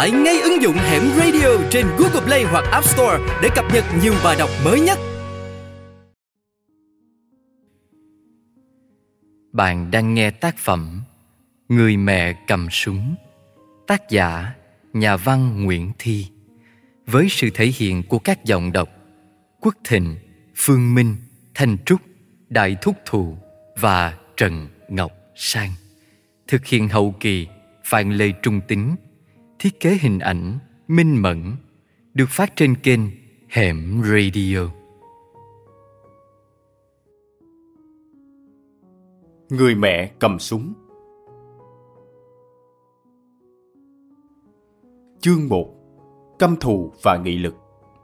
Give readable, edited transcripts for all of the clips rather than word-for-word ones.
tải ngay ứng dụng Hẻm Radio trên Google Play hoặc App Store để cập nhật nhiều bài đọc mới nhất. Bạn đang nghe tác phẩm Người mẹ cầm súng, tác giả nhà văn Nguyễn Thi, với sự thể hiện của các giọng đọc Quốc Thịnh, Phương Minh, Thanh Trúc, Đại Thúc Thụ và Trần Ngọc Sang. Thực hiện hậu kỳ Phan Lê Trung Tính. Thiết kế hình ảnh Minh Mẫn. Được phát trên kênh Hẻm Radio. Người mẹ cầm súng. Chương 1. Căm thù và nghị lực.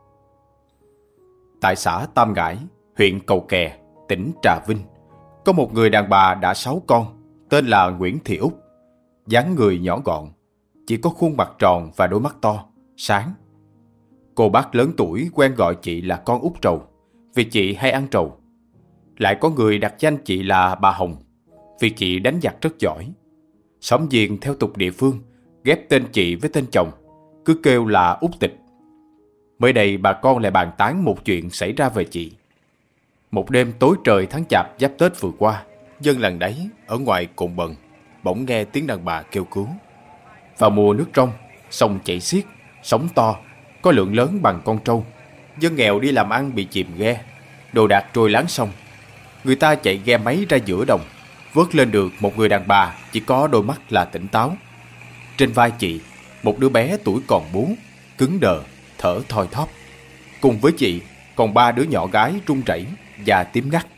Tại xã Tam Ngãi, huyện Cầu Kè, tỉnh Trà Vinh, có một người đàn bà đã 6 con, tên là Nguyễn Thị Út. Dáng người nhỏ gọn, chỉ có khuôn mặt tròn và đôi mắt to, sáng. Cô bác lớn tuổi quen gọi chị là con út trầu, vì chị hay ăn trầu. Lại có người đặt danh chị là bà Hồng, vì chị đánh giặc rất giỏi. Xóm giềng theo tục địa phương, ghép tên chị với tên chồng, cứ kêu là Út Tịch. Mới đây bà con lại bàn tán một chuyện xảy ra về chị. Một đêm tối trời tháng Chạp giáp Tết vừa qua, dân làng đấy ở ngoài Cồn Bần bỗng nghe tiếng đàn bà kêu cứu. Vào mùa nước trong, sông chảy xiết, sóng to, có lượng lớn bằng con trâu. Dân nghèo đi làm ăn bị chìm ghe, đồ đạc trôi láng sông. Người ta chạy ghe máy ra giữa đồng, vớt lên được một người đàn bà chỉ có đôi mắt là tỉnh táo. Trên vai chị, một đứa bé tuổi còn bú, cứng đờ, thở thoi thóp. Cùng với chị còn 3 đứa nhỏ gái run rẩy và tím ngắt.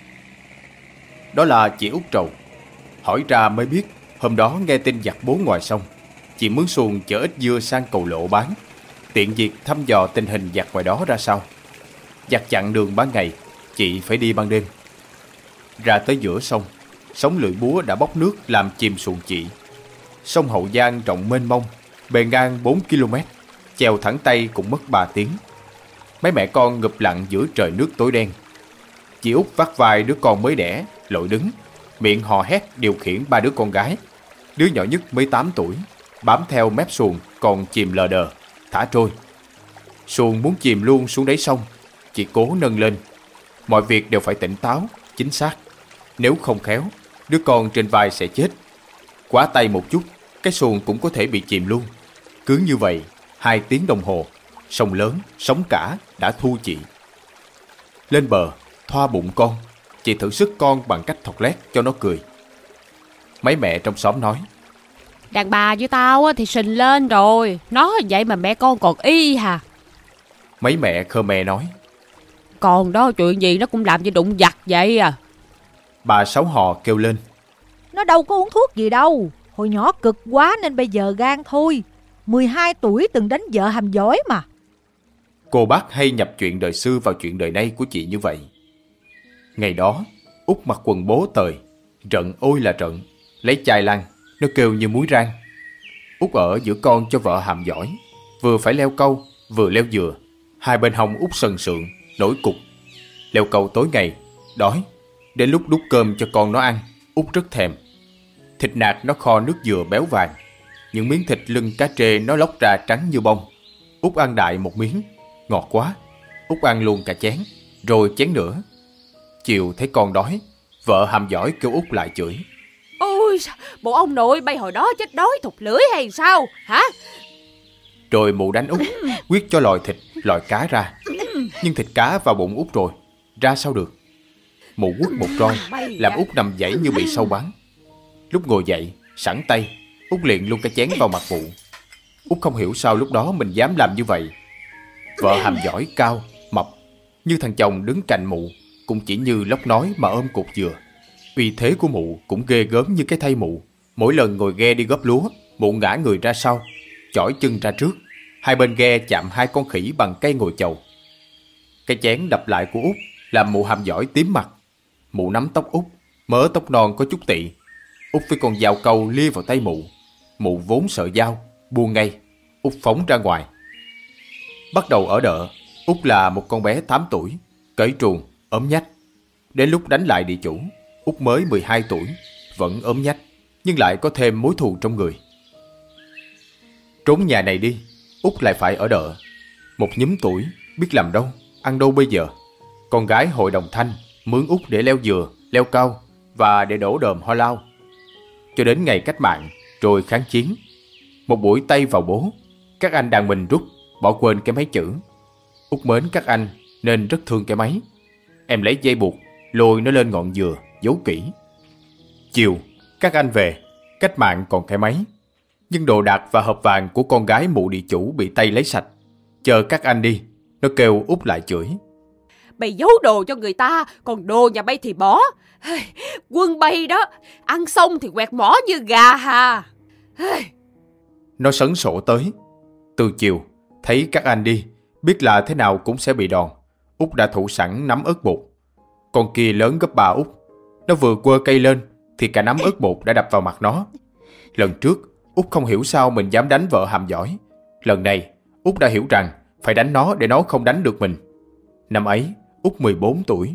Đó là chị Út Trầu. Hỏi ra mới biết, hôm đó nghe tin giặc bố ngoài sông, chị mướn xuồng chở ít dưa sang cầu lộ bán, tiện việc thăm dò tình hình giặc ngoài đó ra sao. Giặc chặn đường ban ngày, chị phải đi ban đêm. Ra tới giữa sông, sóng lưỡi búa đã bốc nước làm chìm xuồng chị. Sông Hậu Giang rộng mênh mông, bề ngang 4 km, chèo thẳng Tây cũng mất 3 tiếng. Mấy mẹ con ngụp lặn giữa trời nước tối đen. Chị Út vác vai đứa con mới đẻ, lội đứng, miệng hò hét điều khiển 3 đứa con gái. Đứa nhỏ nhất mới 8 tuổi, bám theo mép xuồng còn chìm lờ đờ, thả trôi. Xuồng muốn chìm luôn xuống đáy sông, chị cố nâng lên. Mọi việc đều phải tỉnh táo, chính xác. Nếu không khéo, đứa con trên vai sẽ chết. Quá tay một chút, cái xuồng cũng có thể bị chìm luôn. Cứ như vậy, 2 tiếng đồng hồ, sông lớn, sóng cả đã thu chị. Lên bờ, thoa bụng con, chị thử sức con bằng cách thọc lét cho nó cười. Mấy mẹ trong xóm nói: Đàn bà với tao thì sình lên rồi, nói vậy mà mẹ con còn y hả? Mấy mẹ Khmer nói: Còn đó chuyện gì nó cũng làm như đụng giặc vậy à. Bà Sáu Hò kêu lên: Nó đâu có uống thuốc gì đâu, hồi nhỏ cực quá nên bây giờ gan thôi. 12 tuổi từng đánh vợ hàm giỏi mà. Cô bác hay nhập chuyện đời xưa vào chuyện đời nay của chị như vậy. Ngày đó, Út mặc quần bố tời, trận ôi là trận, lấy chai lăn, nó kêu như muối rang. Út ở giữa con cho vợ hàm giỏi, vừa phải leo câu, vừa leo dừa. Hai bên hông Út sần sượng, nổi cục. Leo câu tối ngày, đói. Đến lúc đút cơm cho con nó ăn, Út rất thèm. Thịt nạc nó kho nước dừa béo vàng. Những miếng thịt lưng cá trê nó lóc ra trắng như bông. Út ăn đại một miếng, ngọt quá. Út ăn luôn cả chén, rồi chén nữa. Chiều thấy con đói, vợ hàm giỏi kêu Út lại chửi: Ôi, bộ ông nội bay hồi đó chết đói thụt lưỡi hay sao hả? Rồi mụ đánh Út, quyết cho lòi thịt, lòi cá ra. Nhưng thịt cá vào bụng Út rồi, ra sao được. Mụ quất một roi, làm Út nằm dãy như bị sâu bắn. Lúc ngồi dậy, sẵn tay, Út liền luôn cái chén vào mặt mụ. Út không hiểu sao lúc đó mình dám làm như vậy. Vợ hàm giỏi cao, mập, như thằng chồng đứng cạnh mụ, cũng chỉ như lóc nói mà ôm cục dừa. Uy thế của mụ cũng ghê gớm như cái thây mụ. Mỗi lần ngồi ghe đi góp lúa, mụ ngã người ra sau, chỏi chân ra trước. Hai bên ghe chạm 2 con khỉ bằng cây ngồi chầu. Cái chén đập lại của Út làm mụ hàm giỏi tím mặt. Mụ nắm tóc Út, mớ tóc non có chút tị. Út với con dao câu lia vào tay mụ. Mụ vốn sợ dao, buông ngay. Út phóng ra ngoài. Bắt đầu ở đợ, Út là một con bé 8 tuổi, cởi truồng, ốm nhách. Đến lúc đánh lại địa chủ, Út mới 12 tuổi, vẫn ốm nhách, nhưng lại có thêm mối thù trong người. Trốn nhà này đi, Út lại phải ở đợ. Một nhúm tuổi, biết làm đâu, ăn đâu bây giờ. Con gái hội đồng thanh mướn Út để leo dừa, leo cao và để đổ đờm hoa lao. Cho đến ngày cách mạng, rồi kháng chiến. Một buổi tay vào bố, các anh đàn mình rút, bỏ quên cái máy chữ. Út mến các anh nên rất thương cái máy. Em lấy dây buộc, lôi nó lên ngọn dừa, giấu kỹ. Chiều, các anh về, cách mạng còn cái máy. Nhưng đồ đạc và hộp vàng của con gái mụ địa chủ bị Tây lấy sạch. Chờ các anh đi, nó kêu Út lại chửi. Mày giấu đồ cho người ta, còn đồ nhà bay thì bỏ. Quân bay đó, ăn xong thì quẹt mỏ như gà hà. Nó sấn sổ tới. Từ chiều, thấy các anh đi, biết là thế nào cũng sẽ bị đòn. Út đã thủ sẵn nắm ớt bột. Con kia lớn gấp 3 Út. Nó vừa quơ cây lên thì cả nắm ớt bột đã đập vào mặt nó. Lần trước, Út không hiểu sao mình dám đánh vợ hàm giỏi. Lần này, Út đã hiểu rằng phải đánh nó để nó không đánh được mình. Năm ấy, Út 14 tuổi.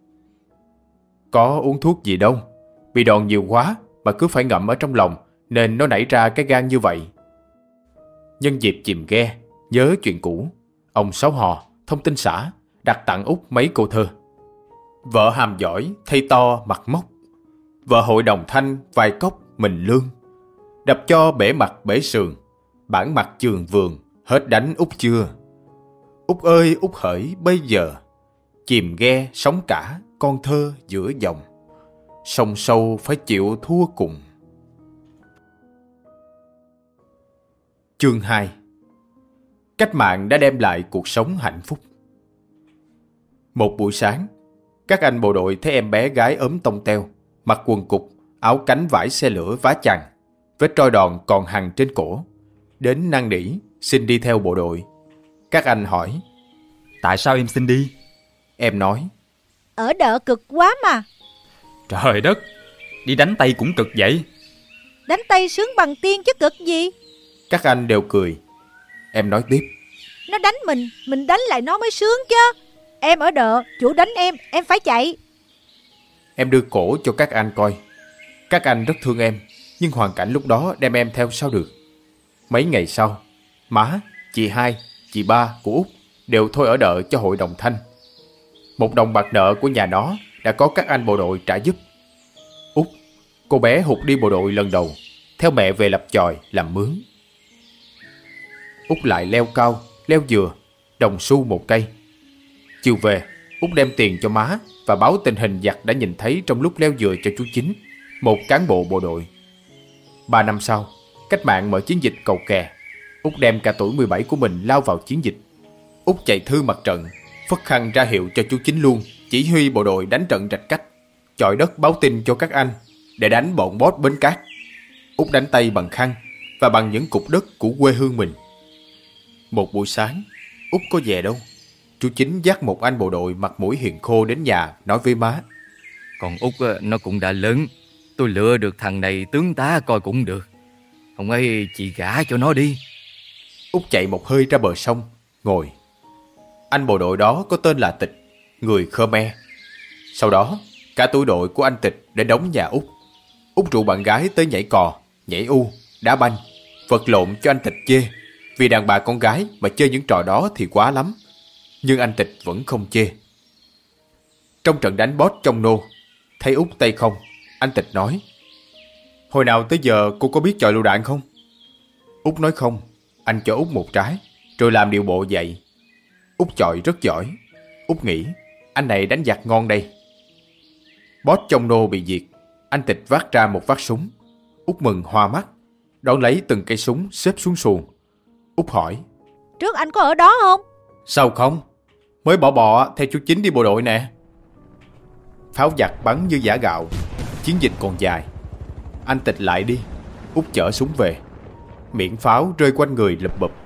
Có uống thuốc gì đâu. Bị đòn nhiều quá mà cứ phải ngậm ở trong lòng, nên nó nảy ra cái gan như vậy. Nhân dịp chìm ghe, nhớ chuyện cũ, ông Sáu Hò, thông tin xã, đặt tặng Út mấy câu thơ. Vợ hàm giỏi, thây to mặt mốc. Vợ hội đồng thanh, vài cốc mình lương. Đập cho bể mặt bể sườn, bản mặt trường vườn, hết đánh Út chưa? Út ơi Út hỡi bây giờ, chìm ghe sóng cả, con thơ giữa dòng. Sông sâu phải chịu thua cùng. Chương 2. Cách mạng đã đem lại cuộc sống hạnh phúc. Một buổi sáng, các anh bộ đội thấy em bé gái ốm tông teo, mặc quần cục, áo cánh vải xe lửa vá chằng, vết roi đòn còn hằn trên cổ, đến năn nỉ xin đi theo bộ đội. Các anh hỏi: Tại sao em xin đi? Em nói: Ở đợ cực quá mà. Trời đất, đi đánh Tây cũng cực vậy. Đánh Tây sướng bằng Tiên chứ cực gì. Các anh đều cười. Em nói tiếp: Nó đánh mình đánh lại nó mới sướng chứ. Em ở đợ, chủ đánh em phải chạy. Em đưa cổ cho các anh coi. Các anh rất thương em, nhưng hoàn cảnh lúc đó đem em theo sao được. Mấy ngày sau, má, chị hai, chị ba của Út đều thôi ở đợ cho hội đồng thanh. 1 đồng bạc nợ của nhà nó đã có các anh bộ đội trả giúp. Út, cô bé hụt đi bộ đội lần đầu, theo mẹ về lập chòi làm mướn. Út lại leo cao, leo dừa, đồng xu một cây. Chiều về, Út đem tiền cho má và báo tình hình giặc đã nhìn thấy trong lúc leo dừa cho chú Chính, một cán bộ bộ đội. 3 năm sau, cách mạng mở chiến dịch Cầu Kè. Út đem cả tuổi 17 của mình lao vào chiến dịch. Út chạy thư mặt trận, phất khăn ra hiệu cho chú Chính luôn, chỉ huy bộ đội đánh trận rạch cách, chọi đất báo tin cho các anh để đánh bọn boss Bến Cát. Út đánh Tây bằng khăn và bằng những cục đất của quê hương mình. Một buổi sáng, Út có về đâu. Chú Chính dắt một anh bộ đội mặt mũi hiền khô đến nhà nói với má: Còn Út nó cũng đã lớn, tôi lựa được thằng này tướng tá coi cũng được. Ông ấy chị gả cho nó đi. Út chạy một hơi ra bờ sông, ngồi. Anh bộ đội đó có tên là Tịch, người Khmer. Sau đó, cả tuổi đội của anh Tịch đến đóng nhà Út. Út rủ bạn gái tới nhảy cò, nhảy u, đá banh, vật lộn cho anh Tịch chê. Vì đàn bà con gái mà chơi những trò đó thì quá lắm. Nhưng anh Tịch vẫn không chê. Trong trận đánh boss trong nô, thấy Út tay không, anh Tịch nói: Hồi nào tới giờ cô có biết chọi lựu đạn không? Út nói không. Anh cho Út một trái, rồi làm điệu bộ dậy. Út chọi rất giỏi. Út nghĩ anh này đánh giặc ngon đây. Boss trong nô bị diệt, anh Tịch vác ra một vác súng. Út mừng hoa mắt, đón lấy từng cây súng xếp xuống xuồng. Út hỏi: Trước anh có ở đó không? Sao không? Mới bỏ bọ theo chú Chính đi bộ đội nè. Pháo giặc bắn như giã gạo. Chiến dịch còn dài. Anh Tịch lại đi. Út chở súng về. Miệng pháo rơi quanh người lụp bụp.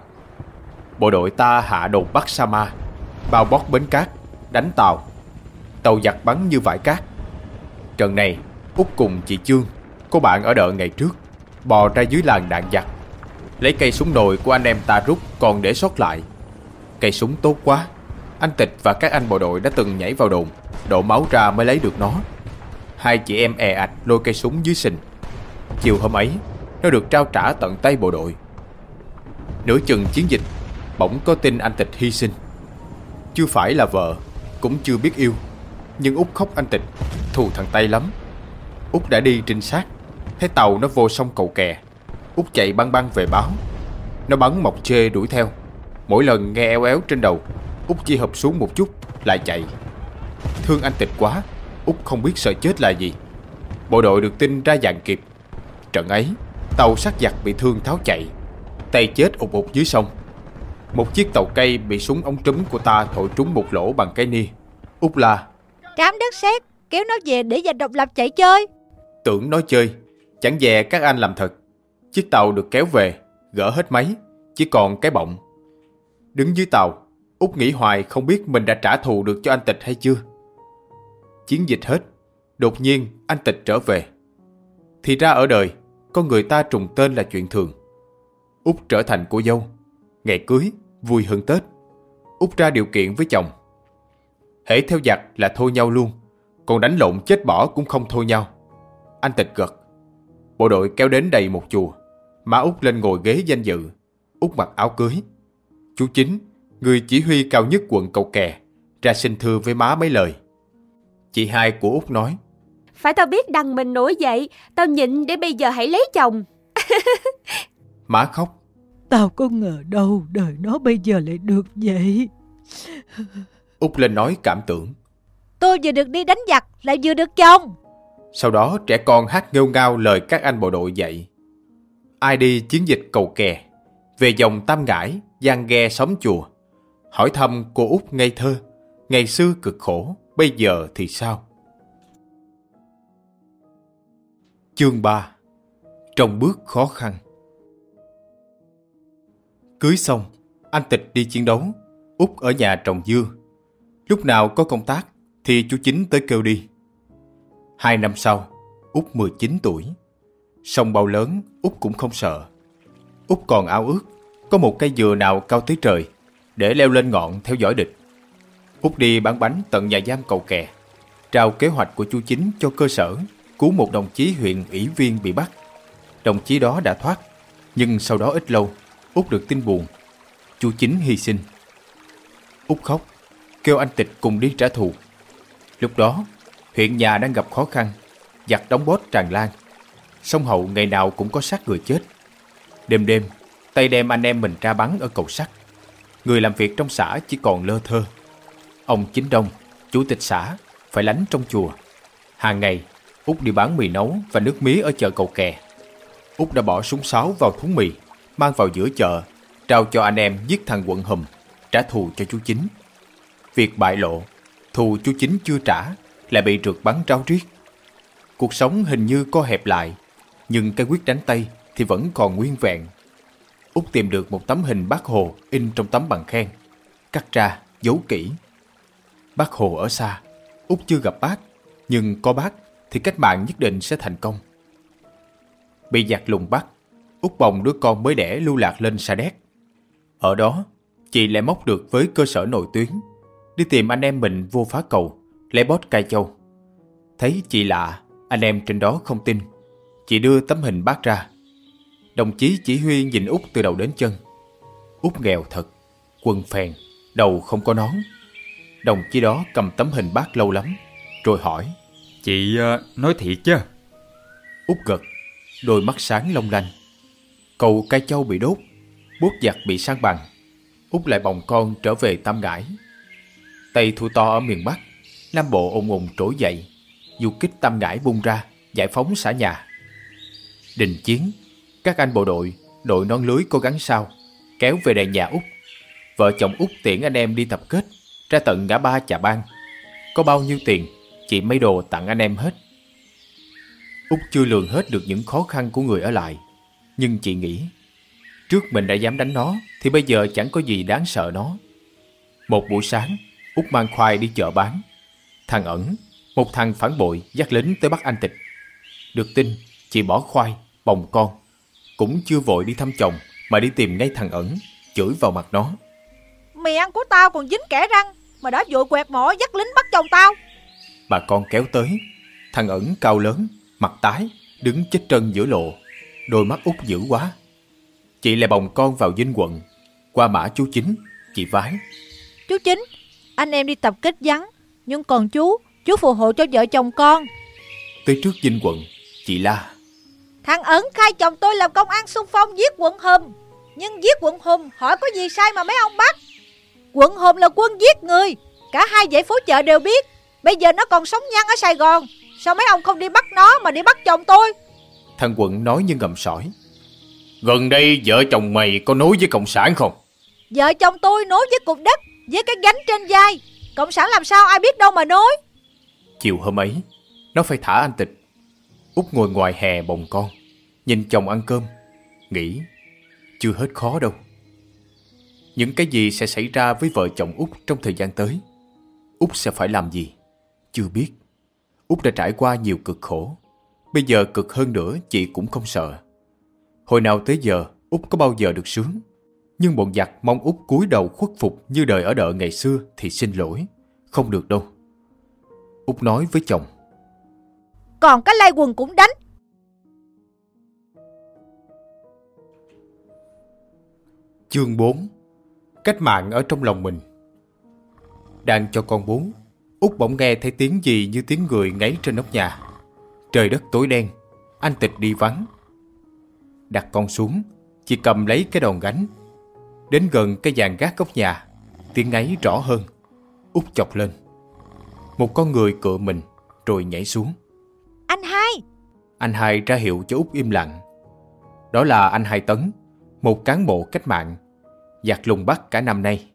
Bộ đội ta hạ đồn Bắc Sa Ma, bao bót Bến Cát, đánh Tàu. Tàu giặc bắn như vải cát. Trận này, Út cùng chị Chương, cô bạn ở đợ ngày trước, bò ra dưới làn đạn giặc, lấy cây súng nồi của anh em ta rút còn để sót lại. Cây súng tốt quá, anh Tịch và các anh bộ đội đã từng nhảy vào đồn, đổ máu ra mới lấy được nó. Hai chị em è ạch lôi cây súng dưới sình. Chiều hôm ấy, nó được trao trả tận tay bộ đội. Nửa chừng chiến dịch, bỗng có tin anh Tịch hy sinh. Chưa phải là vợ, cũng chưa biết yêu, nhưng Út khóc anh Tịch, thù thằng Tây lắm. Út đã đi trinh sát, thấy tàu nó vô sông Cầu Kè. Út chạy băng băng về báo. Nó bắn mọc chê đuổi theo. Mỗi lần nghe eo éo trên đầu, Út chỉ hụp xuống một chút lại chạy. Thương anh Tịch quá, Út không biết sợ chết là gì. Bộ đội được tin ra dàn kịp. Trận ấy, tàu sắt giặc bị thương tháo chạy, tay chết ụt ụt dưới sông. Một chiếc tàu cây bị súng ống trúm của ta thổi trúng một lỗ bằng cái nia. Út la: Trám đất sét, kéo nó về để giành độc lập chạy chơi. Tưởng nói chơi, chẳng dè các anh làm thật. Chiếc tàu được kéo về, gỡ hết máy, chỉ còn cái bọng. Đứng dưới tàu, Út nghĩ hoài không biết mình đã trả thù được cho anh Tịch hay chưa. Chiến dịch hết, đột nhiên anh Tịch trở về. Thì ra ở đời, con người ta trùng tên là chuyện thường. Út trở thành cô dâu. Ngày cưới, vui hơn Tết. Út ra điều kiện với chồng. Hễ theo giặc là thôi nhau luôn, còn đánh lộn chết bỏ cũng không thôi nhau. Anh Tịch gật. Bộ đội kéo đến đầy một chùa. Má Út lên ngồi ghế danh dự. Út mặc áo cưới. Chú Chính, người chỉ huy cao nhất quận Cầu Kè, ra xin thưa với má mấy lời. Chị hai của Út nói: Phải tao biết đằng mình nổi dậy, tao nhịn để bây giờ hãy lấy chồng. Má khóc: Tao có ngờ đâu đời nó bây giờ lại được vậy. Út lên nói cảm tưởng: Tôi vừa được đi đánh giặc, lại vừa được chồng. Sau đó trẻ con hát nghêu ngao lời các anh bộ đội dạy. Ai đi chiến dịch Cầu Kè, về dòng Tam Ngãi, Giang Ghe xóm chùa, hỏi thăm cô Út ngây thơ, ngày xưa cực khổ, bây giờ thì sao? Chương 3. Trong bước khó khăn. Cưới xong, anh Tịch đi chiến đấu, Út ở nhà trồng dưa. Lúc nào có công tác thì chú Chính tới kêu đi. 2 năm sau, Út 19 tuổi. Sông bao lớn, Út cũng không sợ. Út còn ao ước có một cây dừa nào cao tới trời để leo lên ngọn theo dõi địch. Út đi bán bánh tận nhà giam Cầu Kè, trao kế hoạch của chú Chính cho cơ sở cứu một đồng chí huyện ủy viên bị bắt. Đồng chí đó đã thoát, nhưng sau đó ít lâu, Út được tin buồn: chú Chính hy sinh. Út khóc, kêu anh Tịch cùng đi trả thù. Lúc đó, huyện nhà đang gặp khó khăn, giặc đóng bốt tràn lan. Sông Hậu ngày nào cũng có xác người chết. Đêm đêm, Tây đem anh em mình ra bắn ở cầu sắt. Người làm việc trong xã chỉ còn lơ thơ. Ông Chính Đông, chủ tịch xã, phải lánh trong chùa. Hàng ngày, Út đi bán mì nấu và nước mía ở chợ Cầu Kè. Út đã bỏ súng sáo vào thúng mì, mang vào giữa chợ, trao cho anh em giết thằng Quận Hùm, trả thù cho chú Chính. Việc bại lộ, thù chú Chính chưa trả, lại bị rượt bắn ráo riết. Cuộc sống hình như co hẹp lại, nhưng cái quyết đánh Tây thì vẫn còn nguyên vẹn. Út tìm được một tấm hình Bác Hồ in trong tấm bằng khen, cắt ra, giấu kỹ. Bác Hồ ở xa, Út chưa gặp bác, nhưng có bác thì cách mạng nhất định sẽ thành công. Bị giặc lùng bắt, Út bồng đứa con mới đẻ lưu lạc lên Sa Đéc. Ở đó, chị lại móc được với cơ sở nội tuyến, đi tìm anh em mình vô Phá Cầu, lấy bót Cai Châu. Thấy chị lạ, anh em trên đó không tin. Chị đưa tấm hình bác ra. Đồng chí chỉ huy nhìn Út từ đầu đến chân. Út nghèo thật, quần phèn, đầu không có nón. Đồng chí đó cầm tấm hình bác lâu lắm, rồi hỏi: Chị nói thiệt chứ? Út gật, đôi mắt sáng long lanh. Cầu Cai Châu bị đốt, bốt giặc bị san bằng. Út lại bồng con trở về Tam Ngãi. Tây thua to ở miền Bắc, Nam Bộ ùng ùng trỗi dậy. Du kích Tam Ngãi bung ra, giải phóng xã nhà. Đình chiến, các anh bộ đội, đội nón lưới có gắn sao, kéo về đầy nhà Út. Vợ chồng Út tiễn anh em đi tập kết, ra tận ngã ba Chà Bang. Có bao nhiêu tiền, chị mấy đồ tặng anh em hết. Út chưa lường hết được những khó khăn của người ở lại. Nhưng chị nghĩ, trước mình đã dám đánh nó, thì bây giờ chẳng có gì đáng sợ nó. Một buổi sáng, Út mang khoai đi chợ bán. Thằng Ẩn, một thằng phản bội dắt lính tới bắt anh Tịch. Được tin, chị bỏ khoai, bồng con. Cũng chưa vội đi thăm chồng, mà đi tìm ngay thằng Ẩn, chửi vào mặt nó: Mì ăn của tao còn dính kẽ răng, mà đã vội quẹt mỏ dắt lính bắt chồng tao. Bà con kéo tới. Thằng Ẩn cao lớn, mặt tái, đứng chết trân giữa lộ. Đôi mắt Út dữ quá. Chị lại bồng con vào dinh quận. Qua mã chú Chính, chị vái: Chú Chính, anh em đi tập kết vắng, nhưng còn chú phù hộ cho vợ chồng con. Tới trước dinh quận, chị la: Thằng Ẩn khai chồng tôi làm công an xung phong giết quận Hùm. Nhưng giết quận Hùm hỏi có gì sai mà mấy ông bắt? Quận Hùm là quân giết người, cả hai dãy phố chợ đều biết. Bây giờ nó còn sống nhăn ở Sài Gòn, sao mấy ông không đi bắt nó mà đi bắt chồng tôi? Thằng Quận nói như ngầm sỏi: Gần đây vợ chồng mày có nối với Cộng sản không? Vợ chồng tôi nối với cục đất, với cái gánh trên vai. Cộng sản làm sao ai biết đâu mà nối. Chiều hôm ấy, nó phải thả anh Tịch. Út ngồi ngoài hè bồng con, nhìn chồng ăn cơm, nghĩ chưa hết khó đâu. Những cái gì sẽ xảy ra với vợ chồng Út trong thời gian tới? Út sẽ phải làm gì? Chưa biết. Út đã trải qua nhiều cực khổ. Bây giờ cực hơn nữa chị cũng không sợ. Hồi nào tới giờ Út có bao giờ được sướng. Nhưng bọn giặc mong Út cúi đầu khuất phục như đời ở đợ ngày xưa thì xin lỗi, không được đâu. Út nói với chồng: Còn cái lai quần cũng đánh. Chương 4: Cách mạng ở trong lòng mình. Đang cho con bú, Út bỗng nghe thấy tiếng gì như tiếng người ngáy trên nóc nhà. Trời đất tối đen, anh Tịch đi vắng. Đặt con xuống, chị cầm lấy cái đòn gánh. Đến gần cái dàn gác góc nhà, tiếng ngáy rõ hơn. Út chọc lên. Một con người cựa mình rồi nhảy xuống. Anh Hai! Anh Hai ra hiệu cho Út im lặng. Đó là anh Hai Tấn, một cán bộ cách mạng, giặc lùng bắt cả năm nay.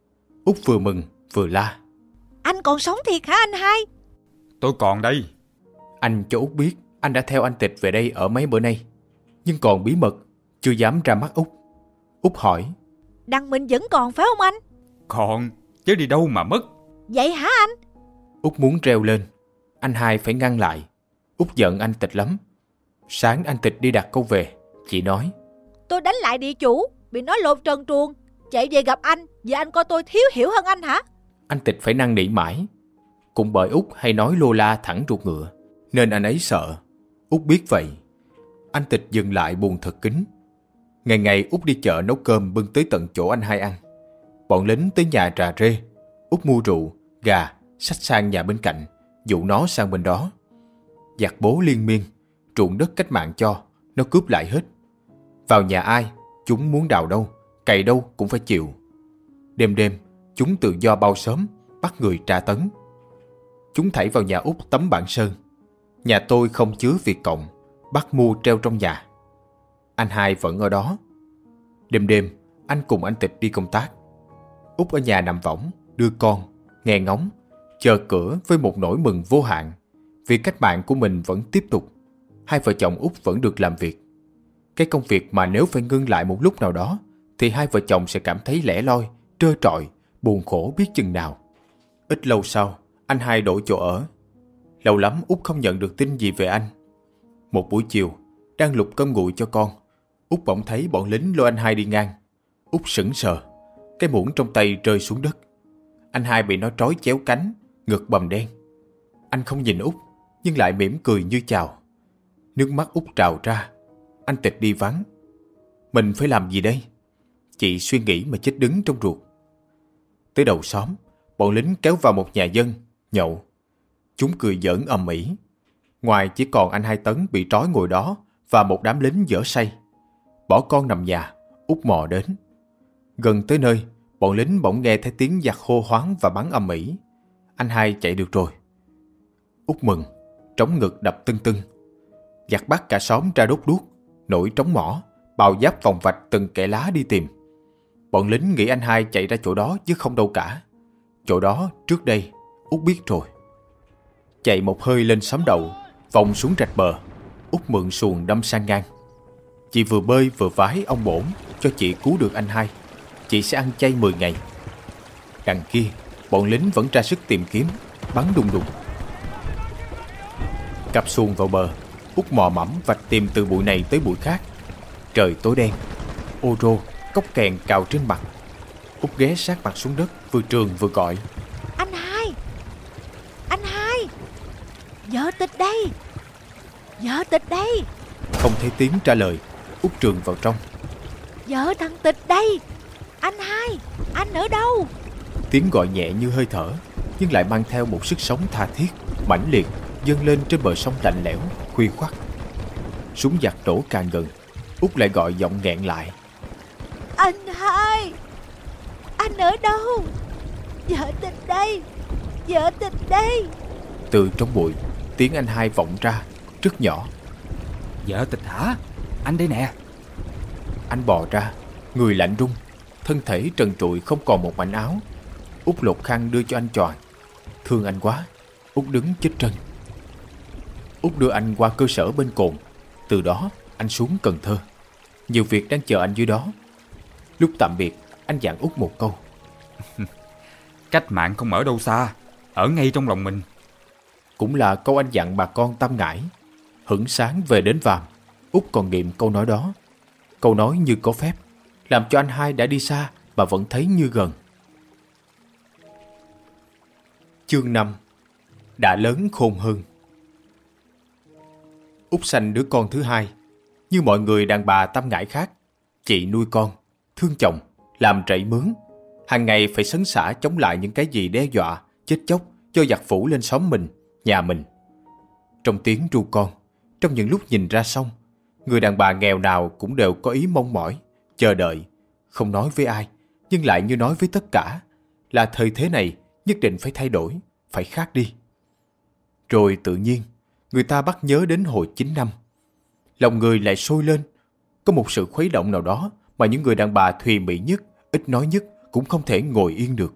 Út vừa mừng vừa la: Anh còn sống thiệt hả anh Hai? Tôi còn đây. Anh cho Út biết anh đã theo anh Tịch về đây ở mấy bữa nay, nhưng còn bí mật, chưa dám ra mắt Út. Út hỏi: Đằng mình vẫn còn phải không anh? Còn, chứ đi đâu mà mất. Vậy hả anh? Út muốn reo lên, anh Hai phải ngăn lại. Út giận anh Tịch lắm. Sáng anh Tịch đi đặt câu về, chị nói: Tôi đánh lại địa chủ, bị nó lột trần truồng, chạy về gặp anh, vì anh coi tôi thiếu hiểu hơn anh hả? Anh Tịch phải năn nỉ mãi. Cũng bởi Út hay nói lô la thẳng ruột ngựa, nên anh ấy sợ. Út biết vậy. Anh Tịch dừng lại buồn thật kín. Ngày ngày Út đi chợ nấu cơm bưng tới tận chỗ anh Hai ăn. Bọn lính tới nhà trà rê, Út mua rượu, gà, xách sang nhà bên cạnh, dụ nó sang bên đó. Giặc bố liên miên, ruộng đất cách mạng cho, nó cướp lại hết. Vào nhà ai, chúng muốn đào đâu, cày đâu cũng phải chịu. Đêm đêm, chúng tự do bao xóm, bắt người tra tấn. Chúng thảy vào nhà Út tấm bảng sơn. Nhà tôi không chứa Việt Cộng, bắt mua treo trong nhà. Anh Hai vẫn ở đó. Đêm đêm, anh cùng anh Tịch đi công tác. Út ở nhà nằm võng, đưa con, nghe ngóng, chờ cửa với một nỗi mừng vô hạn. Vì cách mạng của mình vẫn tiếp tục. Hai vợ chồng Út vẫn được làm việc. Cái công việc mà nếu phải ngưng lại một lúc nào đó, thì hai vợ chồng sẽ cảm thấy lẻ loi, trơ trọi, buồn khổ biết chừng nào. Ít lâu sau, anh Hai đổi chỗ ở. Lâu lắm Út không nhận được tin gì về anh. Một buổi chiều, đang lục cơm nguội cho con, Út bỗng thấy bọn lính lôi anh Hai đi ngang. Út sững sờ, cái muỗng trong tay rơi xuống đất. Anh Hai bị nó trói chéo cánh, ngực bầm đen. Anh không nhìn Út, nhưng lại mỉm cười như chào. Nước mắt Út trào ra. Anh Tịch đi vắng. Mình phải làm gì đây? Chị suy nghĩ mà chết đứng trong ruột. Tới đầu xóm, bọn lính kéo vào một nhà dân, nhậu. Chúng cười giỡn ầm ĩ. Ngoài chỉ còn anh Hai Tấn bị trói ngồi đó và một đám lính dở say. Bỏ con nằm nhà, Út mò đến. Gần tới nơi, bọn lính bỗng nghe thấy tiếng giặc hô hoáng và bắn ầm ĩ. Anh Hai chạy được rồi. Út mừng, trống ngực đập tưng tưng. Giặc bắt cả xóm ra đốt đuốc, nổi trống mỏ, bào giáp vòng vạch từng kẽ lá đi tìm. Bọn lính nghĩ anh Hai chạy ra chỗ đó chứ không đâu cả. Chỗ đó trước đây Út biết rồi. Chạy một hơi lên xóm đầu, vòng xuống rạch bờ, Út mượn xuồng đâm sang ngang. Chị vừa bơi vừa vái ông bổn cho chị cứu được anh Hai. Chị sẽ ăn chay 10 ngày. Đằng kia, bọn lính vẫn ra sức tìm kiếm, bắn đùng đùng. Cặp xuồng vào bờ, Út mò mẫm vạch tìm từ bụi này tới bụi khác. Trời tối đen, ô rô, cốc kèn cào trên mặt. Út ghé sát mặt xuống đất, vừa trường vừa gọi: Anh Hai! Anh Hai! Vợ Tịch đây! Vợ Tịch đây! Không thấy tiếng trả lời, Út trường vào trong. Vợ thằng Tịch đây. Anh hai, anh ở đâu? Tiếng gọi nhẹ như hơi thở, nhưng lại mang theo một sức sống tha thiết, mãnh liệt dâng lên trên bờ sông lạnh lẽo, khuya khoắt. Súng giặc nổ càng gần, Út lại gọi giọng nghẹn lại. Anh hai, anh ở đâu? Vợ Tịch đây, vợ Tịch đây. Từ trong bụi, tiếng anh hai vọng ra, rất nhỏ. Vợ Tịch hả? Anh đây nè. Anh bò ra, người lạnh run, thân thể trần trụi không còn một mảnh áo. Út lột khăn đưa cho anh choàng. Thương anh quá, Út đứng chết trân. Út đưa anh qua cơ sở bên cồn. Từ đó anh xuống Cần Thơ. Nhiều việc đang chờ anh dưới đó. Lúc tạm biệt, anh dặn Út một câu. Cách mạng không ở đâu xa, ở ngay trong lòng mình. Cũng là câu anh dặn bà con Tam Ngãi. Hửng sáng về đến Vàm, Út còn nghiệm câu nói đó. Câu nói như có phép, làm cho anh hai đã đi xa mà vẫn thấy như gần. Chương 5. Đã lớn khôn hơn. Út sanh đứa con thứ hai. Như mọi người đàn bà Tam Ngãi khác, chị nuôi con, thương chồng, làm rẫy mướn, hàng ngày phải sấn sả chống lại những cái gì đe dọa, chết chóc cho giặc phủ lên xóm mình, nhà mình. Trong tiếng ru con, trong những lúc nhìn ra sông, người đàn bà nghèo nào cũng đều có ý mong mỏi, chờ đợi, không nói với ai, nhưng lại như nói với tất cả, là thời thế này nhất định phải thay đổi, phải khác đi. Rồi tự nhiên, người ta bắt nhớ đến hồi 9 năm. Lòng người lại sôi lên, có một sự khuấy động nào đó mà những người đàn bà thùy mị nhất, ít nói nhất cũng không thể ngồi yên được.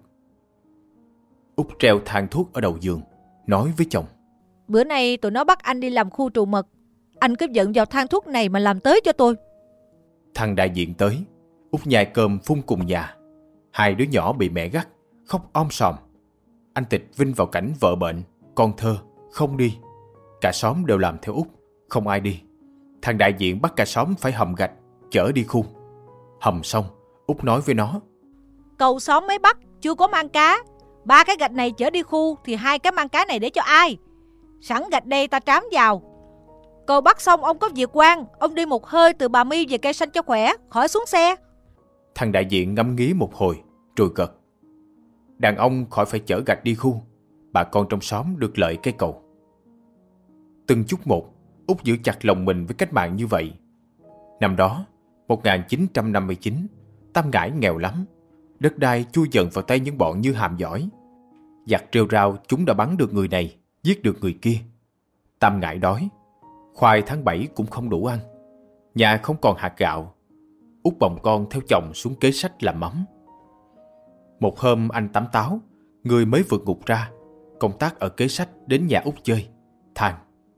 Út treo thang thuốc ở đầu giường, nói với chồng. Bữa nay tụi nó bắt anh đi làm khu trù mật. Anh cứ dẫn vào thang thuốc này mà làm tới cho tôi. Thằng đại diện tới, Út nhai cơm phun cùng nhà. Hai đứa nhỏ bị mẹ gắt, khóc om sòm. Anh Tịch vinh vào cảnh vợ bệnh, con thơ, không đi. Cả xóm đều làm theo Út, không ai đi. Thằng đại diện bắt cả xóm phải hầm gạch, chở đi khu. Hầm xong, Út nói với nó. Cầu xóm mới bắt, chưa có mang cá. 3 cái gạch này chở đi khu thì 2 cái mang cá này để cho ai? Sẵn gạch đây ta trám vào. Cầu bắt xong ông có việc quan, ông đi một hơi từ Bà My về Cây Xanh cho khỏe, khỏi xuống xe. Thằng đại diện ngẫm nghĩ một hồi, rồi gật. Đàn ông khỏi phải chở gạch đi khu, bà con trong xóm được lợi cây cầu. Từng chút một, Út giữ chặt lòng mình với cách mạng như vậy. Năm đó, 1959, Tam Ngãi nghèo lắm. Đất đai chui dần vào tay những bọn như Hàm Giỏi. Giặc rêu rao chúng đã bắn được người này, giết được người kia. Tam Ngãi đói. Khoai tháng 7 cũng không đủ ăn. Nhà không còn hạt gạo. Út bồng con theo chồng xuống kế sách làm mắm. Một hôm anh Tám Táo, người mới vượt ngục ra, công tác ở kế sách, đến nhà Út chơi, than.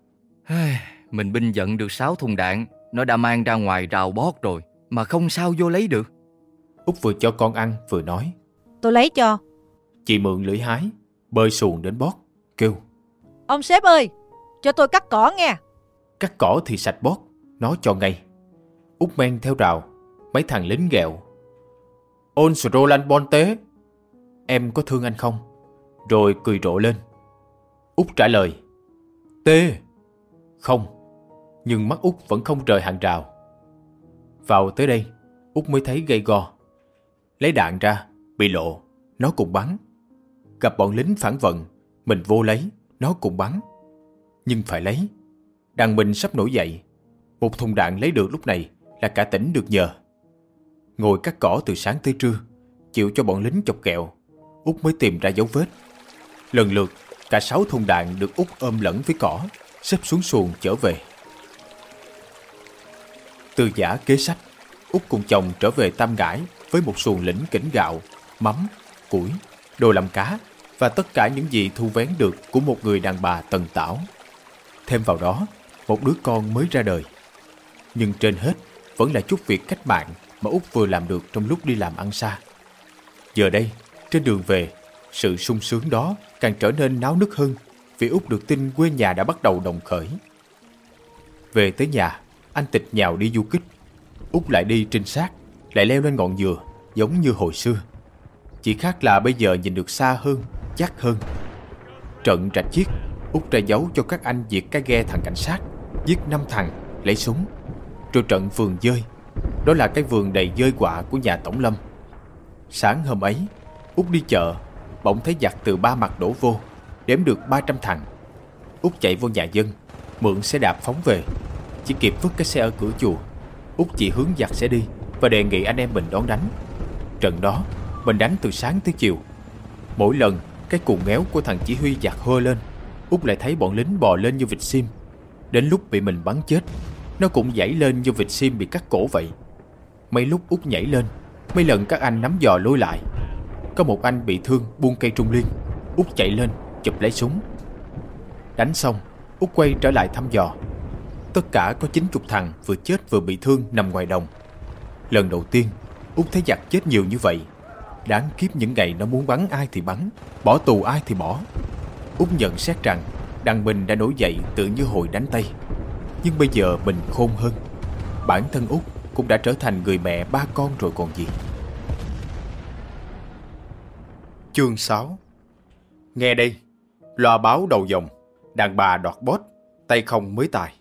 Mình binh vận được 6 thùng đạn, nó đã mang ra ngoài rào bót rồi, mà không sao vô lấy được. Út vừa cho con ăn vừa nói. Tôi lấy cho. Chị mượn lưỡi hái, bơi xuồng đến bót, kêu. Ông sếp ơi, cho tôi cắt cỏ nghe. Cắt cỏ thì sạch bót, nó cho ngay. Út men theo rào, mấy thằng lính ghẹo. On Roland Bonte, em có thương anh không? Rồi cười rộ lên. Út trả lời. Tê. Không. Nhưng mắt Út vẫn không rời hàng rào. Vào tới đây, Út mới thấy gay go. Lấy đạn ra, bị lộ, nó cũng bắn. Gặp bọn lính phản vận, mình vô lấy, nó cũng bắn. Nhưng phải lấy. Đàn mình sắp nổi dậy. Một thùng đạn lấy được lúc này là cả tỉnh được nhờ. Ngồi cắt cỏ từ sáng tới trưa, chịu cho bọn lính chọc kẹo, Út mới tìm ra dấu vết. Lần lượt, cả 6 thùng đạn được Út ôm lẫn với cỏ, xếp xuống xuồng trở về. Từ giã kế sách, Út cùng chồng trở về Tam Ngãi với một xuồng lĩnh kỉnh gạo, mắm, củi, đồ làm cá và tất cả những gì thu vén được của một người đàn bà tần tảo. Thêm vào đó, một đứa con mới ra đời. Nhưng trên hết vẫn là chút việc cách mạng mà Út vừa làm được trong lúc đi làm ăn xa. Giờ đây, trên đường về, sự sung sướng đó càng trở nên náo nức hơn vì Út được tin quê nhà đã bắt đầu đồng khởi. Về tới nhà, anh Tịch nhào đi du kích. Út lại đi trinh sát, lại leo lên ngọn dừa giống như hồi xưa. Chỉ khác là bây giờ nhìn được xa hơn, chắc hơn. Trận Rạch Chiếc, Út ra dấu cho các anh diệt cái ghe thằng cảnh sát, giết 5 thằng, lấy súng. Rồi trận Vườn Dơi, Đó là cái vườn đầy dơi quạ của nhà Tổng Lâm. Sáng hôm ấy, Út đi chợ, bỗng thấy giặc từ 3 mặt đổ vô, đếm được 300 thằng. Út chạy vô nhà dân, mượn xe đạp phóng về. Chỉ kịp vứt cái xe ở cửa chùa, Út chỉ hướng giặc sẽ đi và đề nghị anh em mình đón đánh. Trận đó mình đánh từ sáng tới chiều. Mỗi lần cái cù ngéo của thằng chỉ huy giặc hô lên, Út lại thấy bọn lính bò lên như vịt sim. Đến lúc bị mình bắn chết, nó cũng nhảy lên như vịt sim bị cắt cổ vậy. Mấy lúc Út nhảy lên, mấy lần các anh nắm giò lôi lại. Có một anh bị thương buông cây trung liên, Út chạy lên chụp lấy súng. Đánh xong, Út quay trở lại thăm dò. Tất cả có 90 thằng vừa chết vừa bị thương nằm ngoài đồng. Lần đầu tiên Út thấy giặc chết nhiều như vậy. Đáng kiếp những ngày nó muốn bắn ai thì bắn, bỏ tù ai thì bỏ. Út nhận xét rằng đàn Bình đã nổi dậy tự như hồi đánh Tây. Nhưng bây giờ Bình khôn hơn. Bản thân Út cũng đã trở thành người mẹ 3 con rồi còn gì. Chương 6. Nghe đây, loa báo đầu dòng, đàn bà đoạt bót, tay không mới tài.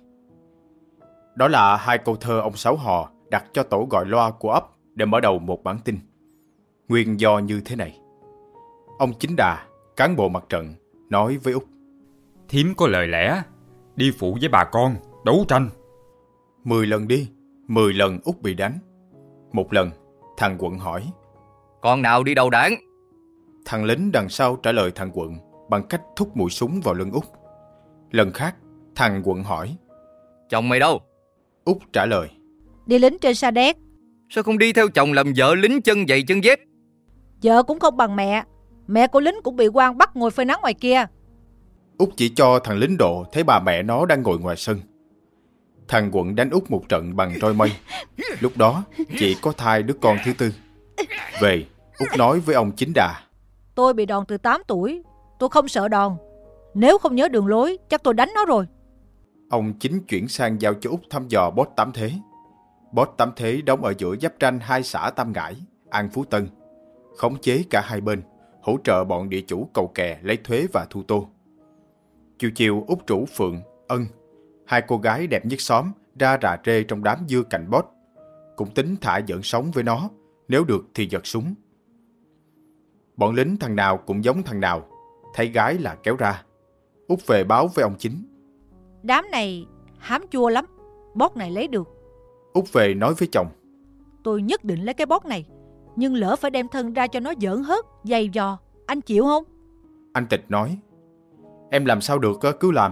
Đó là 2 câu thơ ông Sáu Hò đặt cho tổ gọi loa của ấp để mở đầu một bản tin. Nguyên do như thế này. Ông Chính Đà, cán bộ mặt trận, nói với Út: Thím có lời lẽ, đi phụ với bà con, đấu tranh. 10 lần đi, 10 lần Út bị đánh. Một lần, thằng Quận hỏi: Con nào đi đầu đảng? Thằng lính đằng sau trả lời thằng Quận bằng cách thúc mũi súng vào lưng Út. Lần khác, thằng Quận hỏi: Chồng mày đâu? Út trả lời: Đi lính trên Sa Đéc. Sao không đi theo chồng làm vợ lính chân giày chân dép? Vợ cũng không bằng mẹ. Mẹ của lính cũng bị quan bắt ngồi phơi nắng ngoài kia. Út chỉ cho thằng lính độ thấy bà mẹ nó đang ngồi ngoài sân. Thằng Quận đánh Út một trận bằng roi mây. Lúc đó chị có thai đứa con thứ tư. Về, Út nói với ông Chính Đà: Tôi bị đòn từ 8 tuổi. Tôi không sợ đòn. Nếu không nhớ đường lối, chắc tôi đánh nó rồi. Ông Chính chuyển sang giao cho Út thăm dò bốt Tám Thế. Bốt Tám Thế đóng ở giữa giáp ranh 2 xã Tam Ngãi, An Phú Tân, khống chế cả hai bên, hỗ trợ bọn địa chủ cầu kè lấy thuế và thu tô. Chiều chiều, Út rủ Phượng, Ân, 2 cô gái đẹp nhất xóm, ra rà rê trong đám dưa cạnh bốt. Cũng tính thả giỡn sống với nó, nếu được thì giật súng. Bọn lính thằng nào cũng giống thằng nào, thấy gái là kéo ra. Út về báo với ông Chính: Đám này hám chua lắm. Bót này lấy được. Út về nói với chồng: Tôi nhất định lấy cái bót này. Nhưng lỡ phải đem thân ra cho nó giỡn hớt, dày dò, anh chịu không? Anh Tịch nói: Em làm sao được, cứ làm.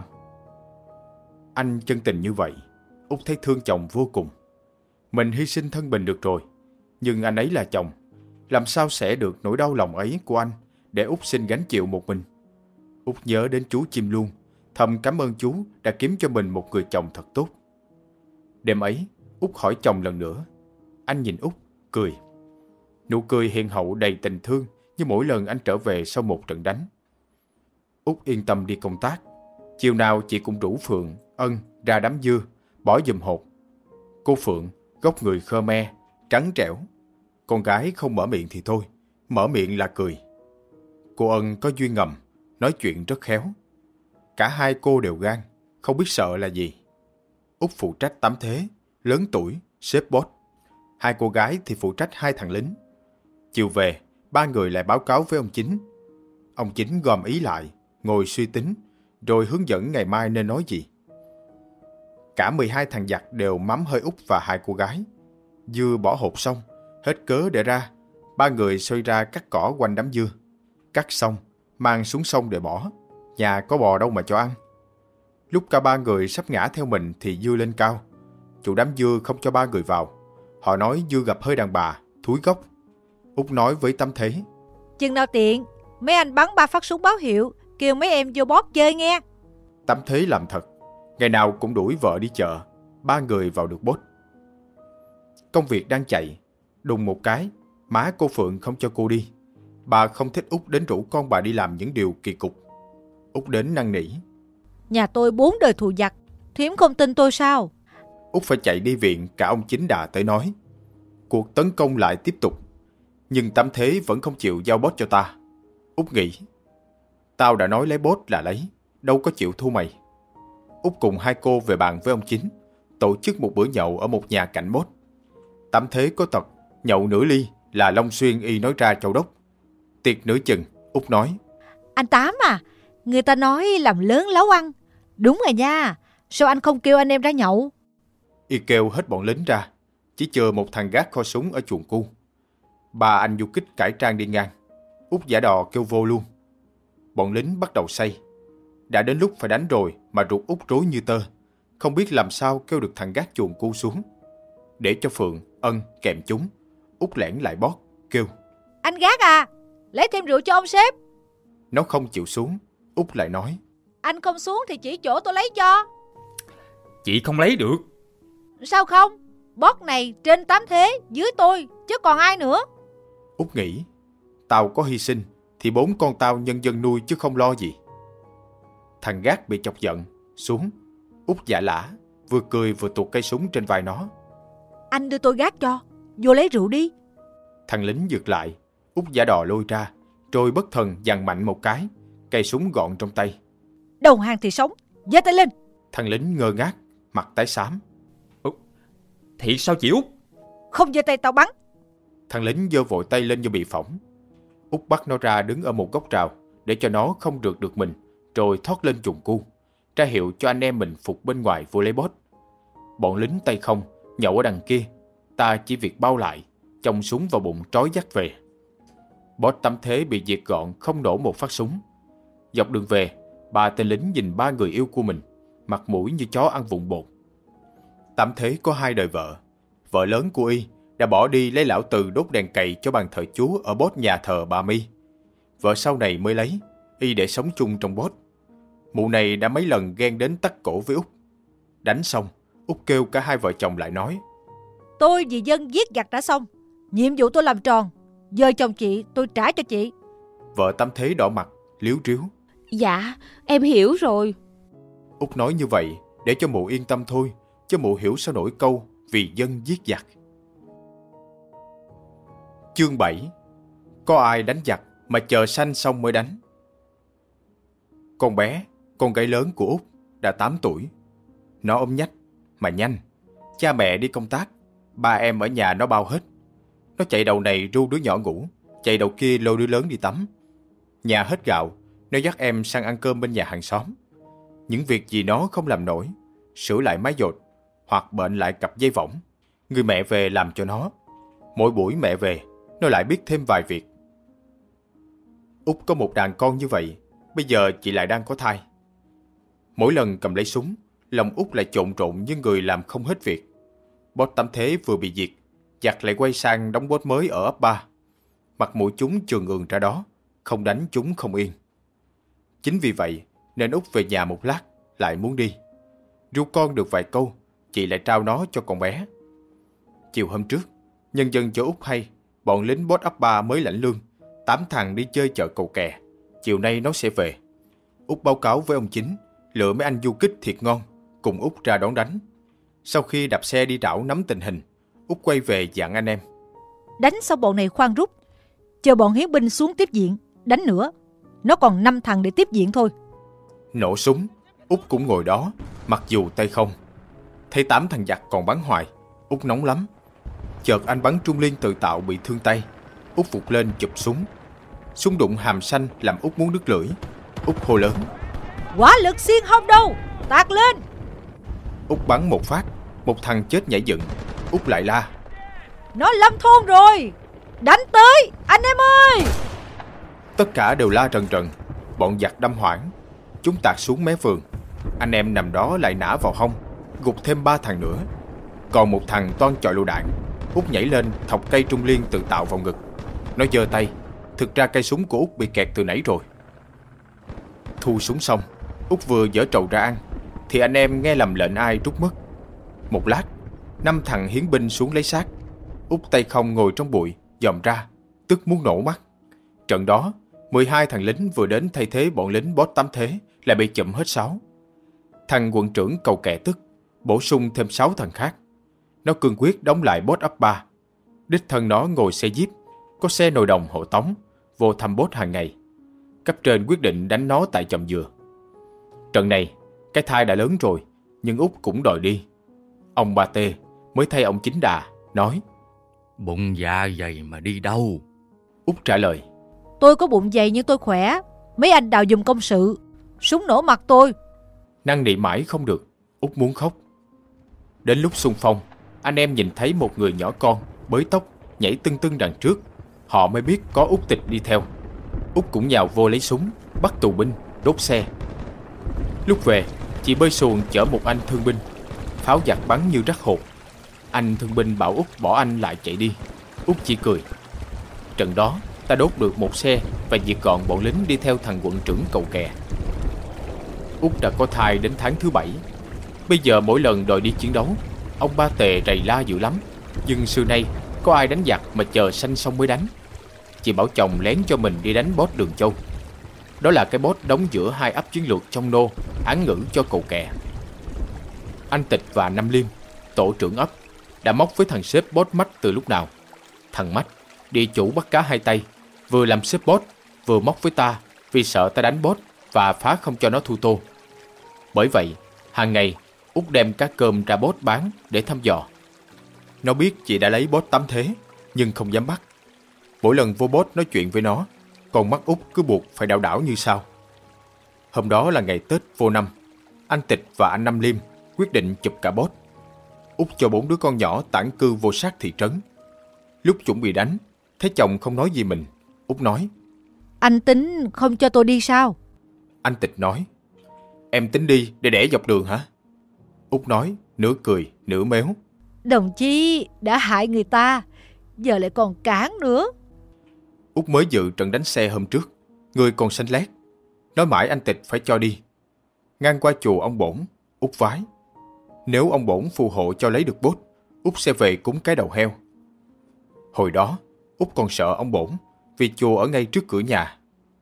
Anh chân tình như vậy, Út thấy thương chồng vô cùng. Mình hy sinh thân mình được rồi, nhưng anh ấy là chồng, làm sao sẽ được nỗi đau lòng ấy của anh để Út xin gánh chịu một mình. Út nhớ đến chú Chim Luôn, thầm cảm ơn chú đã kiếm cho mình một người chồng thật tốt. Đêm ấy, Út hỏi chồng lần nữa. Anh nhìn Út, cười. Nụ cười hiền hậu đầy tình thương như mỗi lần anh trở về sau một trận đánh. Út yên tâm đi công tác. Chiều nào chị cũng rủ Phượng, Ân ra đám dưa, bỏ giùm hột. Cô Phượng, gốc người Khmer, trắng trẻo. Con gái không mở miệng thì thôi, mở miệng là cười. Cô Ân có duyên ngầm, nói chuyện rất khéo. Cả hai cô đều gan, không biết sợ là gì. Út phụ trách Tám Thế, lớn tuổi, xếp bốt. 2 cô gái thì phụ trách 2 thằng lính. Chiều về, 3 người lại báo cáo với ông Chính. Ông Chính gom ý lại, ngồi suy tính, rồi hướng dẫn ngày mai nên nói gì. Cả 12 thằng giặc đều mắm hơi Út và 2 cô gái. Dưa bỏ hột xong, hết cớ để ra, 3 người xoay ra cắt cỏ quanh đám dưa. Cắt xong, mang xuống sông để bỏ. Nhà có bò đâu mà cho ăn. Lúc cả 3 người sắp ngã theo mình thì dưa lên cao. Chủ đám dưa không cho 3 người vào. Họ nói dưa gặp hơi đàn bà, thúi gốc. Út nói với Tám Thế: Chừng nào tiện, mấy anh bắn 3 phát súng báo hiệu, kêu mấy em vô bót chơi nghe. Tám Thế làm thật. Ngày nào cũng đuổi vợ đi chợ. 3 người vào được bốt. Công việc đang chạy. Đùng một cái, má cô Phượng không cho cô đi. Bà không thích Út đến rủ con bà đi làm những điều kỳ cục. Út đến năn nỉ: Nhà tôi 4 đời thù giặc, thím không tin tôi sao? Út phải chạy đi viện, cả ông Chính Đà tới nói. Cuộc tấn công lại tiếp tục. Nhưng Tám Thế vẫn không chịu giao bốt cho ta. Út nghĩ: Tao đã nói lấy bốt là lấy, đâu có chịu thua mày. Út cùng 2 cô về bàn với ông Chính, tổ chức một bữa nhậu ở một nhà cạnh bốt. Tám Thế có tật nhậu nửa ly là Long Xuyên y nói ra Châu Đốc. Tiệc nửa chừng, Út nói: Anh Tám à, người ta nói làm lớn lấu ăn. Đúng rồi nha, sao anh không kêu anh em ra nhậu? Y kêu hết bọn lính ra, chỉ chờ một thằng gác kho súng ở chuồng cu. Ba anh du kích cải trang đi ngang, Út giả đò kêu vô luôn. Bọn lính bắt đầu say. Đã đến lúc phải đánh rồi mà ruột Út rối như tơ, không biết làm sao kêu được thằng gác chuồng cu xuống. Để cho Phượng, Ân kèm chúng, Út lẻn lại bót, kêu: Anh gác à, lấy thêm rượu cho ông sếp. Nó không chịu xuống. Út lại nói: Anh không xuống thì chỉ chỗ tôi lấy cho. Chị không lấy được. Sao không? Bót này trên Tám Thế, dưới tôi, chứ còn ai nữa. Út nghĩ, tao có hy sinh thì 4 con tao nhân dân nuôi chứ không lo gì. Thằng gác bị chọc giận, xuống. Út dạ lả, vừa cười vừa tuột cây súng trên vai nó. Anh đưa tôi gác cho, vô lấy rượu đi. Thằng lính giật lại, Út giả đò lôi ra, rồi bất thần giằng mạnh một cái, cây súng gọn trong tay. Đầu hàng thì sống, giơ tay lên. Thằng lính ngơ ngác, mặt tái xám. Thiệt sao chị Út? Không giơ tay tao bắn. Thằng lính giơ vội tay lên như bị phỏng. Út bắt nó ra đứng ở một góc rào để cho nó không rượt được mình, rồi thoát lên chuồng cu, ra hiệu cho anh em mình phục bên ngoài vô lấy bót. Bọn lính tay không nhậu ở đằng kia, ta chỉ việc bao lại, chồng súng vào bụng trói dắt về. Bót Tám Thế bị diệt gọn, không nổ một phát súng. Dọc đường về, 3 tên lính nhìn 3 người yêu của mình, mặt mũi như chó ăn vụn bột. Tám Thế có 2 đời vợ. Vợ lớn của y đã bỏ đi lấy lão Từ đốt đèn cày cho bàn thờ Chúa ở bót nhà thờ bà My. Vợ sau này mới lấy, y để sống chung trong bót. Mụ này đã mấy lần ghen đến tắt cổ với Út. Đánh xong, Út kêu cả hai vợ chồng lại nói: Tôi vì dân giết giặc đã xong, nhiệm vụ tôi làm tròn, giờ chồng chị tôi trả cho chị. Vợ Tám Thế đỏ mặt, líu ríu: Dạ, em hiểu rồi. Út nói như vậy để cho mụ yên tâm thôi, chứ mụ hiểu sao nổi câu vì dân giết giặc. Chương 7. Có ai đánh giặc mà chờ sanh xong mới đánh. Con bé, con gái lớn của Út, đã 8 tuổi. Nó ốm nhách, mà nhanh. Cha mẹ đi công tác, 3 em ở nhà nó bao hết. Nó chạy đầu này ru đứa nhỏ ngủ, chạy đầu kia lôi đứa lớn đi tắm. Nhà hết gạo, nó dắt em sang ăn cơm bên nhà hàng xóm. Những việc gì nó không làm nổi, sửa lại mái dột, hoặc bệnh lại cặp dây võng, người mẹ về làm cho nó. Mỗi buổi mẹ về, nó lại biết thêm vài việc. Út có một đàn con như vậy, bây giờ chị lại đang có thai. Mỗi lần cầm lấy súng, lòng Út lại trộn rộn như người làm không hết việc. Bót Tám Thế vừa bị diệt, giặc lại quay sang đóng bót mới ở ấp 3. Mặt mũi chúng chường ườn ra đó, không đánh chúng không yên. Chính vì vậy nên Út về nhà một lát lại muốn đi. Ru con được vài câu, chị lại trao nó cho con bé. Chiều hôm trước, nhân dân cho Út hay bọn lính bót ấp 3 mới lãnh lương, 8 thằng đi chơi chợ Cầu Kè. Chiều nay nó sẽ về. Út báo cáo với ông Chính, lựa mấy anh du kích thiệt ngon, cùng Út ra đón đánh. Sau khi đạp xe đi đảo nắm tình hình, Út quay về dặn anh em: Đánh xong bọn này khoan rút, chờ bọn hiến binh xuống tiếp diện, đánh nữa. Nó còn 5 thằng để tiếp diện thôi. Nổ súng, Út cũng ngồi đó, mặc dù tay không. Thấy 8 thằng giặc còn bắn hoài, Út nóng lắm. Chợt anh bắn trung liên tự tạo bị thương tay. Út vụt lên chụp súng. Súng đụng hàm xanh làm Út muốn đứt lưỡi. Út hô lớn: Quả lực xiên hông đâu, tạt lên. Út bắn một phát, một thằng chết nhảy dựng. Út lại la: Nó lâm thôn rồi, đánh tới, anh em ơi. Tất cả đều la rần rần. Bọn giặc đâm hoảng, chúng tạt xuống mé vườn. Anh em nằm đó lại nã vào hông, gục thêm 3 thằng nữa. Còn một thằng toan chọi lựu đạn. Út nhảy lên thọc cây trung liên tự tạo vào ngực. Nó giơ tay, thực ra cây súng của Út bị kẹt từ nãy rồi. Thu súng xong, Út vừa giở trầu ra ăn thì anh em nghe lầm lệnh ai rút mất. Một lát, 5 thằng hiến binh xuống lấy xác. Út tay không ngồi trong bụi dòm ra, tức muốn nổ mắt. Trận đó, 12 thằng lính vừa đến thay thế bọn lính bót Tám Thế lại bị chụm hết 6. Thằng quận trưởng Cầu Kè tức, bổ sung thêm 6 thằng khác. Nó cương quyết đóng lại bót ấp 3. Đích thân nó ngồi xe jeep, có xe nồi đồng hộ tống, vô thăm bót hàng ngày. Cấp trên quyết định đánh nó tại chòm dừa. Trận này, cái thai đã lớn rồi, nhưng Út cũng đòi đi. Ông Ba Tê mới thay ông Chính Đà, nói: Bụng dạ dày mà đi đâu? Út trả lời. Tôi có bụng dày nhưng tôi khỏe. Mấy anh đào giùm công sự. Súng nổ mặt tôi. Năn nỉ mãi không được, Út muốn khóc. Đến lúc xung phong, anh em nhìn thấy một người nhỏ con, bới tóc, nhảy tưng tưng đằng trước. Họ mới biết có Út Tịch đi theo. Út cũng nhào vô lấy súng, bắt tù binh, đốt xe. Lúc về, chị bơi xuồng chở một anh thương binh. Pháo giặc bắn như rắc hột. Anh thương binh bảo Út bỏ anh lại chạy đi. Út chỉ cười. Trận đó, ta đốt được một xe và diệt gọn bọn lính đi theo thằng quận trưởng Cầu Kè. Út đã có thai đến tháng thứ 7. Bây giờ mỗi lần đòi đi chiến đấu, ông ba Tề rầy la dữ lắm. Nhưng xưa nay có ai đánh giặc mà chờ sanh xong mới đánh. Chị bảo chồng lén cho mình đi đánh boss Đường Châu. Đó là cái boss đóng giữa hai ấp chiến lược trong nô, án ngữ cho Cầu Kè. Anh Tịch và Năm Liêm, tổ trưởng ấp, đã móc với thằng sếp boss Mách từ lúc nào. Thằng Mách, địa chủ bắt cá hai tay, vừa làm sếp boss, vừa móc với ta vì sợ ta đánh boss và phá không cho nó thu tô. Bởi vậy, hàng ngày Út đem cá cơm ra boss bán để thăm dò. Nó biết chị đã lấy boss tắm thế, nhưng không dám bắt. Mỗi lần vô boss nói chuyện với nó, con mắt Út cứ buộc phải đảo đảo như sau. Hôm đó là ngày Tết vô năm. Anh Tịch và anh Năm Liêm quyết định chụp cả boss. Út cho 4 đứa con nhỏ tản cư vô sát thị trấn. Lúc chuẩn bị đánh, thấy chồng không nói gì mình, Út nói. Anh tính không cho tôi đi sao? Anh Tịch nói. Em tính đi để đẻ dọc đường hả? Út nói, nửa cười, nửa méo. Đồng chí đã hại người ta, giờ lại còn cản nữa. Út mới dự trận đánh xe hôm trước, người còn xanh lét. Nói mãi anh Tịch phải cho đi. Ngang qua chùa ông Bổn, Út vái. Nếu ông Bổn phù hộ cho lấy được boss, Út sẽ về cúng cái đầu heo. Hồi đó, Út còn sợ ông Bổn vì chùa ở ngay trước cửa nhà.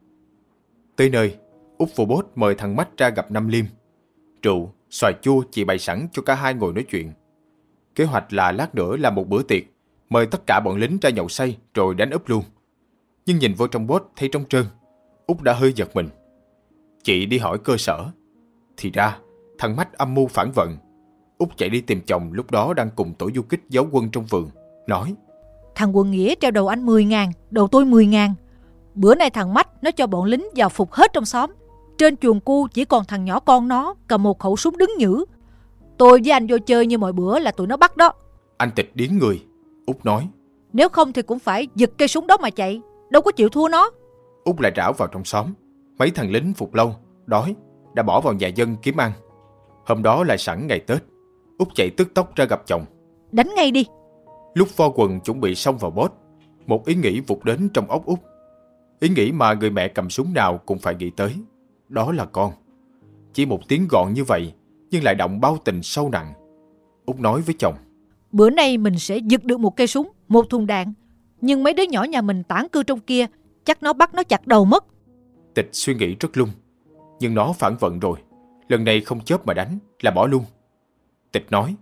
Tới nơi, Út vô boss mời thằng Mách ra gặp Năm Liêm. Rượu, xoài chua chị bày sẵn cho cả hai ngồi nói chuyện. Kế hoạch là lát nữa làm một bữa tiệc, mời tất cả bọn lính ra nhậu say rồi đánh úp luôn. Nhưng nhìn vô trong boss thấy trống trơn, Út đã hơi giật mình. Chị đi hỏi cơ sở. Thì ra, thằng Mách âm mưu phản vận. Út chạy đi tìm chồng lúc đó đang cùng tổ du kích giấu quân trong vườn, nói. Thằng Quận Nghĩa treo đầu anh 10.000, đầu tôi 10.000. Bữa nay thằng Mách nó cho bọn lính vào phục hết trong xóm. Trên chuồng cu chỉ còn thằng nhỏ con nó cầm một khẩu súng đứng nhử. Tôi với anh vô chơi như mọi bữa là tụi nó bắt đó. Anh Tịch điếng người. Út nói. Nếu không thì cũng phải giật cây súng đó mà chạy, đâu có chịu thua nó. Út lại rảo vào trong xóm. Mấy thằng lính phục lâu, đói, đã bỏ vào nhà dân kiếm ăn. Hôm đó lại sẵn ngày Tết, Út chạy tức tốc ra gặp chồng. Đánh ngay đi. Lúc vo quần chuẩn bị xông vào boss, một ý nghĩ vụt đến trong óc Út. Ý nghĩ mà người mẹ cầm súng nào cũng phải nghĩ tới. Đó là con. Chỉ một tiếng gọn như vậy, nhưng lại động bao tình sâu nặng. Út nói với chồng. Bữa nay mình sẽ giật được một cây súng, một thùng đạn. Nhưng mấy đứa nhỏ nhà mình tản cư trong kia, chắc nó bắt nó chặt đầu mất. Tịch suy nghĩ rất lung. Nhưng nó phản vận rồi. Lần này không chớp mà đánh, là bỏ luôn. Tịch nói.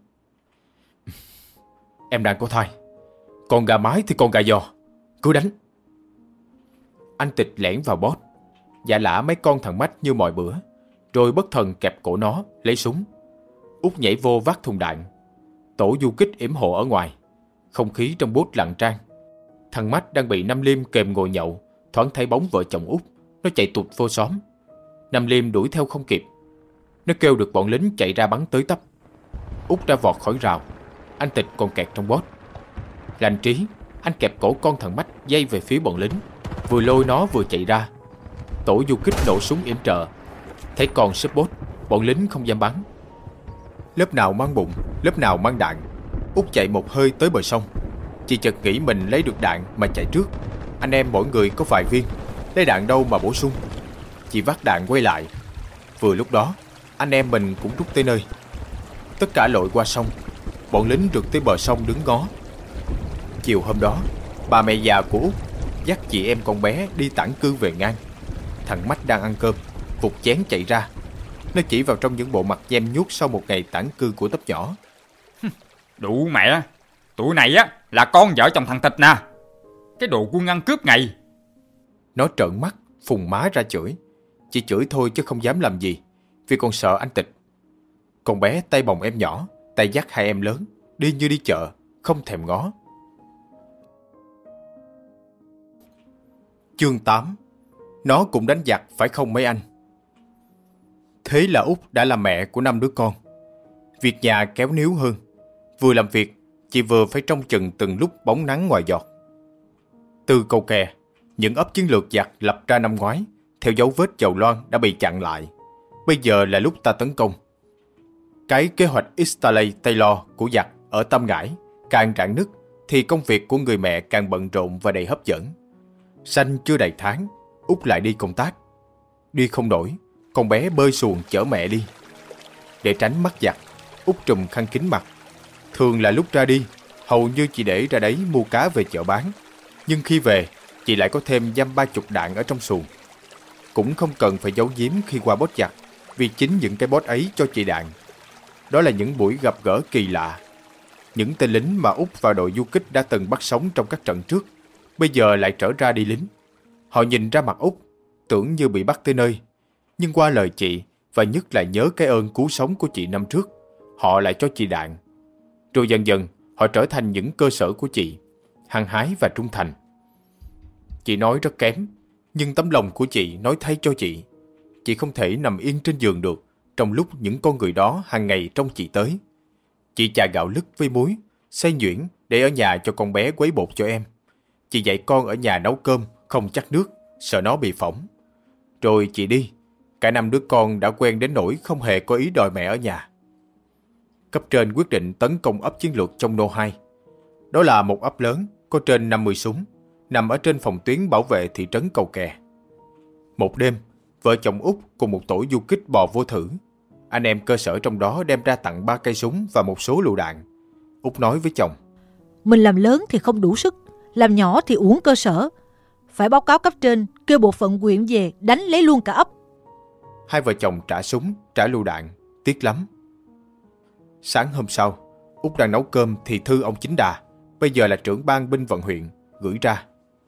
Em đang có thai. Còn gà mái thì còn gà giò. Cứ đánh. Anh Tịch lẻn vào boss, giả lả mấy con thằng Mách như mọi bữa, rồi bất thần kẹp cổ nó, lấy súng. Út nhảy vô vác thùng đạn. Tổ du kích yểm hộ ở ngoài. Không khí trong boss lặng trang. Thằng Mách đang bị Năm Liêm kèm ngồi nhậu, thoáng thấy bóng vợ chồng Út. Nó chạy tụt vô xóm. Năm Liêm đuổi theo không kịp. Nó kêu được bọn lính chạy ra bắn tới tấp. Út đã vọt khỏi rào. Anh Tịch còn kẹt trong boss. Lành trí, anh kẹp cổ con thằng Mách dây về phía bọn lính, vừa lôi nó vừa chạy ra. Tổ du kích nổ súng yểm trợ. Thấy con sếp boss, bọn lính không dám bắn. Lớp nào mang bụng, lớp nào mang đạn. Út chạy một hơi tới bờ sông. Chị chợt nghĩ mình lấy được đạn mà chạy trước. Anh em mỗi người có vài viên, lấy đạn đâu mà bổ sung. Chị vác đạn quay lại. Vừa lúc đó, anh em mình cũng rút tới nơi. Tất cả lội qua sông. Bọn lính rượt tới bờ sông đứng ngó. Chiều hôm đó, bà mẹ già của Út dắt chị em con bé đi tản cư về ngang. Thằng Mách đang ăn cơm, vụt chén chạy ra. Nó chỉ vào trong những bộ mặt nhem nhuốc sau một ngày tản cư của tấp nhỏ. Đủ mẹ, tụi này á là con vợ chồng thằng Tịch nè. Cái đồ quân ăn cướp ngày. Nó trợn mắt, phùng má ra chửi. Chỉ chửi thôi chứ không dám làm gì, vì còn sợ anh Tịch. Con bé tay bồng em nhỏ, tay dắt hai em lớn, đi như đi chợ, không thèm ngó. Chương 8. Nó cũng đánh giặc phải không mấy anh? Thế là Út đã là mẹ của 5 đứa con. Việc nhà kéo níu hơn. Vừa làm việc, chị vừa phải trông chừng từng lúc bóng nắng ngoài giọt. Từ cầu kè, những ấp chiến lược giặc lập ra năm ngoái, theo dấu vết dầu loan đã bị chặn lại. Bây giờ là lúc ta tấn công. Cái kế hoạch Easterley Taylor của giặc ở Tam Ngãi càng rạn nứt, thì công việc của người mẹ càng bận rộn và đầy hấp dẫn. Sanh chưa đầy tháng, Út lại đi công tác. Đi không nổi, con bé bơi xuồng chở mẹ đi. Để tránh mắc giặc, Út trùm khăn kín mặt. Thường là lúc ra đi, hầu như chị để ra đấy mua cá về chợ bán. Nhưng khi về, chị lại có thêm 20-30 đạn ở trong xuồng. Cũng không cần phải giấu giếm khi qua bốt giặc, vì chính những cái bốt ấy cho chị đạn. Đó là những buổi gặp gỡ kỳ lạ. Những tên lính mà Út và đội du kích đã từng bắt sống trong các trận trước, bây giờ lại trở ra đi lính. Họ nhìn ra mặt Út, tưởng như bị bắt tới nơi. Nhưng qua lời chị, và nhất là nhớ cái ơn cứu sống của chị năm trước, họ lại cho chị đạn. Rồi dần dần, họ trở thành những cơ sở của chị, hăng hái và trung thành. Chị nói rất kém, nhưng tấm lòng của chị nói thay cho chị. Chị không thể nằm yên trên giường được trong lúc những con người đó hàng ngày trông chị tới. Chị chà gạo lứt với muối, xay nhuyễn để ở nhà cho con bé quấy bột cho em. Chị dạy con ở nhà nấu cơm, không chắc nước, sợ nó bị phỏng. Rồi chị đi, cả 5 đứa con đã quen đến nỗi không hề có ý đòi mẹ ở nhà. Cấp trên quyết định tấn công ấp chiến lược trong Nô 2. Đó là một ấp lớn, có trên 50 súng, nằm ở trên phòng tuyến bảo vệ thị trấn Cầu Kè. Một đêm, vợ chồng Út cùng một tổ du kích bò vô thử. Anh em cơ sở trong đó đem ra tặng 3 cây súng và một số lựu đạn. Út nói với chồng: Mình làm lớn thì không đủ sức, làm nhỏ thì uổng cơ sở. Phải báo cáo cấp trên, kêu bộ phận huyện về đánh lấy luôn cả ấp. Hai vợ chồng trả súng, trả lựu đạn, tiếc lắm. Sáng hôm sau, Út đang nấu cơm thì thư ông Chính Đà, bây giờ là trưởng ban binh vận huyện, gửi ra.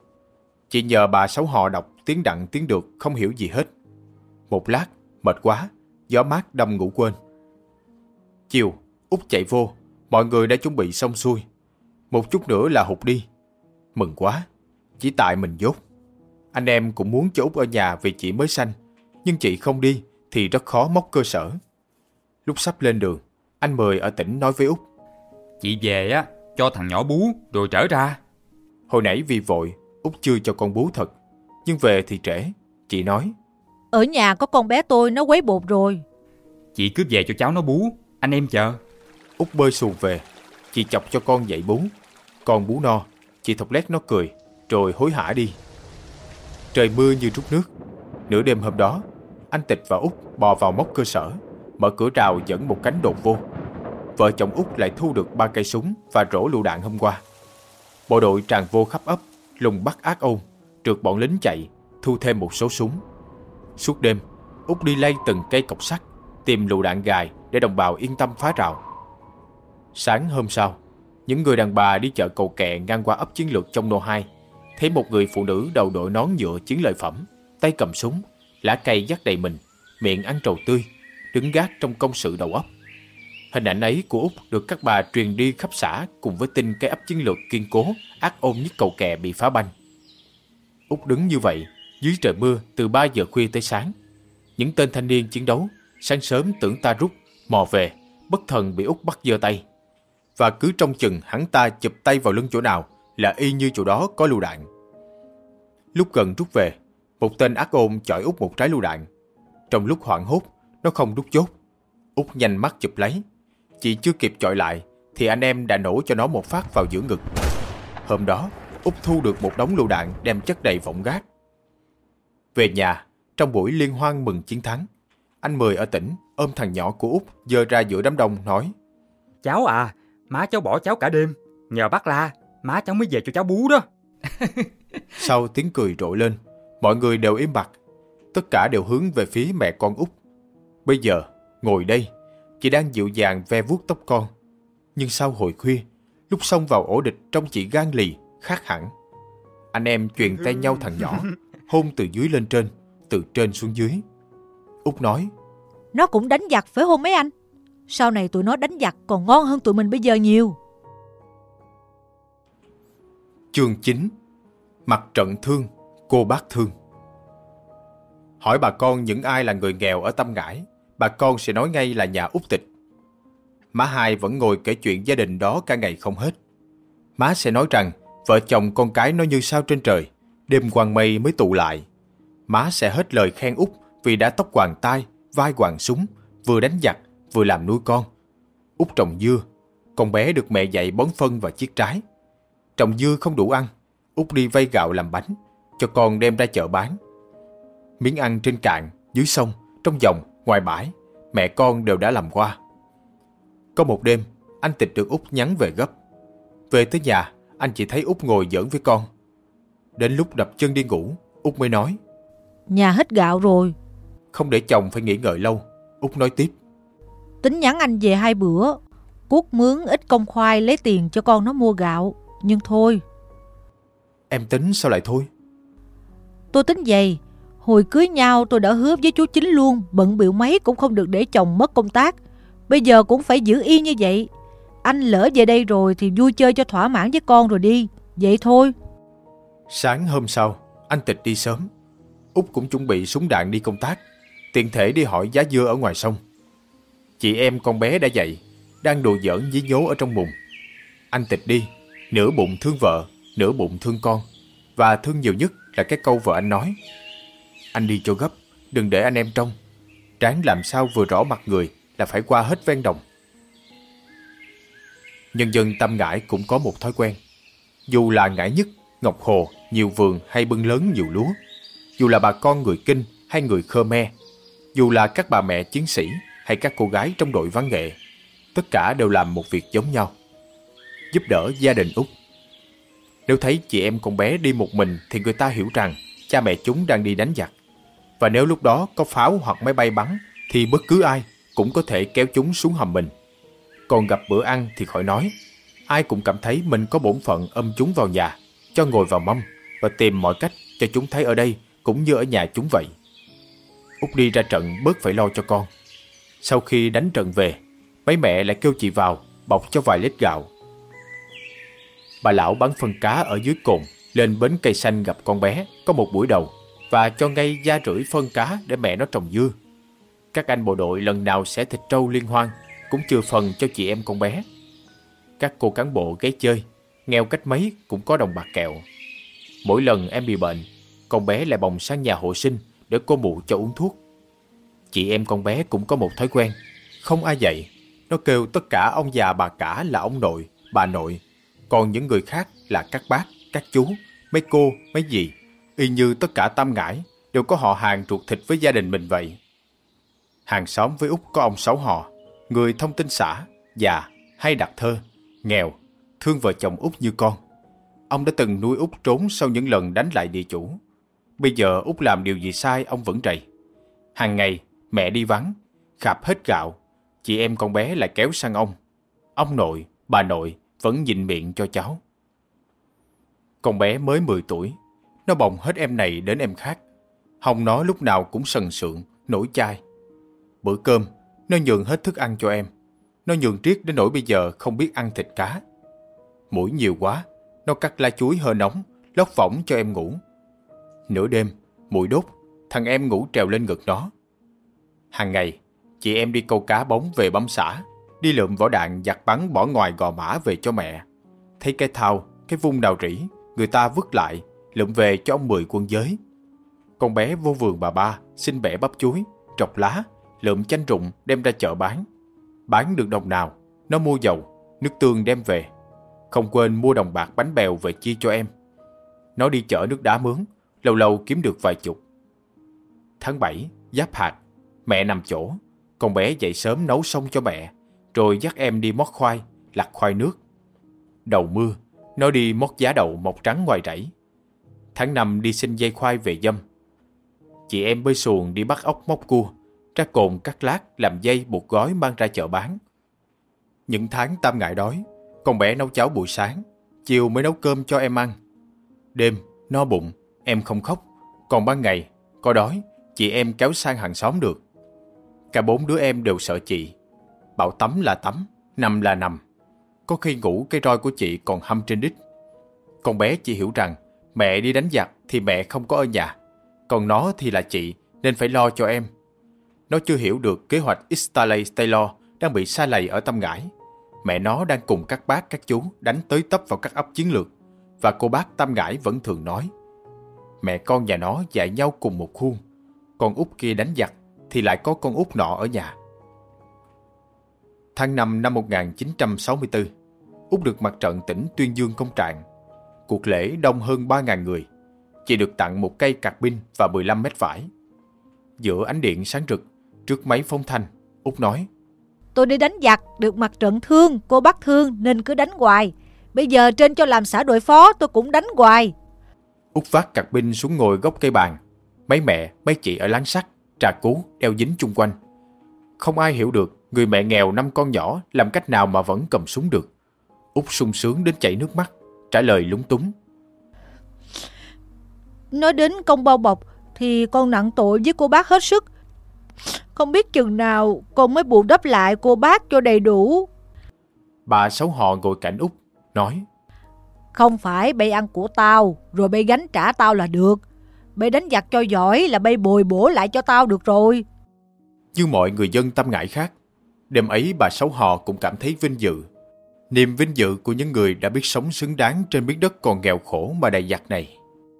Chị nhờ bà Sáu Họ đọc tiếng đặng tiếng được, không hiểu gì hết. Một lát, mệt quá, gió mát đâm ngủ quên. Chiều, Út chạy vô, mọi người đã chuẩn bị xong xuôi. Một chút nữa là hụt đi. Mừng quá, chỉ tại mình dốt. Anh em cũng muốn cho Út ở nhà vì chị mới sanh, nhưng chị không đi thì rất khó móc cơ sở. Lúc sắp lên đường, anh Mười ở tỉnh nói với Út: Chị về á, cho thằng nhỏ bú rồi trở ra. Hồi nãy vì vội, Út chưa cho con bú thật, nhưng về thì trễ. Chị nói: Ở nhà có con bé tôi, nó quấy bột rồi. Chị cứ về cho cháu nó bú, anh em chờ. Út bơi xuồng về, chị chọc cho con dậy bú. Con bú no, chị thọc lét nó cười, rồi hối hả đi. Trời mưa như trút nước. Nửa đêm hôm đó, anh Tịch và Út bò vào móc cơ sở, mở cửa rào dẫn một cánh đột vô. Vợ chồng Út lại thu được 3 cây súng và rổ lựu đạn hôm qua. Bộ đội tràn vô khắp ấp, lùng bắt ác ôn, trượt bọn lính chạy, thu thêm một số súng. Suốt đêm, Út đi lay từng cây cọc sắt, tìm lựu đạn gài để đồng bào yên tâm phá rào. Sáng hôm sau, những người đàn bà đi chợ Cầu Kè ngang qua ấp chiến lược trong Nô 2, thấy một người phụ nữ đầu đội nón nhựa chiến lợi phẩm, tay cầm súng, lá cây dắt đầy mình, miệng ăn trầu tươi, đứng gác trong công sự đầu ấp. Hình ảnh ấy của Út được các bà truyền đi khắp xã cùng với tin cái ấp chiến lược kiên cố, ác ôn nhất Cầu Kè bị phá banh. Út đứng như vậy, dưới trời mưa từ 3 giờ khuya tới sáng. Những tên thanh niên chiến đấu, sáng sớm tưởng ta rút, mò về, bất thần bị Út bắt giơ tay. Và cứ trông chừng hắn ta chụp tay vào lưng chỗ nào là y như chỗ đó có lựu đạn. Lúc gần rút về, một tên ác ôn chọi Út một trái lựu đạn. Trong lúc hoảng hốt, nó không đút chốt. Út nhanh mắt chụp lấy. Chị chưa kịp chọi lại thì anh em đã nổ cho nó một phát vào giữa ngực. Hôm đó, Út thu được một đống lựu đạn đem chất đầy vọng gác. Về nhà, trong buổi liên hoan mừng chiến thắng, anh Mười ở tỉnh ôm thằng nhỏ của Út giơ ra giữa đám đông nói: Cháu à, má cháu bỏ cháu cả đêm, nhờ bác La, má cháu mới về cho cháu bú đó. Sau tiếng cười rộ lên, mọi người đều im bặt. Tất cả đều hướng về phía mẹ con Út. Bây giờ, ngồi đây, chị đang dịu dàng ve vuốt tóc con. Nhưng sau hồi khuya, lúc xông vào ổ địch trông chị gan lì, khác hẳn. Anh em chuyền tay nhau thằng nhỏ, hôn từ dưới lên trên, từ trên xuống dưới. Út nói: Nó cũng đánh giặc phải không mấy anh? Sau này tụi nó đánh giặc còn ngon hơn tụi mình bây giờ nhiều. Chương 9. Mặt trận thương Cô bác Thương. Hỏi bà con những ai là người nghèo ở Tâm Ngãi, bà con sẽ nói ngay là nhà Út Tịch. Má Hai vẫn ngồi kể chuyện gia đình đó cả ngày không hết. Má sẽ nói rằng vợ chồng con cái nó như sao trên trời, đêm quàng mây mới tụ lại. Má sẽ hết lời khen Út vì đã tóc quàng tai, vai quàng súng, vừa đánh giặc, vừa làm nuôi con. Út trồng dưa, con bé được mẹ dạy bón phân và chiết trái. Trồng dưa không đủ ăn, Út đi vay gạo làm bánh, cho con đem ra chợ bán. Miếng ăn trên cạn, dưới sông, trong dòng, ngoài bãi, mẹ con đều đã làm qua. Có một đêm, anh Tịch được Út nhắn về gấp. Về tới nhà, anh chỉ thấy Út ngồi giỡn với con. Đến lúc đập chân đi ngủ, Út mới nói: Nhà hết gạo rồi. Không để chồng phải nghĩ ngợi lâu, Út nói tiếp: Tính nhắn anh về 2 bữa, cuốc mướn ít công khoai lấy tiền cho con nó mua gạo. Nhưng thôi. Em tính sao lại thôi? Tôi tính vậy. Hồi cưới nhau tôi đã hứa với chú Chính luôn, bận bịu mấy cũng không được để chồng mất công tác. Bây giờ cũng phải giữ yên như vậy. Anh lỡ về đây rồi thì vui chơi cho thỏa mãn với con rồi đi. Vậy thôi. Sáng hôm sau, anh Tịch đi sớm. Út cũng chuẩn bị súng đạn đi công tác, tiện thể đi hỏi giá dưa ở ngoài sông. Chị em con bé đã dậy, đang đùa giỡn với nhố ở trong mùng. Anh Tịch đi, nửa bụng thương vợ, nửa bụng thương con. Và thương nhiều nhất là cái câu vợ anh nói: Anh đi cho gấp, đừng để anh em trông. Ráng làm sao vừa rõ mặt người là phải qua hết ven đồng. Nhân dân Tâm Ngãi cũng có một thói quen. Dù là Ngãi Nhất, Ngọc Hồ, nhiều vườn hay bưng lớn nhiều lúa, dù là bà con người Kinh hay người Khmer, dù là các bà mẹ chiến sĩ hay các cô gái trong đội văn nghệ, tất cả đều làm một việc giống nhau: giúp đỡ gia đình Út. Nếu thấy chị em con bé đi một mình thì người ta hiểu rằng cha mẹ chúng đang đi đánh giặc. Và nếu lúc đó có pháo hoặc máy bay bắn thì bất cứ ai cũng có thể kéo chúng xuống hầm mình. Còn gặp bữa ăn thì khỏi nói, ai cũng cảm thấy mình có bổn phận chúng vào nhà, cho ngồi vào mâm và tìm mọi cách cho chúng thấy ở đây cũng như ở nhà chúng vậy. Út đi ra trận bớt phải lo cho con. Sau khi đánh trận về, mấy mẹ lại kêu chị vào bọc cho vài lít gạo. Bà lão bán phân cá ở dưới cồn lên bến cây xanh gặp con bé có một buổi đầu và cho ngay da rưỡi phân cá để mẹ nó trồng dưa. Các anh bộ đội lần nào sẽ thịt trâu liên hoan, cũng chừa phần cho chị em con bé. Các cô cán bộ ghé chơi, nghèo cách mấy cũng có đồng bạc kẹo. Mỗi lần em bị bệnh, con bé lại bồng sang nhà hộ sinh để cô mụ cho uống thuốc. Chị em con bé cũng có một thói quen, không ai dạy, nó kêu tất cả ông già bà cả là ông nội, bà nội, còn những người khác là các bác, các chú, mấy cô, mấy dì, y như tất cả Tam Ngãi đều có họ hàng ruột thịt với gia đình mình vậy. Hàng xóm với Út có ông Sáu họ, người thông tin xã, già, hay đặt thơ, nghèo, thương vợ chồng Út như con. Ông đã từng nuôi Út trốn sau những lần đánh lại địa chủ. Bây giờ Út làm điều gì sai ông vẫn rầy. Hàng ngày mẹ đi vắng, khạp hết gạo, chị em con bé lại kéo sang ông. Ông nội, bà nội vẫn nhịn miệng cho cháu. Con bé mới 10 tuổi, nó bồng hết em này đến em khác. Hông nó lúc nào cũng sần sượng, nổi chai. Bữa cơm, nó nhường hết thức ăn cho em. Nó nhường triết đến nỗi bây giờ không biết ăn thịt cá. Muỗi nhiều quá, nó cắt lá chuối hơi nóng, lót võng cho em ngủ. Nửa đêm, muỗi đốt, thằng em ngủ trèo lên ngực nó. Hàng ngày, chị em đi câu cá bóng về bấm xã, đi lượm vỏ đạn giặt bắn bỏ ngoài Gò Mã về cho mẹ. Thấy cái thau, cái vung nào rỉ, người ta vứt lại, lượm về cho ông 10 quân giới. Con bé vô vườn bà ba, xin bẻ bắp chuối, trọc lá, lượm chanh rụng đem ra chợ bán. Bán được đồng nào, nó mua dầu, nước tương đem về. Không quên mua đồng bạc bánh bèo về chia cho em. Nó đi chợ nước đá mướn, lâu lâu kiếm được vài chục. Tháng 7, giáp hạt, mẹ nằm chỗ, con bé dậy sớm nấu xong cho mẹ, rồi dắt em đi mót khoai, lặt khoai nước. Đầu mưa, nó đi mót giá đậu mọc trắng ngoài rẫy. Tháng 5 đi xin dây khoai về dâm. Chị em bơi xuồng đi bắt ốc móc cua, ra cồn cắt lát làm dây buộc gói mang ra chợ bán. Những tháng Tam Ngãi đói, con bé nấu cháo buổi sáng, chiều mới nấu cơm cho em ăn. Đêm, no bụng, em không khóc, còn ban ngày, có đói, chị em kéo sang hàng xóm được. Cả 4 đứa em đều sợ chị. Bảo tắm là tắm, nằm là nằm. Có khi ngủ cái roi của chị còn hâm trên đít. Con bé chỉ hiểu rằng Mẹ đi đánh giặc thì mẹ không có ở nhà, còn nó thì là chị nên phải lo cho em. Nó chưa hiểu được kế hoạch Stanley Taylor đang bị sa lầy ở Tâm Ngãi. Mẹ nó đang cùng các bác các chú đánh tới tấp vào các ấp chiến lược, và cô bác Tâm Ngãi vẫn thường nói mẹ con nhà nó dạy nhau cùng một khuôn, con út kia đánh giặc thì lại có con út nọ ở nhà. Tháng 5 năm 1964, Út được mặt trận tỉnh tuyên dương công trạng. Cuộc lễ đông hơn 3.000 người. Chị được tặng một cây cạc pin và 15 mét vải. Giữa ánh điện sáng rực, trước máy phóng thanh, Út nói: Tôi đi đánh giặc, được mặt trận thương, cô bác thương nên cứ đánh hoài. Bây giờ trên cho làm xã đội phó tôi cũng đánh hoài. Út vác cạc pin xuống ngồi góc cây bàn. Mấy mẹ, mấy chị ở láng sắt, trà cú đeo dính chung quanh. Không ai hiểu được người mẹ nghèo 5 con nhỏ làm cách nào mà vẫn cầm súng được. Út sung sướng đến chảy nước mắt, trả lời lúng túng: Nói đến công bao bọc thì con nặng tội với cô bác hết sức. Không biết chừng nào con mới bù đắp lại cô bác cho đầy đủ. Bà Sáu Họ ngồi cạnh Út, nói: Không phải bay ăn của tao rồi bay gánh trả tao là được. Bay đánh giặc cho giỏi là bay bồi bổ lại cho tao được rồi. Như mọi người dân Tâm Ngãi khác, đêm ấy bà Sáu Họ cũng cảm thấy vinh dự. Niềm vinh dự của những người đã biết sống xứng đáng trên miếng đất còn nghèo khổ mà đầy giặc này.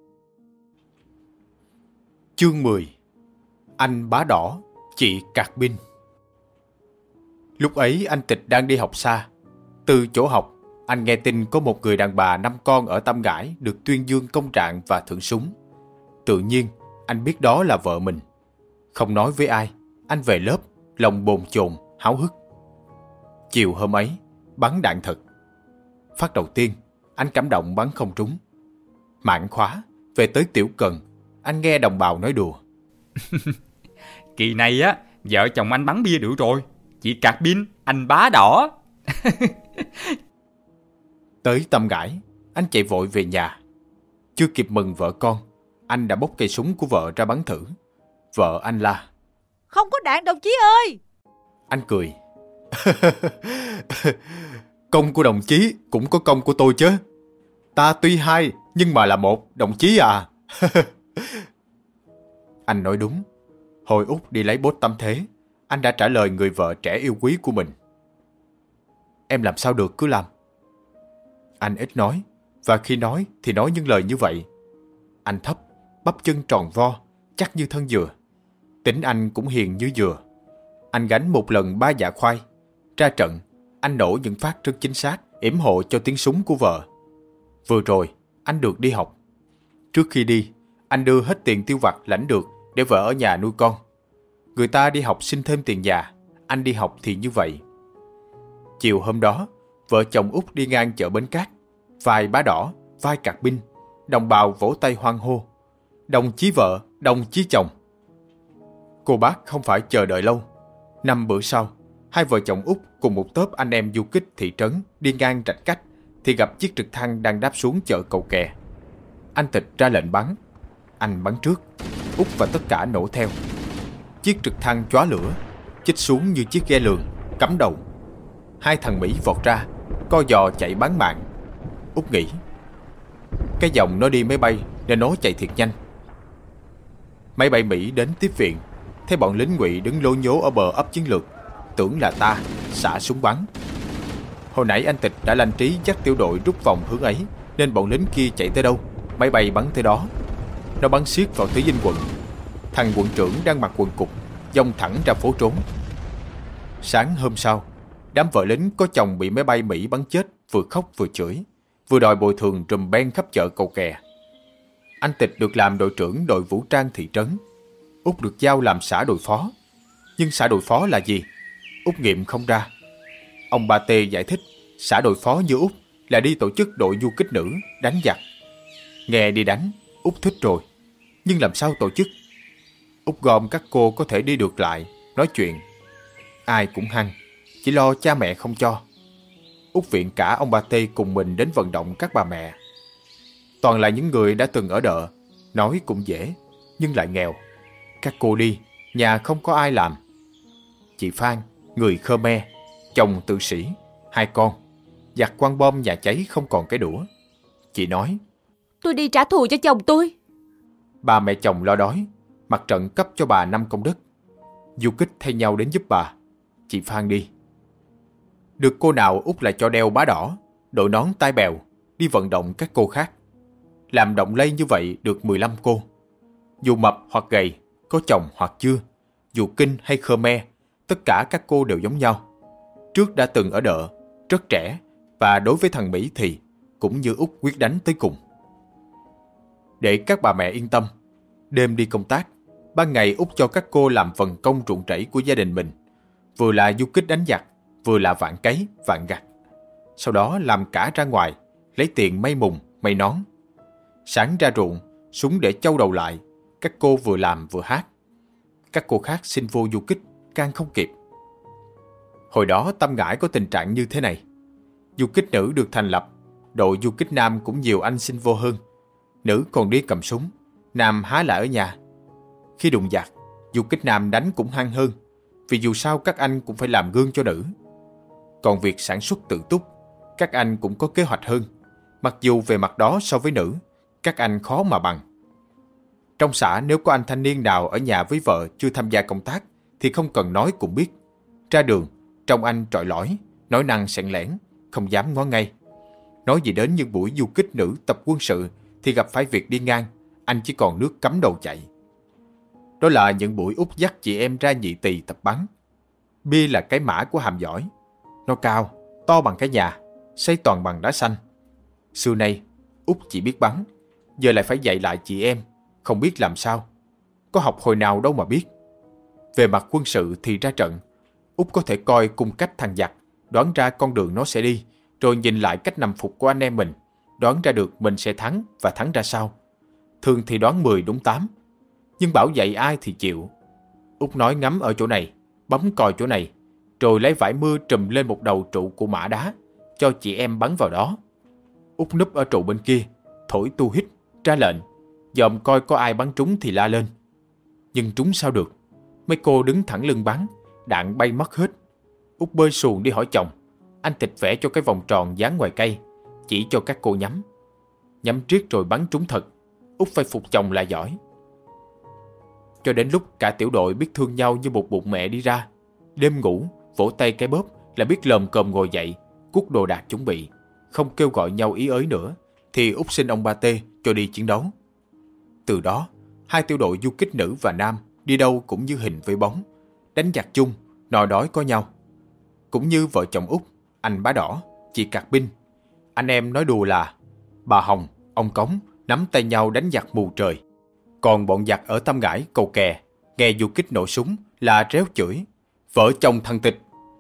Chương 10. Anh Bá Đỏ, chị Cạc Pin. Lúc ấy anh Tịch đang đi học xa. Từ chỗ học, anh nghe tin có một người đàn bà 5 con ở Tâm Ngãi được tuyên dương công trạng và thưởng súng. Tự nhiên, anh biết đó là vợ mình. Không nói với ai, anh về lớp, lòng bồn chồn, háo hức. Chiều hôm ấy, bắn đạn thật. Phát đầu tiên, anh cảm động bắn không trúng. Mạn khóa, về tới Tiểu Cần, anh nghe đồng bào nói đùa: Kỳ này á, vợ chồng anh bắn bia được rồi. Chị Cạc Pin, anh Bá Đỏ. Tới Tâm Ngãi, anh chạy vội về nhà. Chưa kịp mừng vợ con, anh đã bốc cây súng của vợ ra bắn thử. Vợ anh la: Không có đạn đồng chí ơi. Anh cười: Công của đồng chí cũng có công của tôi chứ. Ta tuy hai nhưng mà là một, đồng chí à. Anh nói đúng. Hồi Út đi lấy bốt tắm thế, anh đã trả lời người vợ trẻ yêu quý của mình: Em làm sao được cứ làm. Anh ít nói, và khi nói thì nói những lời như vậy. Anh thấp, bắp chân tròn vo, chắc như thân dừa. Tính anh cũng hiền như dừa. Anh gánh một lần 3 dạ khoai. Ra trận, anh nổ những phát rất chính xác, yểm hộ cho tiếng súng của vợ. Vừa rồi, anh được đi học. Trước khi đi, anh đưa hết tiền tiêu vặt lãnh được để vợ ở nhà nuôi con. Người ta đi học xin thêm tiền nhà, anh đi học thì như vậy. Chiều hôm đó, vợ chồng Út đi ngang chợ Bến Cát. Vai Bá Đỏ, vai Cạc Pin, đồng bào vỗ tay hoan hô: Đồng chí vợ, đồng chí chồng. Cô bác không phải chờ đợi lâu. 5 bữa sau, hai vợ chồng Út cùng một tốp anh em du kích thị trấn đi ngang rạch cách thì gặp chiếc trực thăng đang đáp xuống chợ Cầu Kè. Anh Tịch ra lệnh bắn. Anh bắn trước, Út và tất cả nổ theo. Chiếc trực thăng chóa lửa, chích xuống như chiếc ghe lường, cắm đầu. Hai thằng Mỹ vọt ra, co giò chạy bán mạng. Út nghĩ cái dòng nó đi máy bay nên nó chạy thiệt nhanh. Máy bay Mỹ đến tiếp viện, thấy bọn lính Ngụy đứng lố nhố ở bờ ấp chiến lược, tưởng là ta, xả súng bắn. Hồi nãy anh Tịch đã lanh trí dắt tiểu đội rút vòng hướng ấy, nên bọn lính kia chạy tới đâu, máy bay bắn tới đó. Nó bắn xiết vào tới Vinh quận. Thằng quận trưởng đang mặc quần cục dông thẳng ra phố trốn. Sáng hôm sau, đám vợ lính có chồng bị máy bay Mỹ bắn chết vừa khóc vừa chửi, vừa đòi bồi thường trùm ben khắp chợ Cầu Kè. Anh Tịch được làm đội trưởng đội vũ trang thị trấn. Út được giao làm xã đội phó. Nhưng xã đội phó là gì? Út nghiệm không ra. Ông Ba Tê giải thích xã đội phó như Út là đi tổ chức đội du kích nữ đánh giặc. Nghe đi đánh, Út thích rồi. Nhưng làm sao tổ chức? Út gom các cô có thể đi được lại, nói chuyện. Ai cũng hăng, chỉ lo cha mẹ không cho. Út viện cả ông Ba Tê cùng mình đến vận động các bà mẹ. Toàn là những người đã từng ở đợ, nói cũng dễ, nhưng lại nghèo. Các cô đi, nhà không có ai làm. Chị Phan, người Khmer, chồng tự sĩ, 2 con, giặt quăng bom nhà cháy không còn cái đũa. Chị nói: Tôi đi trả thù cho chồng tôi. Ba mẹ chồng lo đói, mặt trận cấp cho bà 5 công đất. Du kích thay nhau đến giúp bà. Chị Phan đi. Được cô nào Út lại cho đeo bá đỏ, đội nón tai bèo, đi vận động các cô khác. Làm động lây như vậy được 15 cô. Dù mập hoặc gầy, có chồng hoặc chưa, dù Kinh hay Khmer, tất cả các cô đều giống nhau. Trước đã từng ở đợ, rất trẻ, và đối với thằng Mỹ thì cũng như Út quyết đánh tới cùng. Để các bà mẹ yên tâm, đêm đi công tác, ban ngày Út cho các cô làm phần công ruộng rẫy của gia đình mình, vừa là du kích đánh giặc, vừa là vạn cấy, vạn gặt. Sau đó làm cả ra ngoài, lấy tiền may mùng, may nón. Sáng ra ruộng, súng để châu đầu lại, các cô vừa làm vừa hát. Các cô khác xin vô du kích, can không kịp. Hồi đó Tâm Ngãi có tình trạng như thế này. Du kích nữ được thành lập, đội du kích nam cũng nhiều anh xin vô hơn. Nữ còn đi cầm súng, nam há lại ở nhà. Khi đụng giặc, du kích nam đánh cũng hăng hơn, vì dù sao các anh cũng phải làm gương cho nữ. Còn việc sản xuất tự túc, các anh cũng có kế hoạch hơn. Mặc dù về mặt đó so với nữ, các anh khó mà bằng. Trong xã nếu có anh thanh niên nào ở nhà với vợ chưa tham gia công tác thì không cần nói cũng biết. Ra đường, trông anh trọi lỏi, nói năng sẹn lẻn, không dám ngó ngay. Nói gì đến những buổi du kích nữ tập quân sự thì gặp phải việc đi ngang, anh chỉ còn nước cắm đầu chạy. Đó là những buổi Út dắt chị em ra Nhị Tỳ tập bắn. Bia là cái mã của hàm giỏi. Nó cao, to bằng cái nhà, xây toàn bằng đá xanh. Xưa nay, Út chỉ biết bắn, giờ lại phải dạy lại chị em, không biết làm sao. Có học hồi nào đâu mà biết. Về mặt quân sự thì ra trận, Út có thể coi cung cách thằng giặc, đoán ra con đường nó sẽ đi, rồi nhìn lại cách nằm phục của anh em mình, đoán ra được mình sẽ thắng và thắng ra sao. Thường thì đoán 10 đúng 8, nhưng bảo dạy ai thì chịu. Út nói ngắm ở chỗ này, bấm còi chỗ này, rồi lấy vải mưa trùm lên một đầu trụ của mã đá, cho chị em bắn vào đó. Út núp ở trụ bên kia, thổi tu hít, ra lệnh, dòm coi có ai bắn trúng thì la lên. Nhưng trúng sao được, mấy cô đứng thẳng lưng bắn, đạn bay mất hết. Út bơi xuồng đi hỏi chồng, anh Tịch vẽ cho cái vòng tròn dán ngoài cây, chỉ cho các cô nhắm. Nhắm triết rồi bắn trúng thật, Út phải phục chồng là giỏi. Cho đến lúc cả tiểu đội biết thương nhau như một bụng mẹ đi ra, đêm ngủ, vỗ tay cái bóp là biết lồm cồm ngồi dậy, cuốc đồ đạc chuẩn bị, không kêu gọi nhau ý ới nữa, thì Út xin ông Ba Tê cho đi chiến đấu. Từ đó, hai tiểu đội du kích nữ và nam đi đâu cũng như hình với bóng, đánh giặc chung, no đói có nhau. Cũng như vợ chồng Út, anh Bá Đỏ, chị Cạc Binh. Anh em nói đùa là bà Hồng, ông Cống nắm tay nhau đánh giặc mù trời. Còn bọn giặc ở Tâm Ngãi, Cầu Kè, nghe du kích nổ súng là réo chửi vợ chồng thằng Tịch.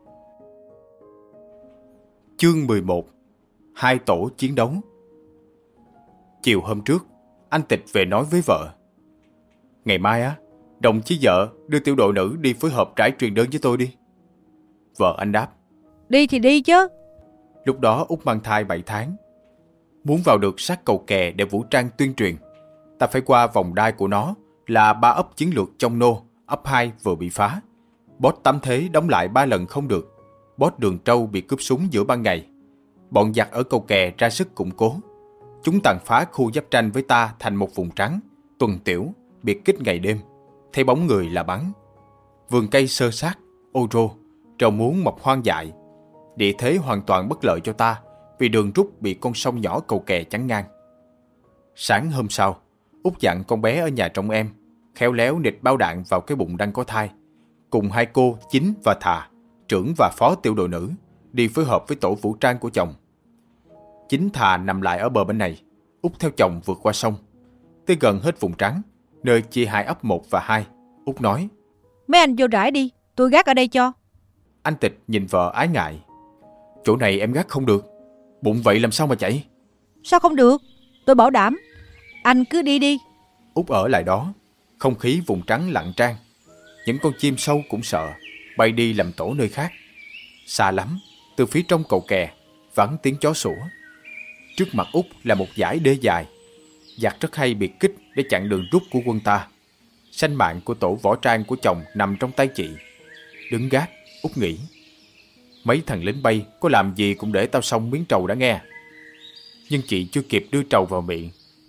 Chương 11. Hai tổ chiến đấu. Chiều hôm trước, anh Tịch về nói với vợ, ngày mai á, đồng chí vợ đưa tiểu đội nữ đi phối hợp trải truyền đơn với tôi đi. Vợ anh đáp, Đi thì đi chứ. lúc đó Út mang thai 7 tháng. Muốn vào được sát Cầu Kè để vũ trang tuyên truyền, ta phải qua vòng đai của nó là 3 ấp chiến lược trong nô, ấp 2 vừa bị phá. Boss Tám Thế đóng lại 3 lần không được. Boss Đường Trâu bị cướp súng giữa ban ngày. Bọn giặc ở Cầu Kè ra sức củng cố. Chúng tàn phá khu giáp tranh với ta thành một vùng trắng, tuần tiểu, biệt kích ngày đêm. Thấy bóng người là bắn. Vườn cây xơ xác, ô rô, rau muống mọc hoang dại. Địa thế hoàn toàn bất lợi cho ta vì đường rút bị con sông nhỏ Cầu Kè chắn ngang. Sáng hôm sau, Út dặn con bé ở nhà trông em, khéo léo nịt bao đạn vào cái bụng đang có thai, cùng hai cô Chính và Thà, trưởng và phó tiểu đội nữ, đi phối hợp với tổ vũ trang của chồng. Chính Thà nằm lại ở bờ bên này, Út theo chồng vượt qua sông. Tới gần hết vùng trắng, nơi chia hai ấp 1 và 2, Út nói, Mấy anh vô rải đi, tôi gác ở đây cho. Anh Tịch nhìn vợ ái ngại, chỗ này em gác không được, bụng vậy làm sao mà chạy. Sao không được, tôi bảo đảm. Anh cứ đi đi. Út ở lại đó, không khí vùng trắng lặng trang. Những con chim sâu cũng sợ, bay đi làm tổ nơi khác. Xa lắm, từ phía trong Cầu Kè, vắng tiếng chó sủa. Trước mặt Út là một dải đê dài. Giặc rất hay biệt kích để chặn đường rút của quân ta. Sanh mạng của tổ võ trang của chồng nằm trong tay chị. Đứng gác, Út nghĩ, mấy thằng lính bay có làm gì cũng để tao xong miếng trầu đã nghe. Nhưng chị chưa kịp đưa trầu vào miệng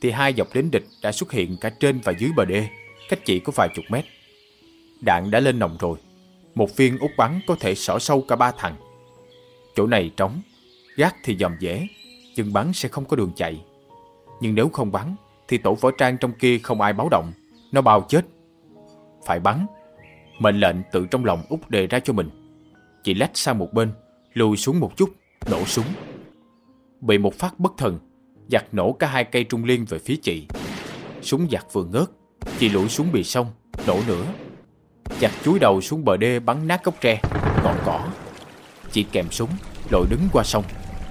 thì 2 dọc lính địch đã xuất hiện cả trên và dưới bờ đê, cách chỉ có vài chục mét. Đạn đã lên nòng rồi. Một viên Út bắn có thể xỏ sâu cả 3 thằng. Chỗ này trống, gác thì dòm dễ, nhưng bắn sẽ không có đường chạy. Nhưng nếu không bắn thì tổ võ trang trong kia không ai báo động, nó bao chết. Phải bắn. Mệnh lệnh tự trong lòng Út đề ra cho mình. Chị lách sang một bên, lùi xuống một chút, nổ súng. Bị một phát bất thần, giặc nổ cả 2 cây trung liên về phía chị. Súng giặc vừa ngớt, chị lủi xuống bì sông, nổ nữa. Giặc chúi đầu xuống bờ đê bắn nát gốc tre, ngọn cỏ. Chị kèm súng, lội đứng qua sông.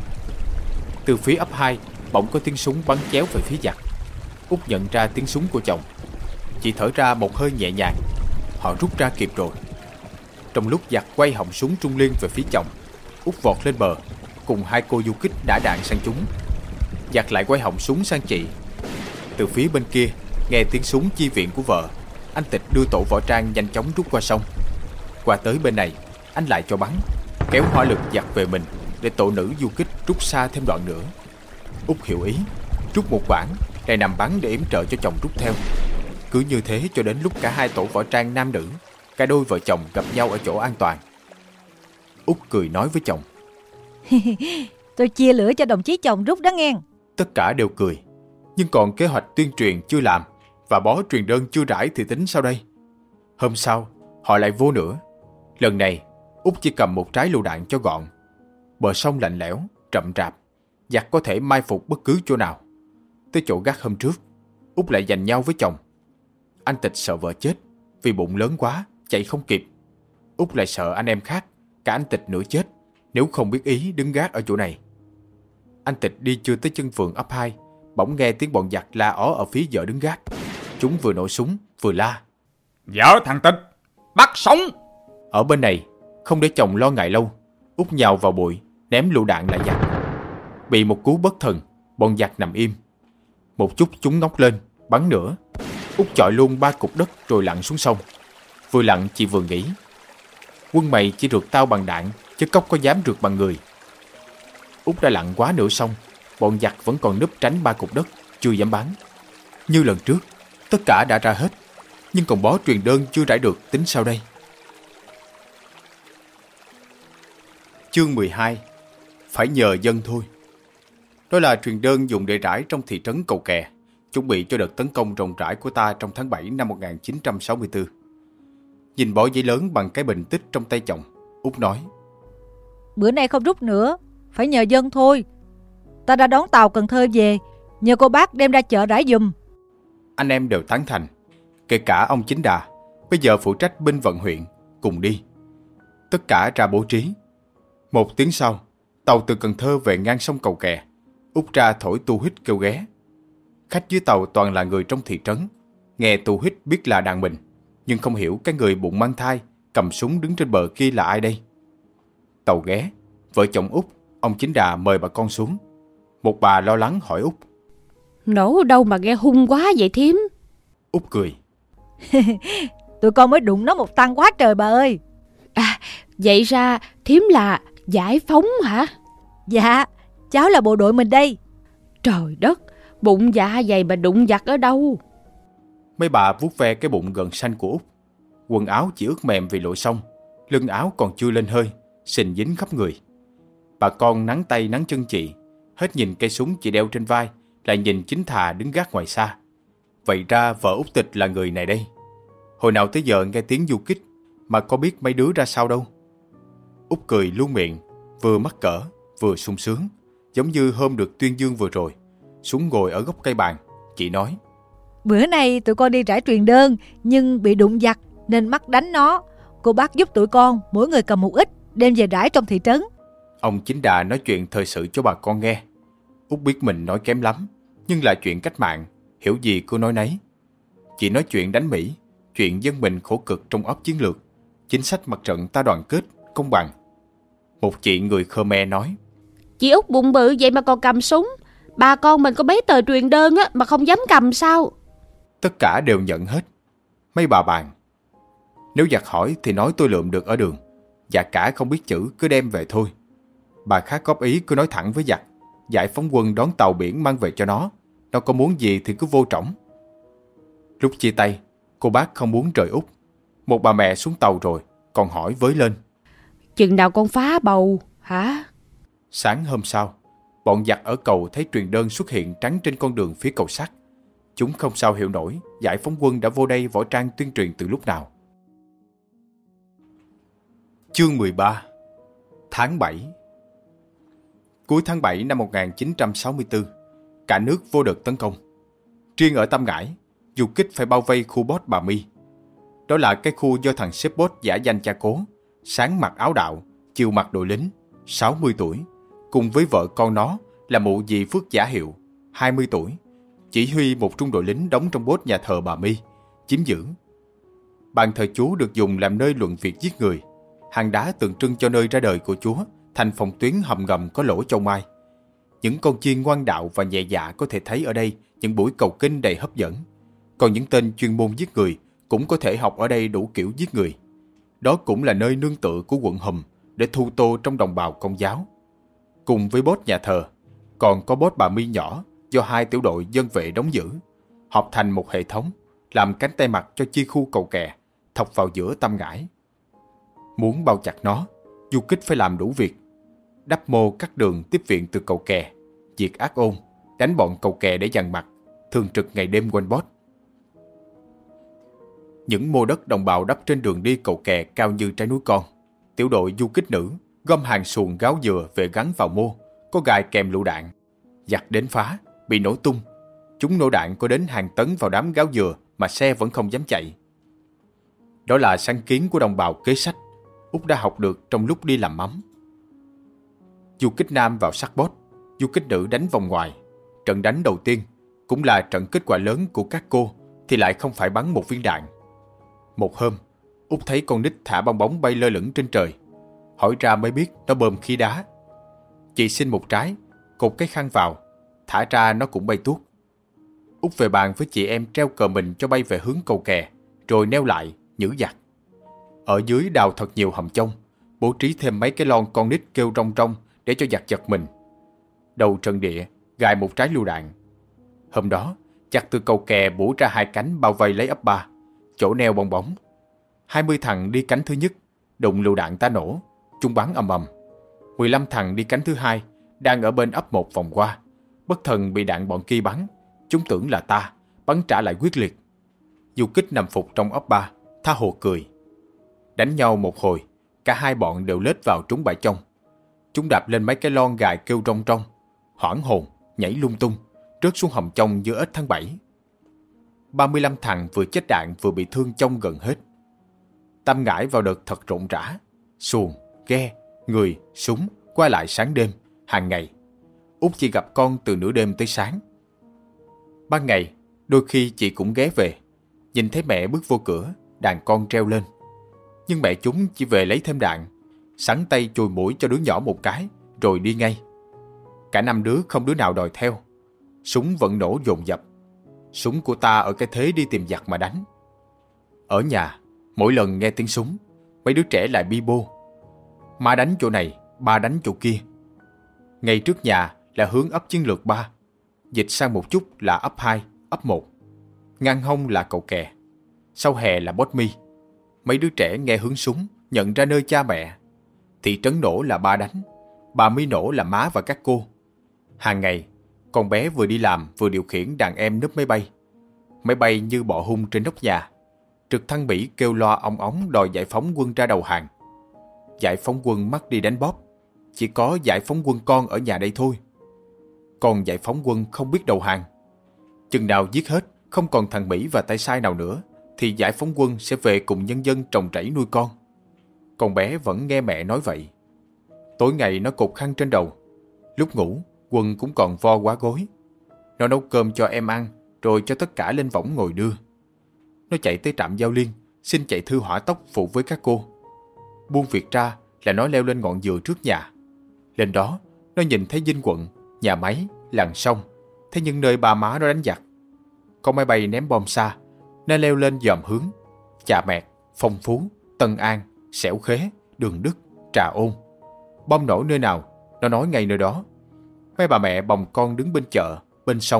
Từ phía ấp 2, bỗng có tiếng súng bắn chéo về phía giặc. Út nhận ra tiếng súng của chồng. Chị thở ra một hơi nhẹ nhàng. Họ rút ra kịp rồi. Trong lúc giặc quay họng súng trung liên về phía chồng, Út vọt lên bờ, cùng 2 cô du kích đã đạn sang chúng. Giặc lại quay họng súng sang chị. Từ phía bên kia, nghe tiếng súng chi viện của vợ, anh Tịch đưa tổ võ trang nhanh chóng rút qua sông. Qua tới bên này, anh lại cho bắn, kéo hỏa lực giặc về mình để tổ nữ du kích rút xa thêm đoạn nữa. Út hiểu ý, rút một quãng, lại nằm bắn để yểm trợ cho chồng rút theo. Cứ như thế cho đến lúc cả 2 tổ võ trang nam nữ, cả đôi vợ chồng gặp nhau ở chỗ an toàn. Út cười nói với chồng: Tôi chia lửa cho đồng chí chồng rút đó nghe. Tất cả đều cười. Nhưng còn kế hoạch tuyên truyền chưa làm và bó truyền đơn chưa rải thì tính sao đây? Hôm sau, họ lại vô nữa. Lần này, Út chỉ cầm một trái lựu đạn cho gọn. Bờ sông lạnh lẽo, rậm rạp, giặc có thể mai phục bất cứ chỗ nào. Tới chỗ gác hôm trước, Út lại giành nhau với chồng. Anh Tịch sợ vợ chết vì bụng lớn quá, chạy không kịp. Út lại sợ anh em khác, cả anh Tịch nữa chết nếu không biết ý đứng gác ở chỗ này. Anh Tịch đi chưa tới chân vườn ấp 2, bỗng nghe tiếng bọn giặc la ó ở phía vợ đứng gác. Chúng vừa nổ súng vừa la: Vợ thằng Tịch, bắt sống! Ở bên này, không để chồng lo ngại lâu, Út nhào vào bụi, ném lựu đạn lại giặc. Bị một cú bất thần, bọn giặc nằm im. Một chút chúng ngóc lên, bắn nữa. Út chọi luôn 3 cục đất rồi lặn xuống sông. Vừa lặn chị vừa nghĩ: Quân mày chỉ rượt tao bằng đạn, chứ cóc có dám rượt bằng người. Út đã lặn quá nửa sông, bọn giặc vẫn còn núp tránh 3 cục đất, chưa dám bắn. Như lần trước, tất cả đã ra hết, nhưng còn bó truyền đơn chưa rải được, tính sao đây? Chương 12. Phải nhờ dân thôi. Đó là truyền đơn dùng để rải trong thị trấn Cầu Kè, chuẩn bị cho đợt tấn công rộng rãi của ta trong tháng 7 năm 1964. Nhìn bó giấy lớn bằng cái bình tích trong tay chồng, Út nói: Bữa nay không rút nữa, phải nhờ dân thôi. Ta đã đón tàu Cần Thơ về, nhờ cô bác đem ra chợ rải giùm. Anh em đều tán thành, kể cả ông Chính Đà, bây giờ phụ trách binh vận huyện, cùng đi. Tất cả ra bố trí. 1 tiếng sau, tàu từ Cần Thơ về ngang sông Cầu Kè. Út ra thổi tu hít kêu ghé. Khách dưới tàu toàn là người trong thị trấn. Nghe tu hít biết là đàn mình, nhưng không hiểu cái người bụng mang thai cầm súng đứng trên bờ kia là ai đây. Tàu ghé, vợ chồng Út, ông Chính Đà mời bà con xuống. Một bà lo lắng hỏi Út: Nổ ở đâu mà nghe hung quá vậy thím? Út cười: Tụi con mới đụng nó một tăng quá trời bà ơi. À, vậy ra thím là giải phóng hả? Dạ, cháu là bộ đội mình đây. Trời đất, bụng dạ dày mà đụng giặc ở đâu? Mấy bà vuốt ve cái bụng gần xanh của Út. Quần áo chỉ ướt mềm vì lội sông, lưng áo còn chưa lên hơi, sình dính khắp người. Bà con nắng tay nắng chân chị, hết nhìn cây súng chị đeo trên vai, lại nhìn Chính Thà đứng gác ngoài xa. Vậy ra vợ Út Tịch là người này đây. Hồi nào tới giờ nghe tiếng du kích mà có biết mấy đứa ra sao đâu. Út cười luôn miệng, vừa mắc cỡ vừa sung sướng, giống như hôm được tuyên dương vừa rồi. Xuống ngồi ở gốc cây bàn, chị nói: Bữa nay tụi con đi rải truyền đơn, nhưng bị đụng giặc nên mắc đánh nó. Cô bác giúp tụi con, mỗi người cầm một ít, đem về rải trong thị trấn. Ông Chính Đà nói chuyện thời sự cho bà con nghe. Út biết mình nói kém lắm, nhưng là chuyện cách mạng, hiểu gì cô nói nấy. Chị nói chuyện đánh Mỹ, chuyện dân mình khổ cực trong óc chiến lược, chính sách mặt trận ta đoàn kết, công bằng. Một chị người Khmer nói: Chị Út bụng bự vậy mà còn cầm súng. Bà con mình có mấy tờ truyền đơn á mà không dám cầm sao? Tất cả đều nhận hết. Mấy bà bàn: Nếu giặc hỏi thì nói tôi lượm được ở đường, và cả không biết chữ cứ đem về thôi. Bà khác góp ý cứ nói thẳng với giặc, giải phóng quân đón tàu biển mang về cho nó, Nó có muốn gì thì cứ vô trỏng. Lúc chia tay, cô bác không muốn rời Út. Một bà mẹ xuống tàu rồi, còn hỏi với lên: Chừng nào con phá bầu hả? Sáng hôm sau, bọn giặc ở cầu thấy truyền đơn xuất hiện trắng trên con đường phía cầu sắt. Chúng không sao hiểu nổi giải phóng quân đã vô đây võ trang tuyên truyền từ lúc nào. Chương 13. Tháng 7. Cuối tháng 7 năm 1964, cả nước vô đợt tấn công. Riêng ở Tam Ngãi, du kích phải bao vây khu Bốt Bà My. Đó là cái khu do thằng sếp Bốt giả danh cha cố, sáng mặc áo đạo, chiều mặc đội lính, 60 tuổi, cùng với vợ con nó là mụ dì Phước Giả Hiệu, 20 tuổi, chỉ huy một trung đội lính đóng trong Bốt nhà thờ Bà My, chiếm giữ. Bàn thờ Chúa được dùng làm nơi luận việc giết người. Hang đá tượng trưng cho nơi ra đời của Chúa thành phòng tuyến hầm ngầm có lỗ châu mai. Những con chiên ngoan đạo và nhẹ dạ có thể thấy ở đây những buổi cầu kinh đầy hấp dẫn. Còn những tên chuyên môn giết người cũng có thể học ở đây đủ kiểu giết người. Đó cũng là nơi nương tựa của quận Hùm để thu tô trong đồng bào Công giáo. Cùng với Bốt nhà thờ, còn có Bốt Bà My nhỏ do 2 tiểu đội dân vệ đóng giữ, hợp thành một hệ thống, làm cánh tay mặt cho chi khu cầu kè, thọc vào giữa Tam Ngãi. Muốn bao chặt nó, du kích phải làm đủ việc: đắp mô cắt đường tiếp viện từ cầu kè, diệt ác ôn, đánh bọn cầu kè để dằn mặt, thường trực ngày đêm quanh Bốt. Những mô đất đồng bào đắp trên đường đi cầu kè cao như trái núi con. Tiểu đội du kích nữ gom hàng xuồng gáo dừa về gắn vào mô, có gài kèm lựu đạn. Giặc đến phá, bị nổ tung. Chúng nổ đạn có đến hàng tấn vào đám gáo dừa mà xe vẫn không dám chạy. Đó là sáng kiến của đồng bào kế sách, Út đã học được trong lúc đi làm mắm. Du kích nam vào sát Bốt, du kích nữ đánh vòng ngoài. Trận đánh đầu tiên, cũng là trận kết quả lớn của các cô, thì lại không phải bắn một viên đạn. Một hôm, Út thấy con nít thả bong bóng bay lơ lửng trên trời. Hỏi ra mới biết nó bơm khí đá. Chị xin một trái, cột cái khăn vào, thả ra nó cũng bay tuốt. Út về bàn với chị em treo cờ mình cho bay về hướng cầu kè, rồi neo lại, nhử giặc. Ở dưới đào thật nhiều hầm chông, bố trí thêm mấy cái lon con nít kêu rong rong để cho giặc giật mình. Đầu trận địa gài một trái lựu đạn. Hôm đó, giặc từ cầu kè bổ ra 2 cánh bao vây lấy ấp 3, chỗ neo bong bóng. 20 thằng đi cánh thứ nhất, đụng lựu đạn ta nổ, chúng bắn ầm ầm. 15 thằng đi cánh thứ hai, đang ở bên ấp 1 vòng qua, bất thần bị đạn bọn kia bắn, chúng tưởng là ta, bắn trả lại quyết liệt. Du kích nằm phục trong ấp 3, tha hồ cười. Đánh nhau một hồi, cả hai bọn đều lết vào trúng bãi chông. Chúng đạp lên mấy cái lon gài kêu rong rong, hoảng hồn, nhảy lung tung, rớt xuống hầm chông như ếch tháng 7. 35 thằng vừa chết đạn vừa bị thương chông gần hết. Tam Ngãi vào đợt thật rộn rã, xuồng, ghe, người, súng qua lại sáng đêm, hàng ngày. Út chỉ gặp con từ nửa đêm tới sáng. Ban ngày, đôi khi chị cũng ghé về, nhìn thấy mẹ bước vô cửa, đàn con treo lên. Nhưng mẹ chúng chỉ về lấy thêm đạn, sắn tay chùi mũi cho đứa nhỏ một cái, rồi đi ngay. Cả 5 đứa không đứa nào đòi theo. Súng vẫn nổ dồn dập. Súng của ta ở cái thế đi tìm giặc mà đánh. Ở nhà, mỗi lần nghe tiếng súng, mấy đứa trẻ lại bi bô. Má đánh chỗ này, ba đánh chỗ kia. Ngay trước nhà là hướng ấp chiến lược 3, dịch sang một chút là ấp 2, ấp 1. Ngang hông là cầu kè, sau hè là Bốt My. Mấy đứa trẻ nghe hướng súng, nhận ra nơi cha mẹ. Thị trấn nổ là ba đánh, bà My nổ là má và các cô. Hàng ngày, con bé vừa đi làm vừa điều khiển đàn em núp máy bay. Máy bay như bọ hung trên nóc nhà. Trực thăng Mỹ kêu loa ong óng đòi giải phóng quân ra đầu hàng. Giải phóng quân mắc đi đánh bóp. Chỉ có giải phóng quân con ở nhà đây thôi. Còn giải phóng quân không biết đầu hàng. Chừng nào giết hết, không còn thằng Mỹ và tay sai nào nữa, thì giải phóng quân sẽ về cùng nhân dân trồng rẫy nuôi con. Con bé vẫn nghe mẹ nói vậy. Tối ngày nó cột khăn trên đầu. Lúc ngủ, Quân cũng còn vo quá gối. Nó nấu cơm cho em ăn, rồi cho tất cả lên võng ngồi đưa. Nó chạy tới trạm Giao Liên, xin chạy thư hỏa tốc phụ với các cô. Buông việc ra là nó leo lên ngọn dừa trước nhà. Lên đó, nó nhìn thấy dinh quận, nhà máy, làng sông, thế nhưng nơi ba má nó đánh giặc. Con máy bay ném bom xa, nó leo lên dòm hướng. Chà Mẹt, Phong Phú, Tân An, Xẻo Khế, Đường Đức, Trà Ôn. Bom nổ nơi nào, nó nói ngay nơi đó. Mấy bà mẹ bồng con đứng bên chợ, bên sông,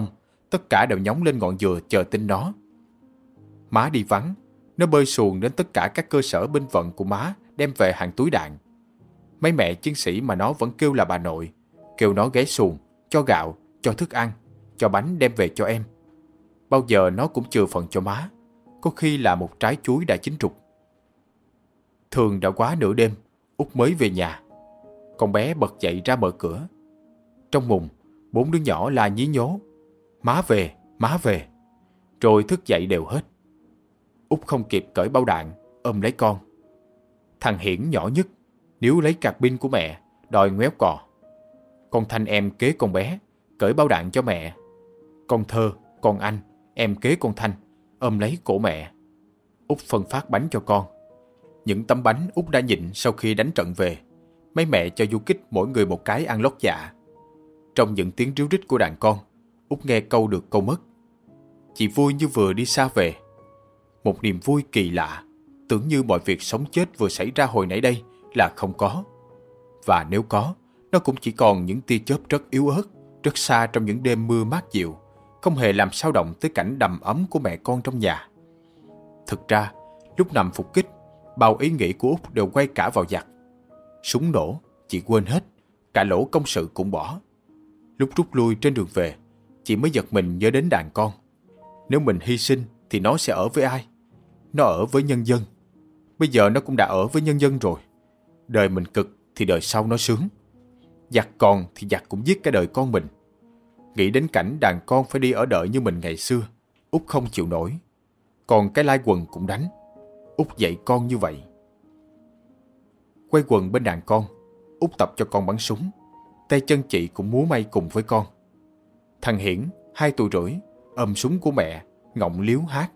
tất cả đều nhóng lên ngọn dừa chờ tin nó. Má đi vắng, nó bơi xuồng đến tất cả các cơ sở binh vận của má đem về hàng túi đạn. Mấy mẹ chiến sĩ mà nó vẫn kêu là bà nội, kêu nó ghé xuồng, cho gạo, cho thức ăn, cho bánh đem về cho em. Bao giờ nó cũng chừa phần cho má, có khi là một trái chuối đã chín rục. Thường đã quá nửa đêm, Út mới về nhà. Con bé bật dậy ra mở cửa. Trong mùng, 4 đứa nhỏ la nhí nhố: má về, má về. Rồi thức dậy đều hết. Út không kịp cởi bao đạn, ôm lấy con. Thằng Hiển nhỏ nhất, níu lấy cạc pin của mẹ, đòi ngoéo cò. Con Thanh em kế con bé, cởi bao đạn cho mẹ. Con Thơ, con Anh, em kế con Thanh, ôm lấy cổ mẹ. Út phân phát bánh cho con. Những tấm bánh Út đã nhịn sau khi đánh trận về. Mấy mẹ cho du kích mỗi người một cái ăn lót dạ. Trong những tiếng ríu rít của đàn con, Út nghe câu được câu mất. Chị vui như vừa đi xa về. Một niềm vui kỳ lạ, tưởng như mọi việc sống chết vừa xảy ra hồi nãy đây là không có. Và nếu có, nó cũng chỉ còn những tia chớp rất yếu ớt, rất xa trong những đêm mưa mát dịu, không hề làm xao động tới cảnh đầm ấm của mẹ con trong nhà. Thực ra, lúc nằm phục kích, bao ý nghĩ của Út đều quay cả vào giặc. Súng nổ, chị quên hết, cả lỗ công sự cũng bỏ. Lúc rút lui trên đường về, chị mới giật mình nhớ đến đàn con. Nếu mình hy sinh thì nó sẽ ở với ai? Nó ở với nhân dân. Bây giờ nó cũng đã ở với nhân dân rồi. Đời mình cực thì đời sau nó sướng. Giặc còn thì giặc cũng giết cái đời con mình. Nghĩ đến cảnh đàn con phải đi ở đợi như mình ngày xưa, Út không chịu nổi. Còn cái lai quần cũng đánh. Út dạy con như vậy. Quay quần bên đàn con, Út tập cho con bắn súng. Tay chân chị cũng múa may cùng với con. Thằng Hiển, 2 tuổi rưỡi, ôm súng của mẹ, ngọng líu hát: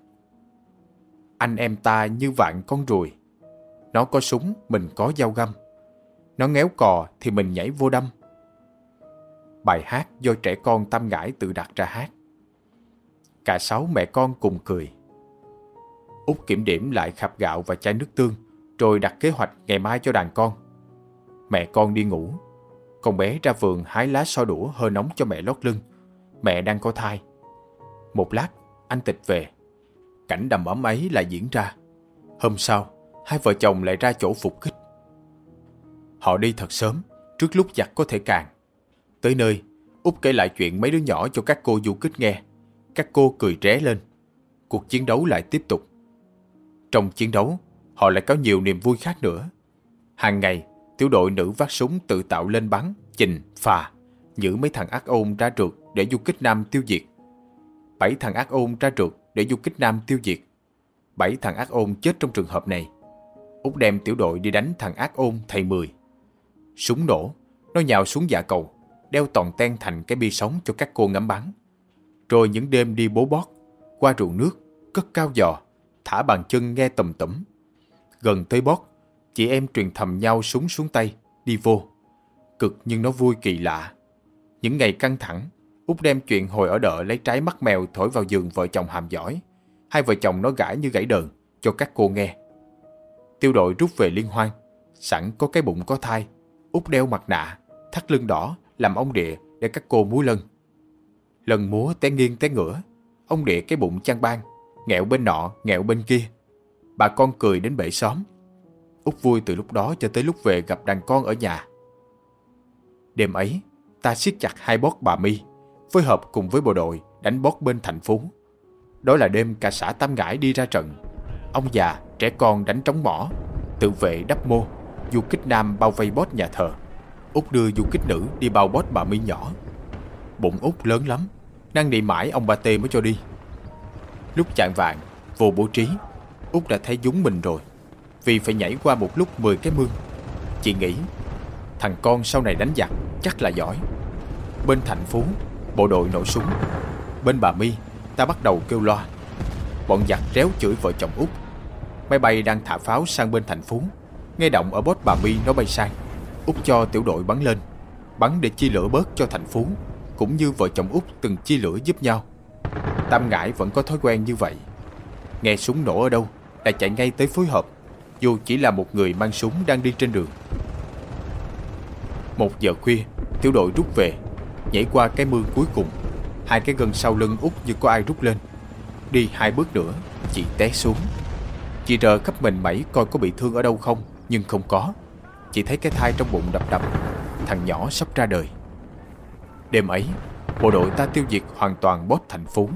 anh em ta như vạn con ruồi. Nó có súng, mình có dao găm. Nó ngéo cò thì mình nhảy vô đâm. Bài hát do trẻ con Tam Ngãi tự đặt ra hát. Cả 6 mẹ con cùng cười. Út kiểm điểm lại khạp gạo và chai nước tương, rồi đặt kế hoạch ngày mai cho đàn con. Mẹ con đi ngủ. Con bé ra vườn hái lá xo đũa hơi nóng cho mẹ lót lưng. Mẹ đang có thai. Một lát, anh Tịch về. Cảnh đầm ấm ấy lại diễn ra. Hôm sau, 2 vợ chồng lại ra chỗ phục kích. Họ đi thật sớm, trước lúc giặc có thể càn. Tới nơi, Út kể lại chuyện mấy đứa nhỏ cho các cô du kích nghe. Các cô cười ré lên. Cuộc chiến đấu lại tiếp tục. Trong chiến đấu, họ lại có nhiều niềm vui khác nữa. Hàng ngày, tiểu đội nữ vác súng tự tạo lên bắn, chình, phà, giữ mấy thằng ác ôn ra trượt để du kích nam tiêu diệt. 7 thằng ác ôn ra trượt để du kích nam tiêu diệt. 7 thằng ác ôn chết trong trường hợp này. Út đem tiểu đội đi đánh thằng ác ôn thầy 10. Súng nổ, nó nhào xuống dạ cầu, đeo toàn ten thành cái bi sống cho các cô ngắm bắn. Rồi những đêm đi bố bót, qua ruộng nước, cất cao giò, thả bàn chân nghe tùm tủm. Gần tới bót, chị em truyền thầm nhau súng xuống tay, đi vô. Cực nhưng nó vui kỳ lạ. Những ngày căng thẳng, Út đem chuyện hồi ở đợ lấy trái mắt mèo thổi vào giường vợ chồng hàm giỏi. 2 vợ chồng nó gãi như gãy đờn cho các cô nghe. Tiêu đội rút về liên hoan. Sẵn có cái bụng có thai, Út đeo mặt nạ, thắt lưng đỏ làm ông địa để các cô múa lân. Lần múa té nghiêng té ngửa, ông địa cái bụng chăn ban, nghẹo bên nọ nghẹo bên kia. Bà con cười đến bể xóm. Út vui từ lúc đó cho tới lúc về gặp đàn con ở nhà. Đêm ấy, ta siết chặt 2 bót Bà My, phối hợp cùng với bộ đội đánh bót bên Thành Phú. Đó là đêm cả xã Tam Ngãi đi ra trận. Ông già, trẻ con đánh trống mỏ, tự vệ đắp mô, du kích nam bao vây bót nhà thờ. Út đưa du kích nữ đi bao bót Bà My nhỏ. Bụng Út lớn lắm, năn nỉ mãi ông Ba Tê mới cho đi. Lúc chạng vạng, vô bố trí, Út đã thấy dúng mình rồi, vì phải nhảy qua một lúc 10 cái mương. Chị nghĩ, thằng con sau này đánh giặc chắc là giỏi. Bên Thành Phú, bộ đội nổ súng. Bên Bà My, ta bắt đầu kêu loa. Bọn giặc réo chửi vợ chồng Út. Máy bay đang thả pháo sang bên Thành Phú. Nghe động ở bót Bà My nó bay sang. Út cho tiểu đội bắn lên, bắn để chia lửa bớt cho Thành Phú, cũng như vợ chồng Út từng chia lửa giúp nhau. Tam Ngãi vẫn có thói quen như vậy. Nghe súng nổ ở đâu là chạy ngay tới phối hợp, dù chỉ là một người mang súng đang đi trên đường. 1 giờ khuya, tiểu đội rút về, nhảy qua cái mương cuối cùng. Hai cái gân sau lưng Út như có ai rút lên. Đi 2 bước nữa, chị té xuống. Chị rờ khắp mình mẩy coi có bị thương ở đâu không, nhưng không có. Chị thấy cái thai trong bụng đập đập. Thằng nhỏ sắp ra đời. Đêm ấy, bộ đội ta tiêu diệt hoàn toàn boss thành phố.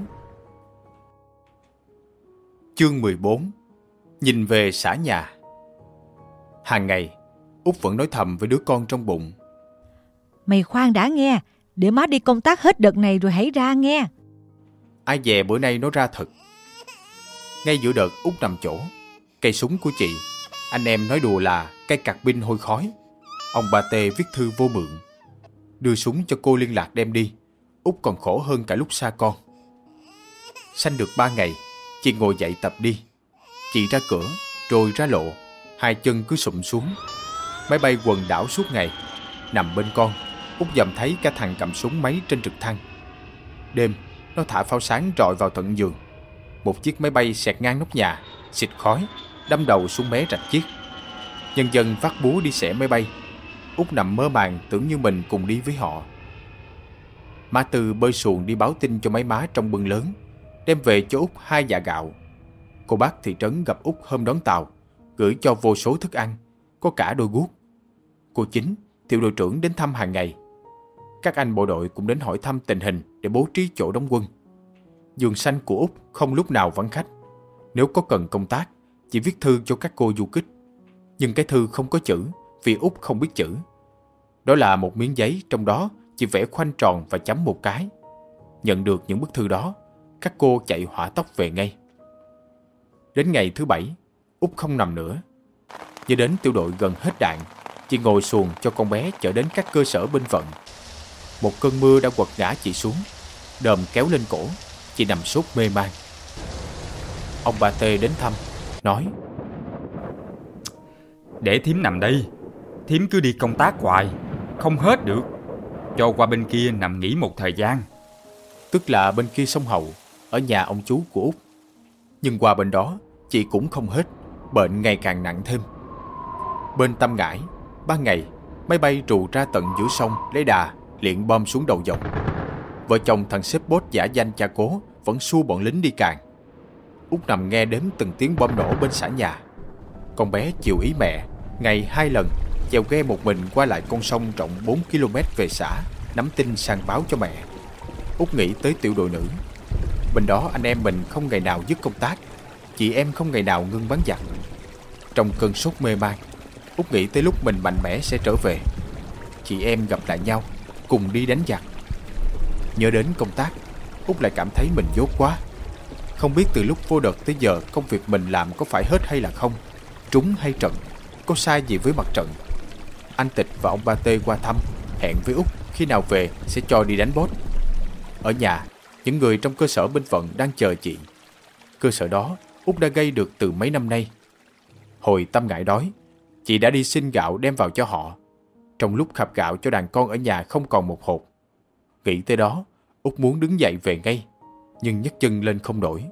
Chương 14. Nhìn về xã nhà. Hàng ngày, Út vẫn nói thầm với đứa con trong bụng: Mày khoan đã nghe, để má đi công tác hết đợt này rồi hãy ra nghe. Ai dè bữa nay nó ra thật. Ngay giữa đợt Út nằm chỗ, cây súng của chị, anh em nói đùa là cây cạc pin hôi khói. Ông ba Tê viết thư vô mượn, đưa súng cho cô liên lạc đem đi. Út còn khổ hơn cả lúc xa con. Sanh được 3 ngày, chị ngồi dậy tập đi. Chị ra cửa, rồi ra lộ, hai chân cứ sụm xuống. Máy bay quần đảo suốt ngày. Nằm bên con, Út dòm thấy cả thằng cầm súng máy trên trực thăng. Đêm, nó thả pháo sáng rọi vào tận giường. Một chiếc máy bay xẹt ngang nóc nhà, xịt khói, đâm đầu xuống mé rạch chiếc. Nhân dân vác búa đi xẻ máy bay. Út nằm mơ màng tưởng như mình cùng đi với họ. Má Tư bơi xuồng đi báo tin cho mấy má trong bưng lớn, đem về cho Út 2 dạ gạo. Cô bác thị trấn gặp Út hôm đón tàu, gửi cho vô số thức ăn, có cả đôi guốc. Cô Chính, tiểu đội trưởng đến thăm hàng ngày. Các anh bộ đội cũng đến hỏi thăm tình hình để bố trí chỗ đóng quân. Giường xanh của Út không lúc nào vắng khách. Nếu có cần công tác, chỉ viết thư cho các cô du kích. Nhưng cái thư không có chữ, vì Út không biết chữ. Đó là một miếng giấy, trong đó chỉ vẽ khoanh tròn và chấm một cái. Nhận được những bức thư đó, các cô chạy hỏa tốc về ngay. Đến ngày thứ 7, Út không nằm nữa. Như đến tiểu đội gần hết đạn, chị ngồi xuồng cho con bé chở đến các cơ sở binh vận. Một cơn mưa đã quật ngã chị xuống, đờm kéo lên cổ, chị nằm sốt mê man. Ông bà Tê đến thăm, nói: Để thím nằm đây, thím cứ đi công tác hoài, không hết được. Cho qua bên kia nằm nghỉ một thời gian. Tức là bên kia sông Hậu, ở nhà ông chú của Út. Nhưng qua bên đó, chị cũng không hết, bệnh ngày càng nặng thêm. Bên Tam Ngãi, ban ngày, máy bay trù ra tận giữa sông lấy đà, liệng bom xuống đầu dòng. Vợ chồng thằng sếp boss giả danh cha cố vẫn xua bọn lính đi càn. Út nằm nghe đếm từng tiếng bom nổ bên xã nhà. Con bé chiều ý mẹ, ngày 2 lần chèo ghe một mình qua lại con sông rộng 4 km về xã, nắm tin sang báo cho mẹ. Út nghĩ tới tiểu đội nữ. Bên đó anh em mình không ngày nào dứt công tác, chị em không ngày nào ngưng bắn giặc. Trong cơn sốt mê man, Út nghĩ tới lúc mình mạnh mẽ sẽ trở về. Chị em gặp lại nhau, cùng đi đánh giặc. Nhớ đến công tác, Út lại cảm thấy mình dốt quá. Không biết từ lúc vô đợt tới giờ công việc mình làm có phải hết hay là không, trúng hay trận, có sai gì với mặt trận. Anh Tịch và ông Ba Tê qua thăm, hẹn với Út khi nào về sẽ cho đi đánh boss. Ở nhà, những người trong cơ sở binh vận đang chờ chị. Cơ sở đó Út đã gây được từ mấy năm nay. Hồi Tâm Ngãi đói, chị đã đi xin gạo đem vào cho họ. Trong lúc khạp gạo cho đàn con ở nhà không còn một hột. Nghĩ tới đó, Út muốn đứng dậy về ngay, nhưng nhấc chân lên không nổi.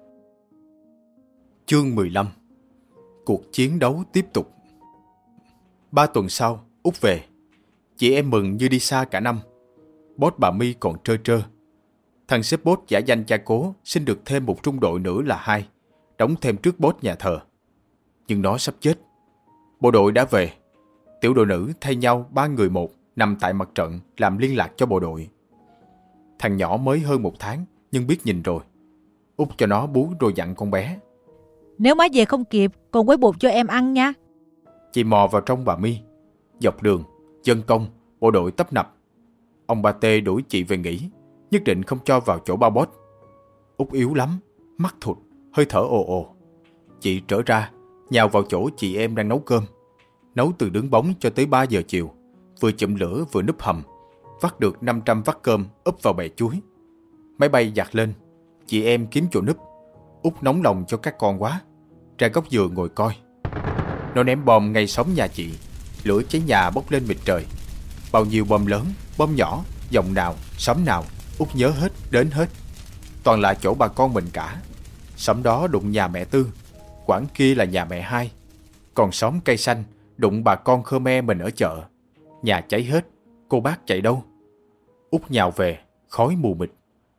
Chương 15. Cuộc chiến đấu tiếp tục. 3 tuần sau, Út về. Chị em mừng như đi xa cả năm. Boss bà My còn trơ trơ. Thằng sếp boss giả danh cha cố xin được thêm một trung đội nữa là 2, đóng thêm trước boss nhà thờ. Nhưng nó sắp chết. Bộ đội đã về. Tiểu đội nữ thay nhau 3 người một nằm tại mặt trận làm liên lạc cho bộ đội. Thằng nhỏ mới hơn 1 tháng nhưng biết nhìn rồi. Út cho nó bú rồi dặn con bé: Nếu má về không kịp, con quấy bột cho em ăn nha. Chị mò vào trong bà My. Dọc đường, dân công, bộ đội tấp nập. Ông Ba Tê đuổi chị về nghỉ, nhất định không cho vào chỗ bao boss. Út yếu lắm, mắt thụt, hơi thở ồ ồ. Chị trở ra, nhào vào chỗ chị em đang nấu cơm. Nấu từ đứng bóng cho tới 3 giờ chiều, vừa chụm lửa vừa núp hầm. Vắt được 500 vắt cơm úp vào bè chuối. Máy bay giặt lên, chị em kiếm chỗ núp. Út nóng lòng cho các con quá, ra góc dừa ngồi coi. Nó ném bom ngay xóm nhà chị, lửa cháy nhà bốc lên mịt trời. Bao nhiêu bom lớn, bom nhỏ, dòng nào, xóm nào, Út nhớ hết, đến hết. Toàn là chỗ bà con mình cả. Xóm đó đụng nhà mẹ Tư, quảng kia là nhà mẹ Hai. Còn xóm Cây Xanh đụng bà con Khmer mình ở chợ. Nhà cháy hết, cô bác chạy đâu? Út nhào về, khói mù mịt.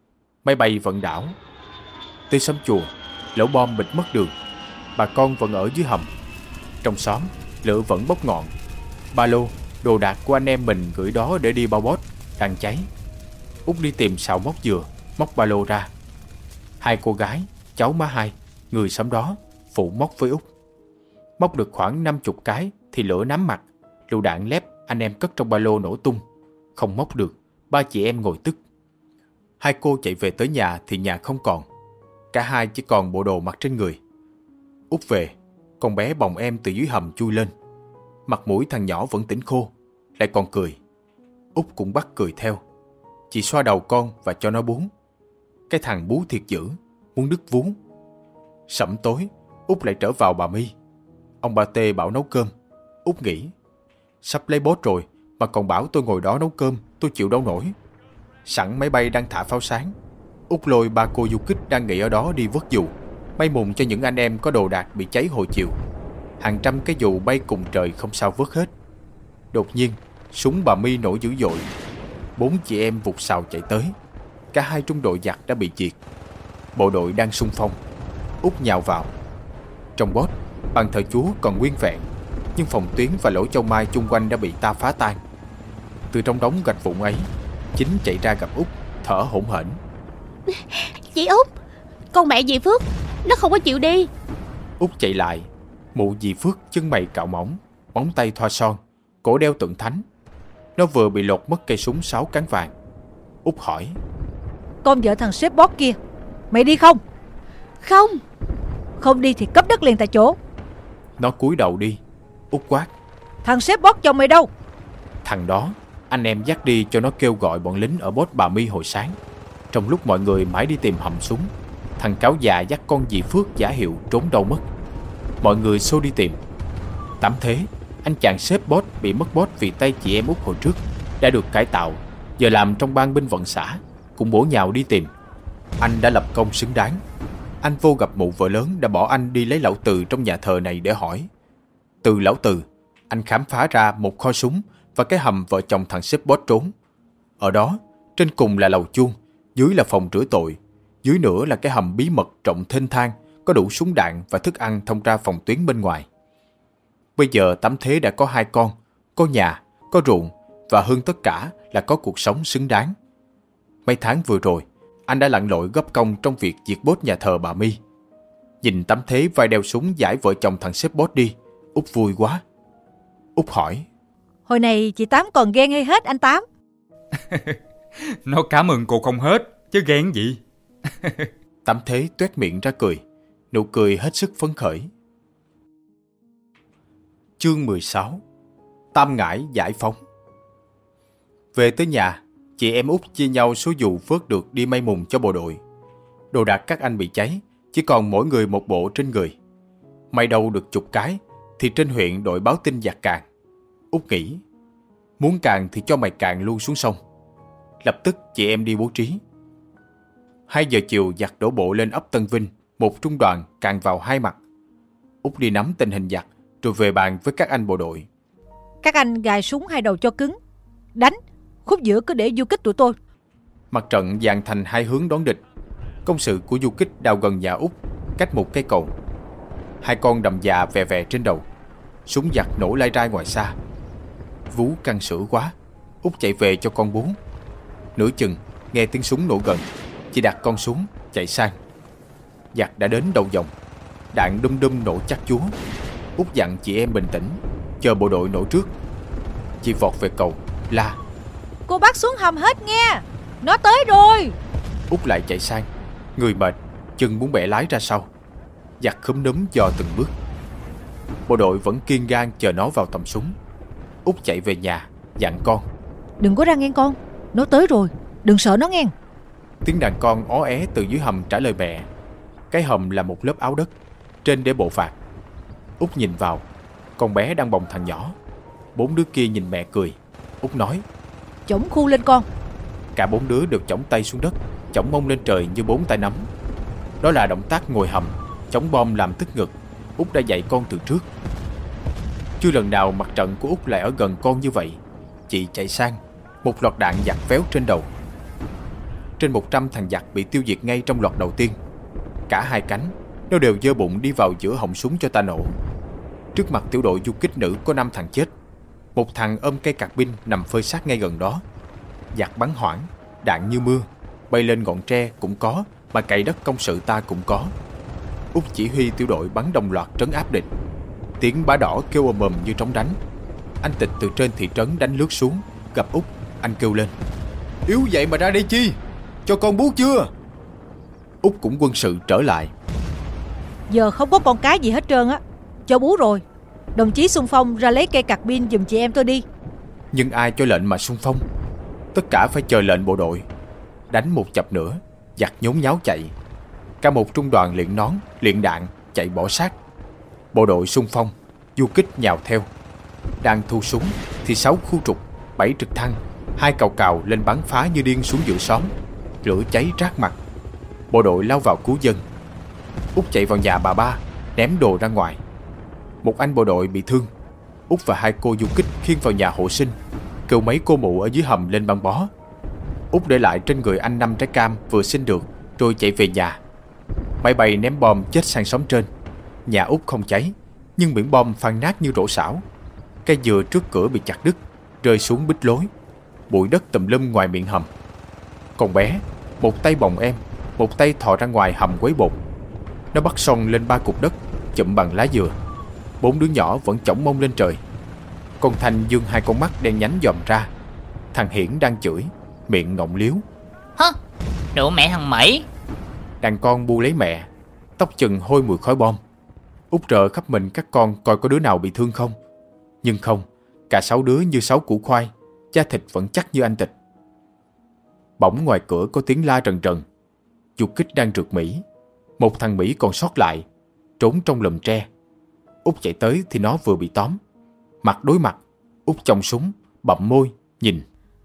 máy bay vẫn đảo. Tới xóm chùa, lỗ bom bịt mất đường. Bà con vẫn ở dưới hầm. Trong xóm, lửa vẫn bốc ngọn. Ba lô, đồ đạc của anh em mình gửi đó để đi bao bót đang cháy. Út đi tìm xào móc dừa, móc ba lô ra. Hai cô gái, cháu má Hai, người xóm đó, phụ móc với Út. Móc được khoảng 50 cái thì lửa nám mặt. Lựu đạn lép anh em cất trong ba lô nổ tung. Không móc được, ba chị em ngồi tức. Hai cô chạy về tới nhà thì nhà không còn. Cả hai chỉ còn bộ đồ mặc trên người. Út về, con bé bồng em từ dưới hầm chui lên. Mặt mũi thằng nhỏ vẫn tỉnh khô, lại còn cười. Út cũng bắt cười theo. Chị xoa đầu con và cho nó bú. Cái thằng bú thiệt dữ, muốn đứt vú. Sẩm tối, Út lại trở vào bà My. Ông ba Tê bảo nấu cơm. Út nghĩ, sắp lấy boss rồi mà còn bảo tôi ngồi đó nấu cơm, tôi chịu đâu nổi. Sẵn máy bay đang thả pháo sáng, Út lôi ba cô du kích đang nghỉ ở đó đi vớt dù, may mùng cho những anh em có đồ đạc bị cháy hồi chiều. Hàng trăm cái dù bay cùng trời không sao vớt hết. Đột nhiên, súng bà My nổ dữ dội. 4 chị em vụt sào chạy tới. Cả hai trung đội giặc đã bị diệt. Bộ đội đang xung phong. Út nhào vào. Trong boss, bàn thờ Chúa còn nguyên vẹn, nhưng phòng tuyến và lỗ châu mai chung quanh đã bị ta phá tan. Từ trong đống gạch vụn ấy, Chính chạy ra gặp Út, thở hổn hển. Chị Út, con mẹ dì Phước, nó không có chịu đi. Út chạy lại. Mụ dì Phước chân mày cạo mỏng, móng tay thoa son, cổ đeo tượng thánh. Nó vừa bị lột mất cây súng 6 cán vàng. Út hỏi, con vợ thằng sếp boss kia, mày đi không? Không. Không đi thì cấp đất liền tại chỗ. Nó cúi đầu đi. Út quát, thằng sếp boss chồng mày đâu? Thằng đó anh em dắt đi cho nó kêu gọi bọn lính ở boss bà My hồi sáng. Trong lúc mọi người mãi đi tìm hầm súng, thằng cáo già dắt con dì Phước giả hiệu trốn đâu mất. Mọi người xô đi tìm. Tắm thế, anh chàng sếp boss bị mất boss vì tay chị em Út hồi trước đã được cải tạo, giờ làm trong ban binh vận xã, cũng bổ nhào đi tìm. Anh đã lập công xứng đáng. Anh vô gặp mụ vợ lớn đã bỏ anh đi lấy lão Từ trong nhà thờ này để hỏi. Từ lão Từ, anh khám phá ra một kho súng và cái hầm vợ chồng thằng sếp boss trốn. Ở đó, trên cùng là lầu chuông, dưới là phòng rửa tội, dưới nữa là cái hầm bí mật rộng thênh thang, có đủ súng đạn và thức ăn thông ra phòng tuyến bên ngoài. Bây giờ Tắm Thế đã có 2 con, có nhà, có ruộng và hơn tất cả là có cuộc sống xứng đáng. Mấy tháng vừa rồi, anh đã lặn lội góp công trong việc diệt boss nhà thờ bà My. Nhìn Tắm Thế vai đeo súng giải vợ chồng thằng sếp boss đi, Út vui quá. Út hỏi, hồi này chị Tám còn ghen hay hết anh Tám? Nó cảm ơn cô không hết, chứ ghen gì. Tắm Thế tuét miệng ra cười, nụ cười hết sức phấn khởi. Chương 16. Tam Ngãi giải phóng. Về tới nhà, chị em Út chia nhau số dù vớt được đi may mùng cho bộ đội. Đồ đạc các anh bị cháy, chỉ còn mỗi người một bộ trên người. May đâu được chục cái, thì trên huyện đội báo tin giặc càng. Út nghĩ, muốn càng thì cho mày càng luôn xuống sông. Lập tức chị em đi bố trí. 2 giờ chiều giặc đổ bộ lên ấp Tân Vinh, một trung đoàn càng vào 2 mặt. Út đi nắm tình hình giặc, rồi về bàn với các anh bộ đội. Các anh gài súng 2 đầu cho cứng, đánh, khúc giữa cứ để du kích tụi tôi. Mặt trận dàn thành 2 hướng đón địch. Công sự của du kích đào gần nhà Út, cách một cây cầu. 2 con đầm già vè vè trên đầu. Súng giặc nổ lai rai ngoài xa. Vú căng sữa quá, Út chạy về cho con bú. Nửa chừng nghe tiếng súng nổ gần, chị đặt con xuống chạy sang. Giặc đã đến đầu dòng, đạn đum đum nổ chắc chúa. Út dặn chị em bình tĩnh, chờ bộ đội nổ trước. Chị vọt về cầu la, cô bác xuống hầm hết nghe, nó tới rồi. Út lại chạy sang, người mệt, chân muốn bẻ lái ra sau. Giặc khúm núm dò từng bước. Bộ đội vẫn kiên gan chờ nó vào tầm súng. Út chạy về nhà dặn con, đừng có ra nghe con, nó tới rồi, đừng sợ nó nghe. Tiếng đàn con ó é từ dưới hầm trả lời mẹ. Cái hầm là một lớp áo đất, trên để bộ phạt. Út nhìn vào, con bé đang bồng thằng nhỏ. 4 đứa kia nhìn mẹ cười. Út nói, chổng khu lên con. Cả 4 đứa được chổng tay xuống đất, chổng mông lên trời như 4 tay nắm. Đó là động tác ngồi hầm, chống bom làm tức ngực. Út đã dạy con từ trước. Chưa lần nào mặt trận của Út lại ở gần con như vậy. Chị chạy sang, một loạt đạn giặc véo trên đầu. trên 100 thằng giặc bị tiêu diệt ngay trong loạt đầu tiên. Cả hai cánh, nó đều giơ bụng đi vào giữa họng súng cho ta nổ. Trước mặt tiểu đội du kích nữ có 5 thằng chết. Một thằng ôm cây cạc pin nằm phơi xác ngay gần đó. Giặc bắn hoảng, đạn như mưa, bay lên ngọn tre cũng có, mà cày đất công sự ta cũng có. Út chỉ huy tiểu đội bắn đồng loạt trấn áp địch. Tiếng bá đỏ kêu ầm ầm như trống đánh. Anh Tịch từ trên thị trấn đánh lướt xuống, gặp Út, anh kêu lên: "Yếu vậy mà ra đây chi? Cho con bú chưa?" Út cũng quân sự trở lại: "Giờ không có con cái gì hết trơn á, cho bú rồi. Đồng chí xung phong ra lấy cây cạc pin giùm chị em tôi đi." Nhưng ai cho lệnh mà xung phong? Tất cả phải chờ lệnh bộ đội. Đánh một chập nữa, giặc nhốn nháo chạy. Cả một trung đoàn luyện nón, luyện đạn chạy bỏ sát. Bộ đội xung phong, du kích nhào theo. Đang thu súng thì 6 khu trục, 7 trực thăng, 2 cào cào lên bắn phá như điên xuống giữa xóm. Lửa cháy rát mặt. Bộ đội lao vào cứu dân. Út chạy vào nhà bà Ba, ném đồ ra ngoài. Một anh bộ đội bị thương. Út và 2 cô du kích khiêng vào nhà hộ sinh, kêu mấy cô mụ ở dưới hầm lên băng bó. Út để lại trên người anh 5 trái cam vừa xin được, rồi chạy về nhà. Máy bay ném bom chết sang xóm trên. Nhà Út không cháy, nhưng miệng bom phăng nát như rổ xảo. Cây dừa trước cửa bị chặt đứt, rơi xuống bít lối. Bụi đất tùm lum ngoài miệng hầm. Con bé, một tay bồng em, một tay thò ra ngoài hầm quấy bột. Nó bắt xong lên 3 cục đất chụm bằng lá dừa. 4 đứa nhỏ vẫn chổng mông lên trời. Con Thanh dương 2 con mắt đen nhánh dòm ra. Thằng Hiển đang chửi, miệng ngọng liếu: "Hơ, đồ mẹ thằng Mỹ." Đàn con bu lấy mẹ, tóc chừng hôi mùi khói bom. Út rợ khắp mình các con coi có đứa nào bị thương không. Nhưng không, cả 6 đứa như 6 củ khoai, da thịt vẫn chắc như anh Tịch. Bỗng ngoài cửa có tiếng la rần rần. Du kích đang rượt Mỹ. Một thằng Mỹ còn sót lại, trốn trong lùm tre. Út chạy tới thì nó vừa bị tóm. Mặt đối mặt, Út chòng súng, bậm môi, nhìn.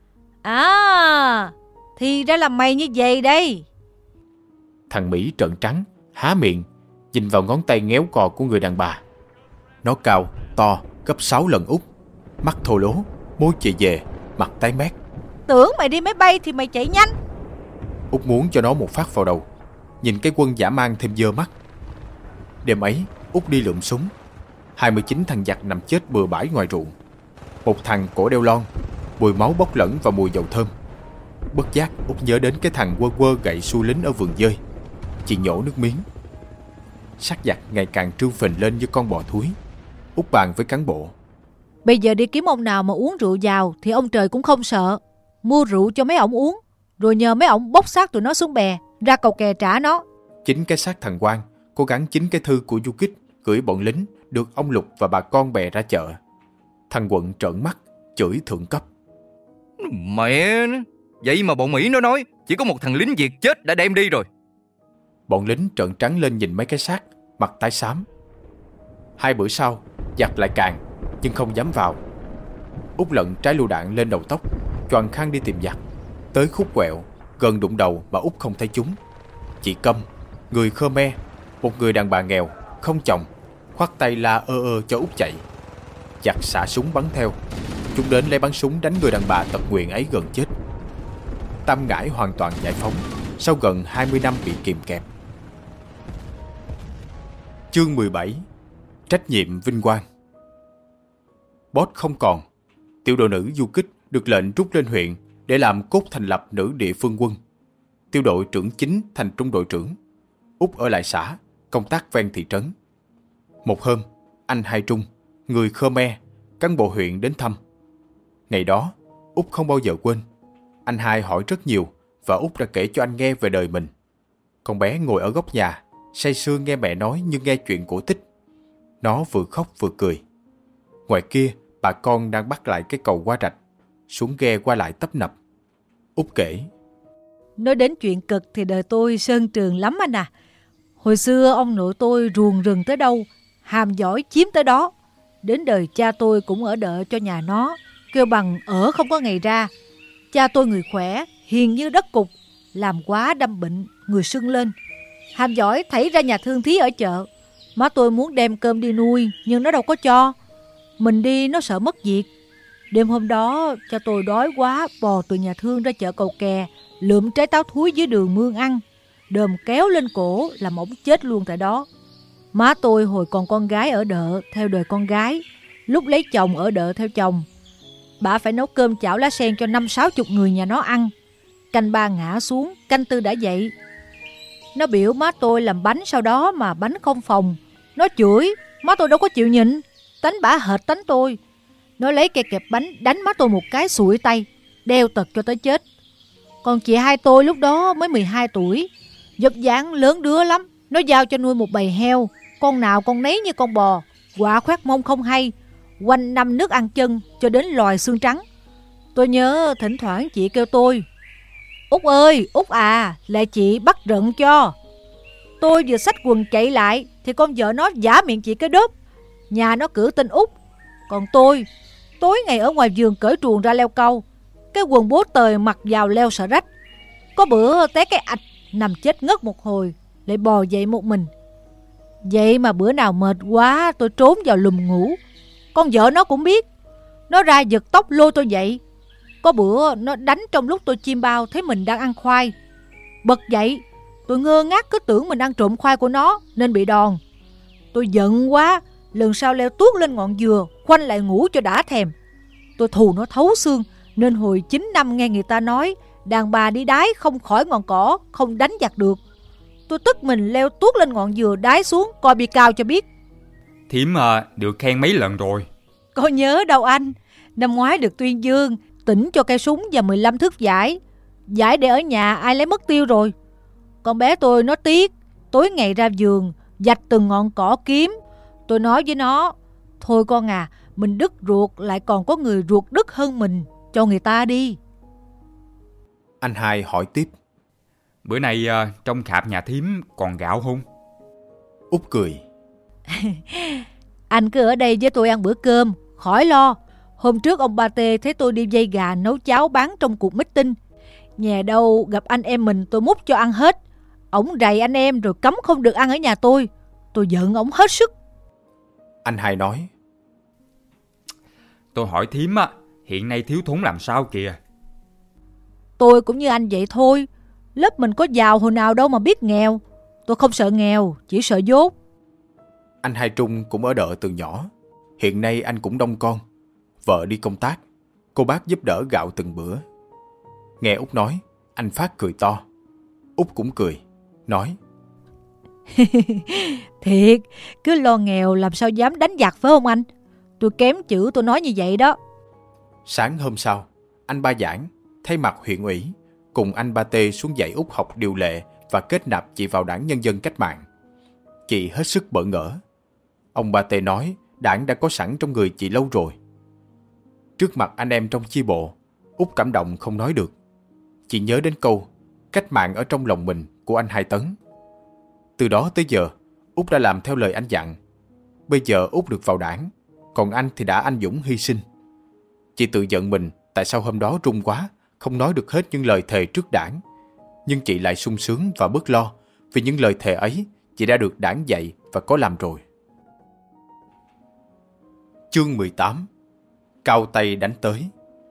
"À, thì ra là mày như vậy đây." Thằng Mỹ trợn trắng, há miệng, nhìn vào ngón tay ngéo cò của người đàn bà. Nó cao, to, gấp 6 lần Út. Mắt thô lố, môi chề dề, mặt tái mét. "Tưởng mày đi máy bay thì mày chạy nhanh." Út muốn cho nó một phát vào đầu. Nhìn cái quân dã man thêm dơ mắt. Đêm ấy, Út đi lượm súng. 29 thằng giặc nằm chết bừa bãi ngoài ruộng. Một thằng cổ đeo lon, mùi máu bốc lẫn vào mùi dầu thơm. Bất giác Út nhớ đến cái thằng quơ quơ gậy xu lính ở vườn dơi. Chị nhổ nước miếng. Xác giặc ngày càng trương phình lên như con bò thúi. Út bàn với cán bộ: "Bây giờ đi kiếm ông nào mà uống rượu vào thì ông trời cũng không sợ. Mua rượu cho mấy ổng uống, rồi nhờ mấy ổng bốc xác tụi nó xuống bè, ra cầu kè trả nó." 9 cái xác thằng Quang, cố gắng 9 cái thư của du kích gửi bọn lính được ông Lục và bà con bè ra chợ. Thằng Quận trợn mắt, chửi thượng cấp: "Mẹ nó, vậy mà bọn Mỹ nó nói chỉ có một thằng lính Việt chết đã đem đi rồi." Bọn lính trợn trắng lên nhìn mấy cái xác, mặt tái xám. 2 bữa sau, giặc lại càng, nhưng không dám vào. Út lận trái lựu đạn lên đầu tóc, choàng khăn đi tìm giặc. Tới khúc quẹo, gần đụng đầu mà Út không thấy chúng. Chị Câm, người Khmer, một người đàn bà nghèo, không chồng, khoác tay la ơ cho Út chạy. Giặc xả súng bắn theo. Chúng đến lấy bắn súng đánh người đàn bà tật nguyền ấy gần chết. Tam Ngãi hoàn toàn giải phóng sau gần 20 năm bị kìm kẹp. Chương 17: Trách nhiệm vinh quang. Boss không còn. Tiểu đội nữ du kích được lệnh rút lên huyện để làm cốt thành lập nữ địa phương quân. Tiểu đội trưởng chính thành trung đội trưởng. Út ở lại xã, công tác ven thị trấn. Một hôm, anh Hai Trung, người Khmer, cán bộ huyện đến thăm. Ngày đó, Út không bao giờ quên. Anh Hai hỏi rất nhiều và Út đã kể cho anh nghe về đời mình. Con bé ngồi ở góc nhà, say sưa nghe mẹ nói như nghe chuyện cổ tích. Nó vừa khóc vừa cười. Ngoài kia, bà con đang bắt lại cái cầu qua rạch, xuống ghe qua lại tấp nập. Út kể: "Nói đến chuyện cực thì đời tôi sơn trường lắm anh à. Hồi xưa ông nội tôi ruồng rừng tới đâu, hàm giỏi chiếm tới đó. Đến đời cha tôi cũng ở đợ cho nhà nó, kêu bằng ở không có ngày ra. Cha tôi người khỏe, hiền như đất cục, làm quá đâm bệnh, người sưng lên. Hàm giỏi thảy ra nhà thương thí ở chợ. Má tôi muốn đem cơm đi nuôi, nhưng nó đâu có cho. Mình đi nó sợ mất việc. Đêm hôm đó cha tôi đói quá, bò từ nhà thương ra chợ Cầu Kè, lượm trái táo thúi dưới đường mương ăn, đờm kéo lên cổ làm ổng chết luôn tại đó. Má tôi hồi còn con gái ở đợ theo đời con gái, lúc lấy chồng ở đợ theo chồng. Bà phải nấu cơm chảo lá sen cho 50-60 người nhà nó ăn. Canh ba ngã xuống, canh tư đã dậy. Nó biểu má tôi làm bánh sau đó mà bánh không phồng. Nó chửi, má tôi đâu có chịu nhịn, tánh bả hệt tánh tôi. Nó lấy cây kẹp bánh đánh má tôi một cái sụi tay, đeo tật cho tới chết. Còn chị hai tôi lúc đó mới 12 tuổi, vóc dáng lớn đứa lắm. Nó giao cho nuôi một bầy heo, con nào con nấy như con bò, quả khoét mông không hay, quanh năm nước ăn chân cho đến lòi xương trắng. Tôi nhớ thỉnh thoảng chị kêu tôi: Út ơi, Út à, lại chị bắt rận cho. Tôi vừa xách quần chạy lại thì con vợ nó giả miệng chị cái đớp. Nhà nó cử tên Út. Còn tôi, tối ngày ở ngoài vườn cởi truồng ra leo câu, cái quần bố tời mặc vào leo sợ rách. Có bữa té cái ạch, nằm chết ngất một hồi, lại bò dậy một mình. Vậy mà bữa nào mệt quá tôi trốn vào lùm ngủ. Con vợ nó cũng biết, nó ra giật tóc lôi tôi dậy. Có bữa nó đánh trong lúc tôi chiêm bao thấy mình đang ăn khoai. Bật dậy, tôi ngơ ngác cứ tưởng mình ăn trộm khoai của nó nên bị đòn. Tôi giận quá, lần sau leo tuốt lên ngọn dừa, khoanh lại ngủ cho đã thèm. Tôi thù nó thấu xương, nên hồi 9 năm nghe người ta nói đàn bà đi đái không khỏi ngọn cỏ, không đánh giặc được. Tôi tức mình leo tuốt lên ngọn dừa đái xuống coi bị cao cho biết. Thím được khen mấy lần rồi? Có nhớ đâu anh. Năm ngoái được tuyên dương, tỉnh cho cây súng và 15 thước vải. Vải để ở nhà ai lấy mất tiêu rồi. Con bé tôi nó tiếc, tối ngày ra vườn vạch từng ngọn cỏ kiếm. Tôi nói với nó: thôi con à, mình đứt ruột lại còn có người ruột đứt hơn mình, cho người ta đi. Anh hai hỏi tiếp: bữa nay trong khạp nhà thím còn gạo không? Út cười: anh cứ ở đây với tôi ăn bữa cơm, khỏi lo. Hôm trước ông Ba Tê thấy tôi đi dây gà nấu cháo bán trong cuộc meeting. Nhà đâu gặp anh em mình tôi múc cho ăn hết. Ổng rầy anh em rồi cấm không được ăn ở nhà tôi. Tôi giận ổng hết sức. Anh hai nói: tôi hỏi thím hiện nay thiếu thốn làm sao kìa? Tôi cũng như anh vậy thôi. Lớp mình có giàu hồi nào đâu mà biết nghèo. Tôi không sợ nghèo, chỉ sợ dốt. Anh hai Trung cũng ở đợ từ nhỏ. Hiện nay anh cũng đông con. Vợ đi công tác, cô bác giúp đỡ gạo từng bữa. Nghe Út nói, anh Phát cười to. Út cũng cười, nói: thiệt, cứ lo nghèo làm sao dám đánh giặc phải không anh? Tôi kém chữ tôi nói như vậy đó. Sáng hôm sau, anh Ba Giảng thay mặt huyện ủy cùng anh Ba Tê xuống dạy Út học điều lệ và kết nạp chị vào Đảng Nhân dân Cách mạng. Chị hết sức bỡ ngỡ. Ông Ba Tê nói đảng đã có sẵn trong người chị lâu rồi. Trước mặt anh em trong chi bộ, Út cảm động không nói được. Chị nhớ đến câu cách mạng ở trong lòng mình của anh Hai Tấn. Từ đó tới giờ, Út đã làm theo lời anh dặn. Bây giờ Út được vào đảng, còn anh thì đã anh dũng hy sinh. Chị tự giận mình tại sao hôm đó run quá, không nói được hết những lời thề trước đảng. Nhưng chị lại sung sướng và bớt lo vì những lời thề ấy chị đã được đảng dạy và có làm rồi. Chương 18: Cao tay đánh tới.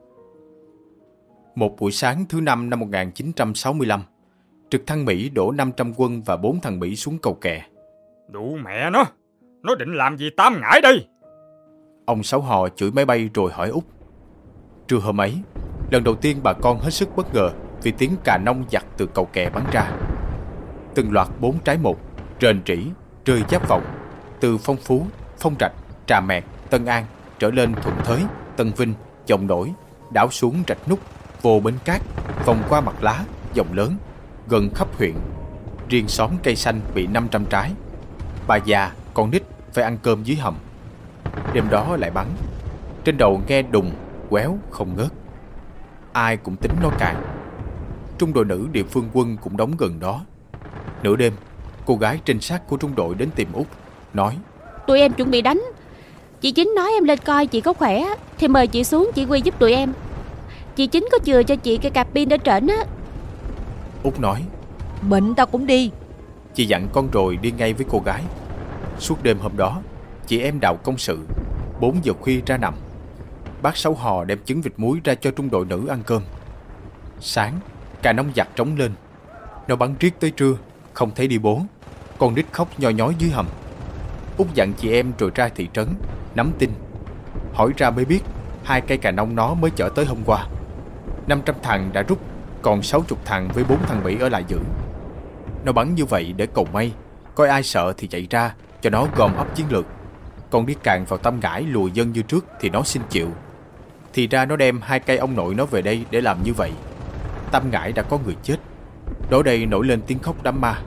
Một buổi sáng thứ Năm năm 1965, trực thăng Mỹ đổ 500 quân và 4 thằng Mỹ xuống cầu Kè. Đủ mẹ nó định làm gì Tam Ngãi đây? Ông Sáu Hò chửi máy bay rồi hỏi Út. Trưa hôm ấy, lần đầu tiên bà con hết sức bất ngờ vì tiếng cà nông giặt từ cầu Kè bắn ra. Từng loạt 4 trái một, rền rỉ, rơi giáp vòng, từ Phong Phú, Phong Trạch, Trà Mẹt, Tân An trở lên Thuận Thới, Tân Vinh, Dòng Nổi, đảo xuống Rạch Nút, vô Bến Cát, vòng qua Mặt Lá, Dòng Lớn, gần khắp huyện. Riêng xóm Cây Xanh bị 500 trái. Bà già, con nít phải ăn cơm dưới hầm. Đêm đó lại bắn. Trên đầu nghe đùng, quéo không ngớt. Ai cũng tính nó càng. Trung đội nữ địa phương quân cũng đóng gần đó. Nửa đêm, cô gái trinh sát của trung đội đến tìm Út, nói: tụi em chuẩn bị đánh. Chị Chính nói em lên coi chị có khỏe thì mời chị xuống chỉ huy giúp tụi em. Chị Chính có chừa cho chị cây cạp pin ở trển á. Út nói: bệnh tao cũng đi. Chị dặn con rồi đi ngay với cô gái. Suốt đêm hôm đó, chị em đào công sự 4 giờ khuya ra nằm. bác Sáu Hò đem trứng vịt muối ra cho trung đội nữ ăn cơm. Sáng, cà nông giặt trống lên. Nó bắn riết tới trưa, không thấy đi bố. Con nít khóc nhoi nhói dưới hầm. Út dặn chị em rồi ra thị trấn nắm tin. Hỏi ra mới biết 2 cây cà nông nó mới chở tới hôm qua. 500 thằng đã rút, còn 60 thằng với 4 thằng Mỹ ở lại giữ. Nó bắn như vậy để cầu may, coi ai sợ thì chạy ra, cho nó gom ấp chiến lược. Còn đi càn vào Tam Ngãi lùi dân như trước thì nó xin chịu. Thì ra nó đem 2 cây ông nội nó về đây để làm như vậy. Tam Ngãi đã có người chết. Đó đây nổi lên tiếng khóc đám ma.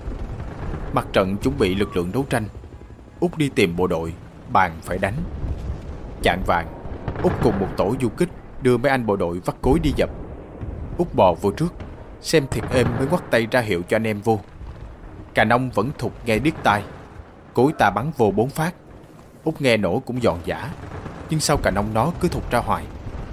Mặt trận chuẩn bị lực lượng đấu tranh. Út đi tìm bộ đội, bàn phải đánh. Chạng vàng, Út cùng một tổ du kích đưa mấy anh bộ đội vắt cối đi dập. Út bò vô trước, xem thiệt êm mới ngoắt tay ra hiệu cho anh em vô. Cà nông vẫn thụt nghe điếc tai. Cối ta bắn vô 4 phát. Út nghe nổ cũng giòn giã, nhưng sao cà nông nó cứ thụt ra hoài.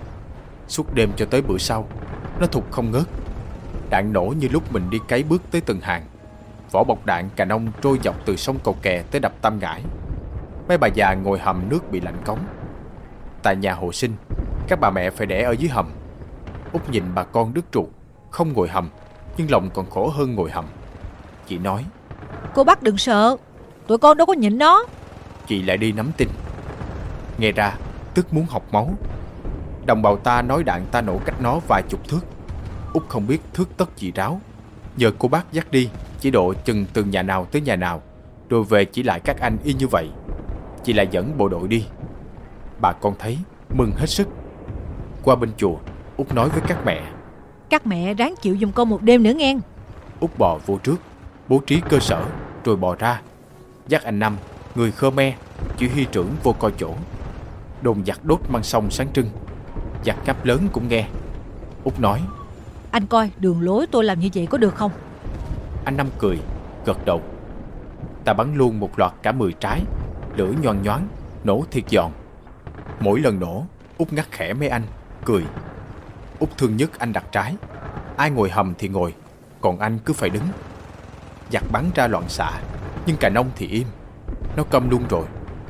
Suốt đêm cho tới bữa sau, nó thụt không ngớt. Đạn nổ như lúc mình đi cấy bước tới từng hàng. Vỏ bọc đạn cà nông trôi dọc từ sông Cầu Kè tới đập Tam Ngãi. Mấy bà già ngồi hầm nước bị lạnh cống. Tại nhà hộ sinh, các bà mẹ phải đẻ ở dưới hầm. Út nhìn bà con đứt ruột, không ngồi hầm, nhưng lòng còn khổ hơn ngồi hầm. Chị nói: Cô bác đừng sợ, tụi con đâu có nhịn nó. Chị lại đi nắm tin. Nghe ra tức muốn học máu. Đồng bào ta nói đạn ta nổ cách nó vài chục thước. Út không biết thước tất gì ráo. Nhờ cô bác dắt đi, chỉ độ chừng từ nhà nào tới nhà nào, rồi về chỉ lại các anh y như vậy. Chị lại dẫn bộ đội đi. Bà con thấy mừng hết sức. Qua bên chùa, Út nói với các mẹ: Các mẹ ráng chịu giùm con một đêm nữa nghe. Út bò vô trước, bố trí cơ sở, rồi bò ra, dắt anh Năm, người Khmer, chỉ huy trưởng vô coi chỗ. Đồn giặc đốt măng sông sáng trưng. Giặc ngáp lớn cũng nghe. Út nói: Anh coi đường lối tôi làm như vậy có được không? Anh Năm cười, gật đầu. Ta bắn luôn một loạt cả 10 trái, lửa nhoang nhoáng, nổ thiệt giòn. Mỗi lần nổ, Út ngắt khẽ mấy anh, cười. Út thương nhất anh đặt trái. Ai ngồi hầm thì ngồi, còn anh cứ phải đứng. Giặc bắn ra loạn xạ, nhưng cà nông thì im. Nó câm luôn rồi.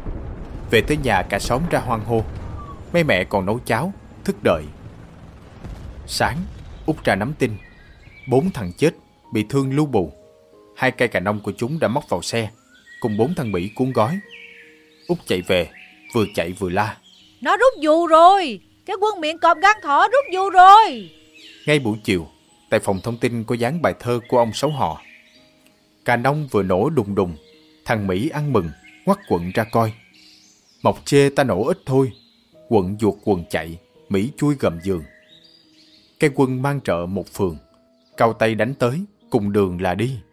Về tới nhà cả xóm ra hoan hô. Mấy mẹ còn nấu cháo, thức đợi. Sáng, Út ra nắm tin. 4 thằng chết, bị thương lu bù. 2 cây cà nông của chúng đã móc vào xe, cùng 4 thằng Mỹ cuốn gói. Út chạy về, vừa chạy vừa la: Nó rút dù rồi, cái quân miệng cọp gan thỏ rút dù rồi. Ngay buổi chiều, tại phòng thông tin có dán bài thơ của ông Sáu Hò. Cà nông vừa nổ đùng đùng, thằng Mỹ ăn mừng, ngoắt quận ra coi. Mọc chê ta nổ ít thôi, quận ruột quần chạy, Mỹ chui gầm giường. Cái quân mang trợ một phường, cao tay đánh tới, cùng đường là đi.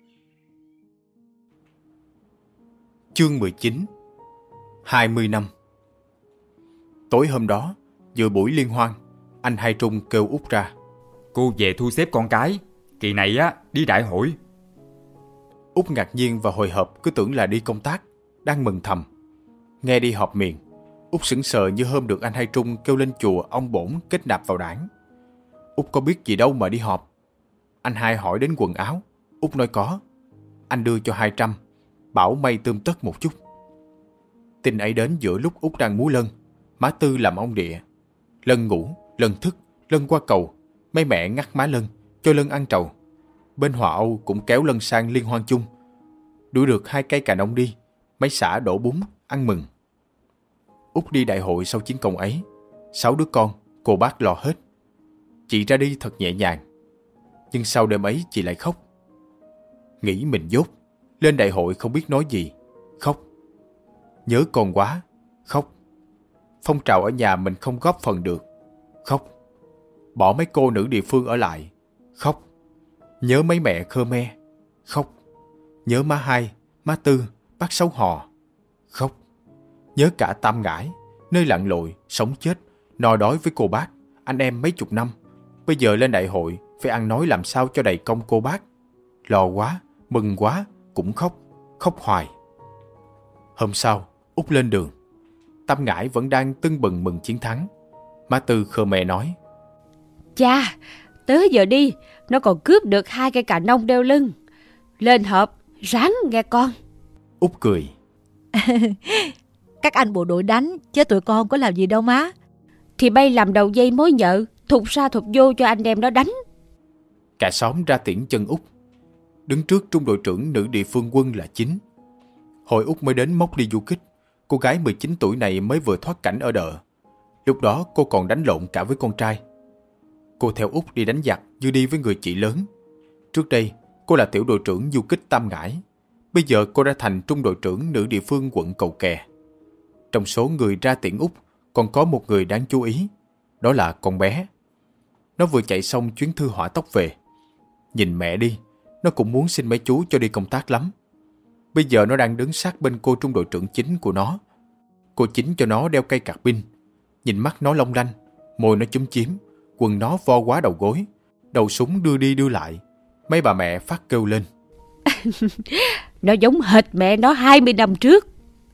Chương 19. 20 năm. Tối hôm đó, giữa buổi liên hoan, anh Hai Trung kêu Út ra: Cô về thu xếp con cái, kỳ này á đi đại hội. Út ngạc nhiên và hồi hộp, cứ tưởng là đi công tác, đang mừng thầm. Nghe đi họp miền, Út sững sờ như hôm được anh Hai Trung kêu lên chùa ông bổn kết nạp vào đảng. Út có biết gì đâu mà đi họp. Anh Hai hỏi đến quần áo, Út nói có. Anh đưa cho 200, bảo may tươm tất một chút. Tin ấy đến giữa lúc Út đang múa lân. Má Tư làm ông địa. Lân ngủ, Lân thức, Lân qua cầu. Mấy mẹ ngắt má Lân, cho Lân ăn trầu. Bên Hòa Âu cũng kéo Lân sang liên hoan chung. Đuổi được 2 cây cà nông đi, mấy xã đổ bún, ăn mừng. Út đi đại hội sau chiến công ấy. 6 đứa con, cô bác lo hết. Chị ra đi thật nhẹ nhàng. Nhưng sau đêm ấy chị lại khóc. Nghĩ mình dốt, lên đại hội không biết nói gì, khóc. Nhớ con quá, khóc. Phong trào ở nhà mình không góp phần được, khóc. Bỏ mấy cô nữ địa phương ở lại, khóc. Nhớ mấy mẹ Khmer, khóc. Nhớ má Hai, má Tư, bác Sáu Hò, khóc. Nhớ cả Tam Ngãi, nơi lặn lội, sống chết, no đói với cô bác, anh em mấy chục năm. Bây giờ lên đại hội, phải ăn nói làm sao cho đầy công cô bác. Lo quá, mừng quá, cũng khóc, khóc hoài. Hôm sau, Út lên đường. Tam Ngãi vẫn đang tưng bừng mừng chiến thắng. Má Tư Khmer nói: Cha, tới giờ đi, nó còn cướp được 2 cây cà nông đeo lưng. Lên họp, ráng nghe con. Út cười: Các anh bộ đội đánh, chứ tụi con có làm gì đâu má. thì bay làm đầu dây mối nhợ, thụt ra thụt vô cho anh em nó đánh. Cả xóm ra tiễn chân Út. Đứng trước trung đội trưởng nữ địa phương quân là Chính. Hồi Út mới đến mốc đi du kích, cô gái 19 tuổi này mới vừa thoát cảnh ở Đợ. Lúc đó cô còn đánh lộn cả với con trai. Cô theo Út đi đánh giặc như đi với người chị lớn. Trước đây, cô là tiểu đội trưởng du kích Tam Ngãi. Bây giờ cô đã thành trung đội trưởng nữ địa phương quận Cầu Kè. Trong số người ra tiễn Út còn có một người đáng chú ý. Đó là con bé. Nó vừa chạy xong chuyến thư hỏa tốc về. Nhìn mẹ đi, nó cũng muốn xin mấy chú cho đi công tác lắm. Bây giờ nó đang đứng sát bên cô trung đội trưởng Chính của nó. Cô Chính cho nó đeo cây cạc pin. Nhìn mắt nó long lanh, môi nó chúm chím, quần nó vo quá đầu gối, đầu súng đưa đi đưa lại. Mấy bà mẹ phát kêu lên. Nó giống hệt mẹ nó 20 năm trước.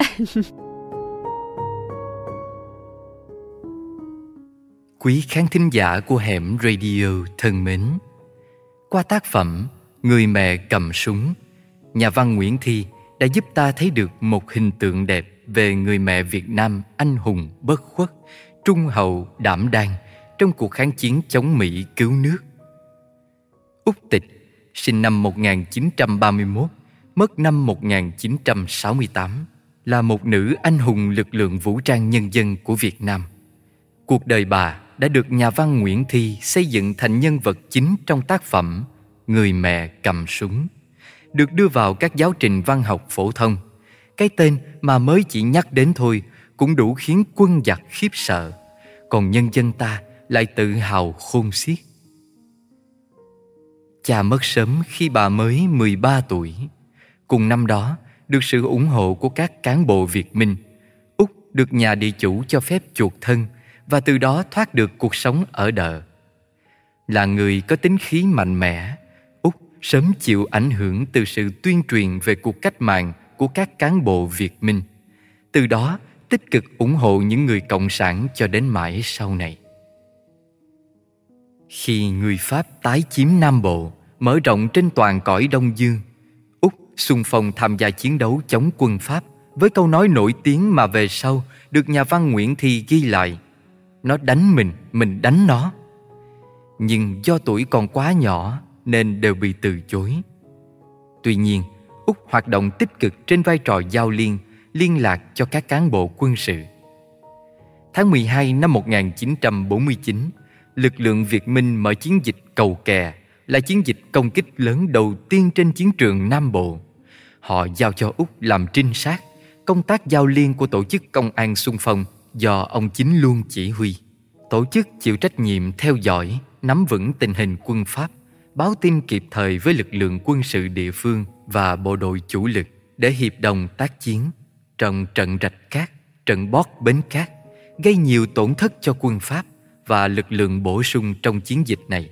Quý khán thính giả của Hẻm Radio thân mến, qua tác phẩm Người mẹ cầm súng, nhà văn Nguyễn Thi đã giúp ta thấy được một hình tượng đẹp về người mẹ Việt Nam anh hùng bất khuất, trung hậu đảm đang trong cuộc kháng chiến chống Mỹ cứu nước. Út Tịch, sinh năm 1931, mất năm 1968, là một nữ anh hùng lực lượng vũ trang nhân dân của Việt Nam. Cuộc đời bà đã được nhà văn Nguyễn Thi xây dựng thành nhân vật chính trong tác phẩm Người mẹ cầm súng, được đưa vào các giáo trình văn học phổ thông. Cái tên mà mới chỉ nhắc đến thôi cũng đủ khiến quân giặc khiếp sợ, còn nhân dân ta lại tự hào khôn xiết. Cha mất sớm khi bà mới 13 tuổi. Cùng năm đó, được sự ủng hộ của các cán bộ Việt Minh, Út được nhà địa chủ cho phép chuộc thân và từ đó thoát được cuộc sống ở Đợ. Là người có tính khí mạnh mẽ, Út sớm chịu ảnh hưởng từ sự tuyên truyền về cuộc cách mạng của các cán bộ Việt Minh. Từ đó tích cực ủng hộ những người cộng sản cho đến mãi sau này. Khi người Pháp tái chiếm Nam Bộ, mở rộng trên toàn cõi Đông Dương, Út xung phong tham gia chiến đấu chống quân Pháp với câu nói nổi tiếng mà về sau được nhà văn Nguyễn Thi ghi lại: nó đánh mình đánh nó. Nhưng do tuổi còn quá nhỏ nên đều bị từ chối. Tuy nhiên, Út hoạt động tích cực trên vai trò giao liên, liên lạc cho các cán bộ quân sự. Tháng 12 năm 1949, lực lượng Việt Minh mở chiến dịch Cầu Kè, là chiến dịch công kích lớn đầu tiên trên chiến trường Nam Bộ. Họ giao cho Út làm trinh sát, công tác giao liên của tổ chức công an xung phong do ông Chính luôn chỉ huy. Tổ chức chịu trách nhiệm theo dõi, nắm vững tình hình quân Pháp, báo tin kịp thời với lực lượng quân sự địa phương và bộ đội chủ lực để hiệp đồng tác chiến trong trận Rạch Cát, trận Bót Bến Cát, gây nhiều tổn thất cho quân Pháp và lực lượng bổ sung trong chiến dịch này.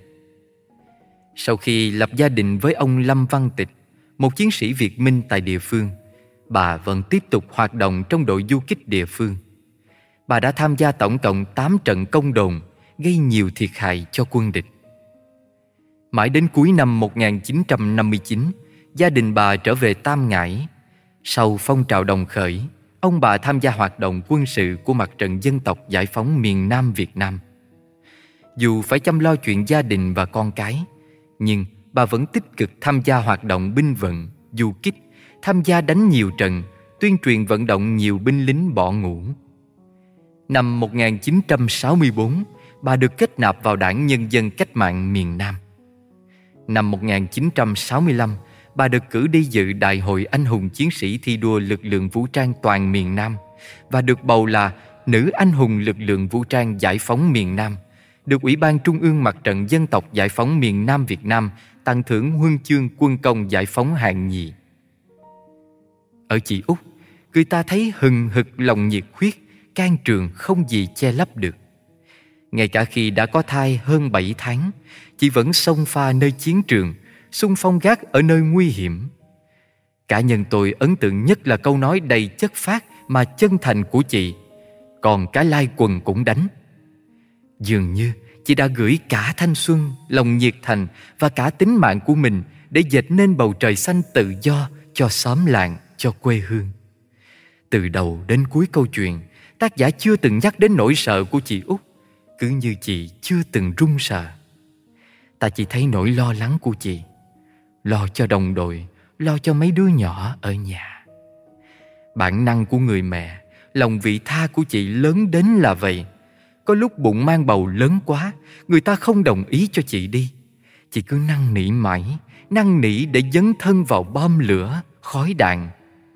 Sau khi lập gia đình với ông Lâm Văn Tịch, một chiến sĩ Việt Minh tại địa phương, bà vẫn tiếp tục hoạt động trong đội du kích địa phương. Bà đã tham gia tổng cộng 8 trận công đồn, gây nhiều thiệt hại cho quân địch. Mãi đến cuối năm 1959, gia đình bà trở về Tam Ngãi. Sau phong trào đồng khởi, ông bà tham gia hoạt động quân sự của Mặt trận Dân tộc Giải phóng miền Nam Việt Nam. Dù phải chăm lo chuyện gia đình và con cái, nhưng bà vẫn tích cực tham gia hoạt động binh vận, du kích, tham gia đánh nhiều trận, tuyên truyền vận động nhiều binh lính bỏ ngũ. Năm 1964, bà được kết nạp vào Đảng Nhân dân Cách mạng miền Nam. Năm 1965, bà được cử đi dự Đại hội Anh hùng chiến sĩ thi đua lực lượng vũ trang toàn miền Nam và được bầu là Nữ Anh hùng lực lượng vũ trang giải phóng miền Nam, được Ủy ban Trung ương Mặt trận Dân tộc Giải phóng miền Nam Việt Nam tặng thưởng huân chương quân công giải phóng hạng nhì. Ở chị Út, người ta thấy hừng hực lòng nhiệt huyết, can trường không gì che lấp được. Ngay cả khi đã có thai hơn 7 tháng, chị vẫn xông pha nơi chiến trường, xung phong gác ở nơi nguy hiểm. Cá nhân tôi ấn tượng nhất là câu nói đầy chất phác mà chân thành của chị: còn cá lai quần cũng đánh. Dường như chị đã gửi cả thanh xuân, lòng nhiệt thành và cả tính mạng của mình để dệt nên bầu trời xanh tự do cho xóm làng, cho quê hương. Từ đầu đến cuối câu chuyện, tác giả chưa từng nhắc đến nỗi sợ của chị Út, cứ như chị chưa từng run sợ. Ta chỉ thấy nỗi lo lắng của chị, lo cho đồng đội, lo cho mấy đứa nhỏ ở nhà. Bản năng của người mẹ, lòng vị tha của chị lớn đến là vậy. Có lúc bụng mang bầu lớn quá, người ta không đồng ý cho chị đi. Chị cứ năn nỉ mãi, năn nỉ để dấn thân vào bom lửa, khói đạn.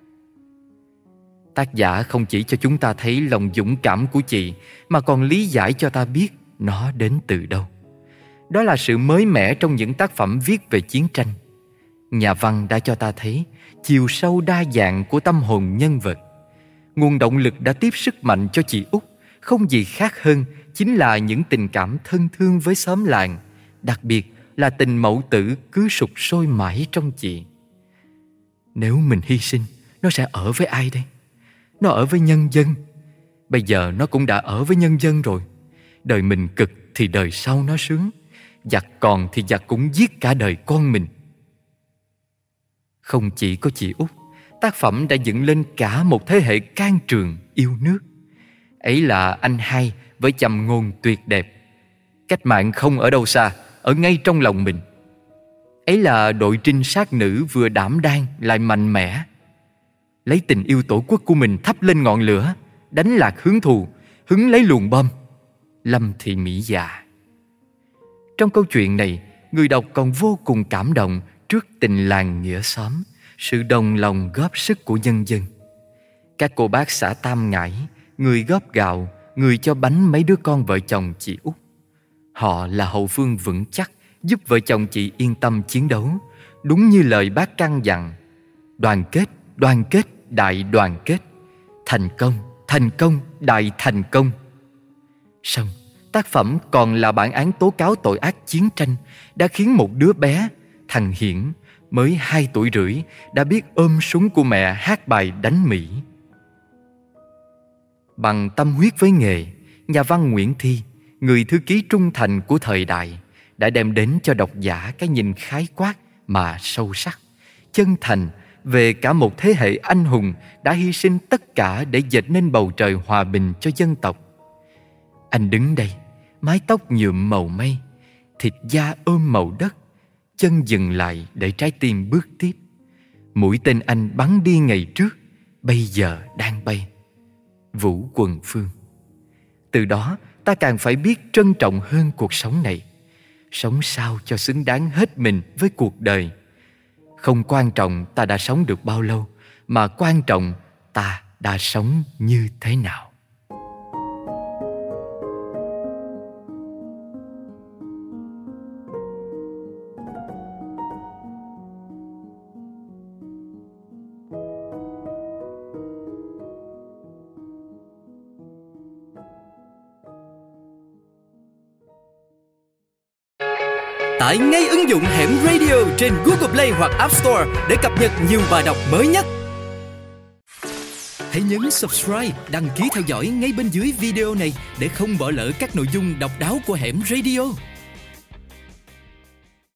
Tác giả không chỉ cho chúng ta thấy lòng dũng cảm của chị, mà còn lý giải cho ta biết nó đến từ đâu. Đó là sự mới mẻ trong những tác phẩm viết về chiến tranh. Nhà văn đã cho ta thấy chiều sâu đa dạng của tâm hồn nhân vật. Nguồn động lực đã tiếp sức mạnh cho chị Út không gì khác hơn chính là những tình cảm thân thương với xóm làng, đặc biệt là tình mẫu tử cứ sục sôi mãi trong chị. Nếu mình hy sinh, nó sẽ ở với ai đây? Nó ở với nhân dân. Bây giờ nó cũng đã ở với nhân dân rồi. Đời mình cực thì đời sau nó sướng. Giặc còn thì giặc cũng giết cả đời con mình. Không chỉ có chị Út, tác phẩm đã dựng lên cả một thế hệ can trường yêu nước. Ấy là anh hai với châm ngôn tuyệt đẹp: cách mạng không ở đâu xa, ở ngay trong lòng mình. Ấy là đội trinh sát nữ vừa đảm đang lại mạnh mẽ, lấy tình yêu tổ quốc của mình thắp lên ngọn lửa, đánh lạc hướng thù, hứng lấy luồng bom. Lâm Thị Mỹ Dạ. Trong câu chuyện này, người đọc còn vô cùng cảm động trước tình làng nghĩa xóm, sự đồng lòng góp sức của nhân dân. Các cô bác xã Tam Ngãi, người góp gạo, người cho bánh mấy đứa con vợ chồng chị Út. Họ là hậu phương vững chắc, giúp vợ chồng chị yên tâm chiến đấu. Đúng như lời bác căn dặn: đoàn kết, đoàn kết, đại đoàn kết. Thành công, thành công, đại thành công. Xong, tác phẩm còn là bản án tố cáo tội ác chiến tranh đã khiến một đứa bé, thằng Hiển, mới 2 tuổi rưỡi, đã biết ôm súng của mẹ hát bài đánh Mỹ. Bằng tâm huyết với nghề, nhà văn Nguyễn Thi, người thư ký trung thành của thời đại, đã đem đến cho độc giả cái nhìn khái quát mà sâu sắc, chân thành về cả một thế hệ anh hùng đã hy sinh tất cả để dệt nên bầu trời hòa bình cho dân tộc. Anh đứng đây, mái tóc nhuộm màu mây, thịt da ôm màu đất, chân dừng lại để trái tim bước tiếp. Mũi tên anh bắn đi ngày trước, bây giờ đang bay. Vũ Quần Phương. Từ đó ta càng phải biết trân trọng hơn cuộc sống này, sống sao cho xứng đáng hết mình với cuộc đời. Không quan trọng ta đã sống được bao lâu, mà quan trọng ta đã sống như thế nào. Tải ngay ứng dụng Hẻm Radio trên Google Play hoặc App Store để cập nhật nhiều bài đọc mới nhất. Hãy nhấn subscribe, đăng ký theo dõi ngay bên dưới video này để không bỏ lỡ các nội dung độc đáo của Hẻm Radio.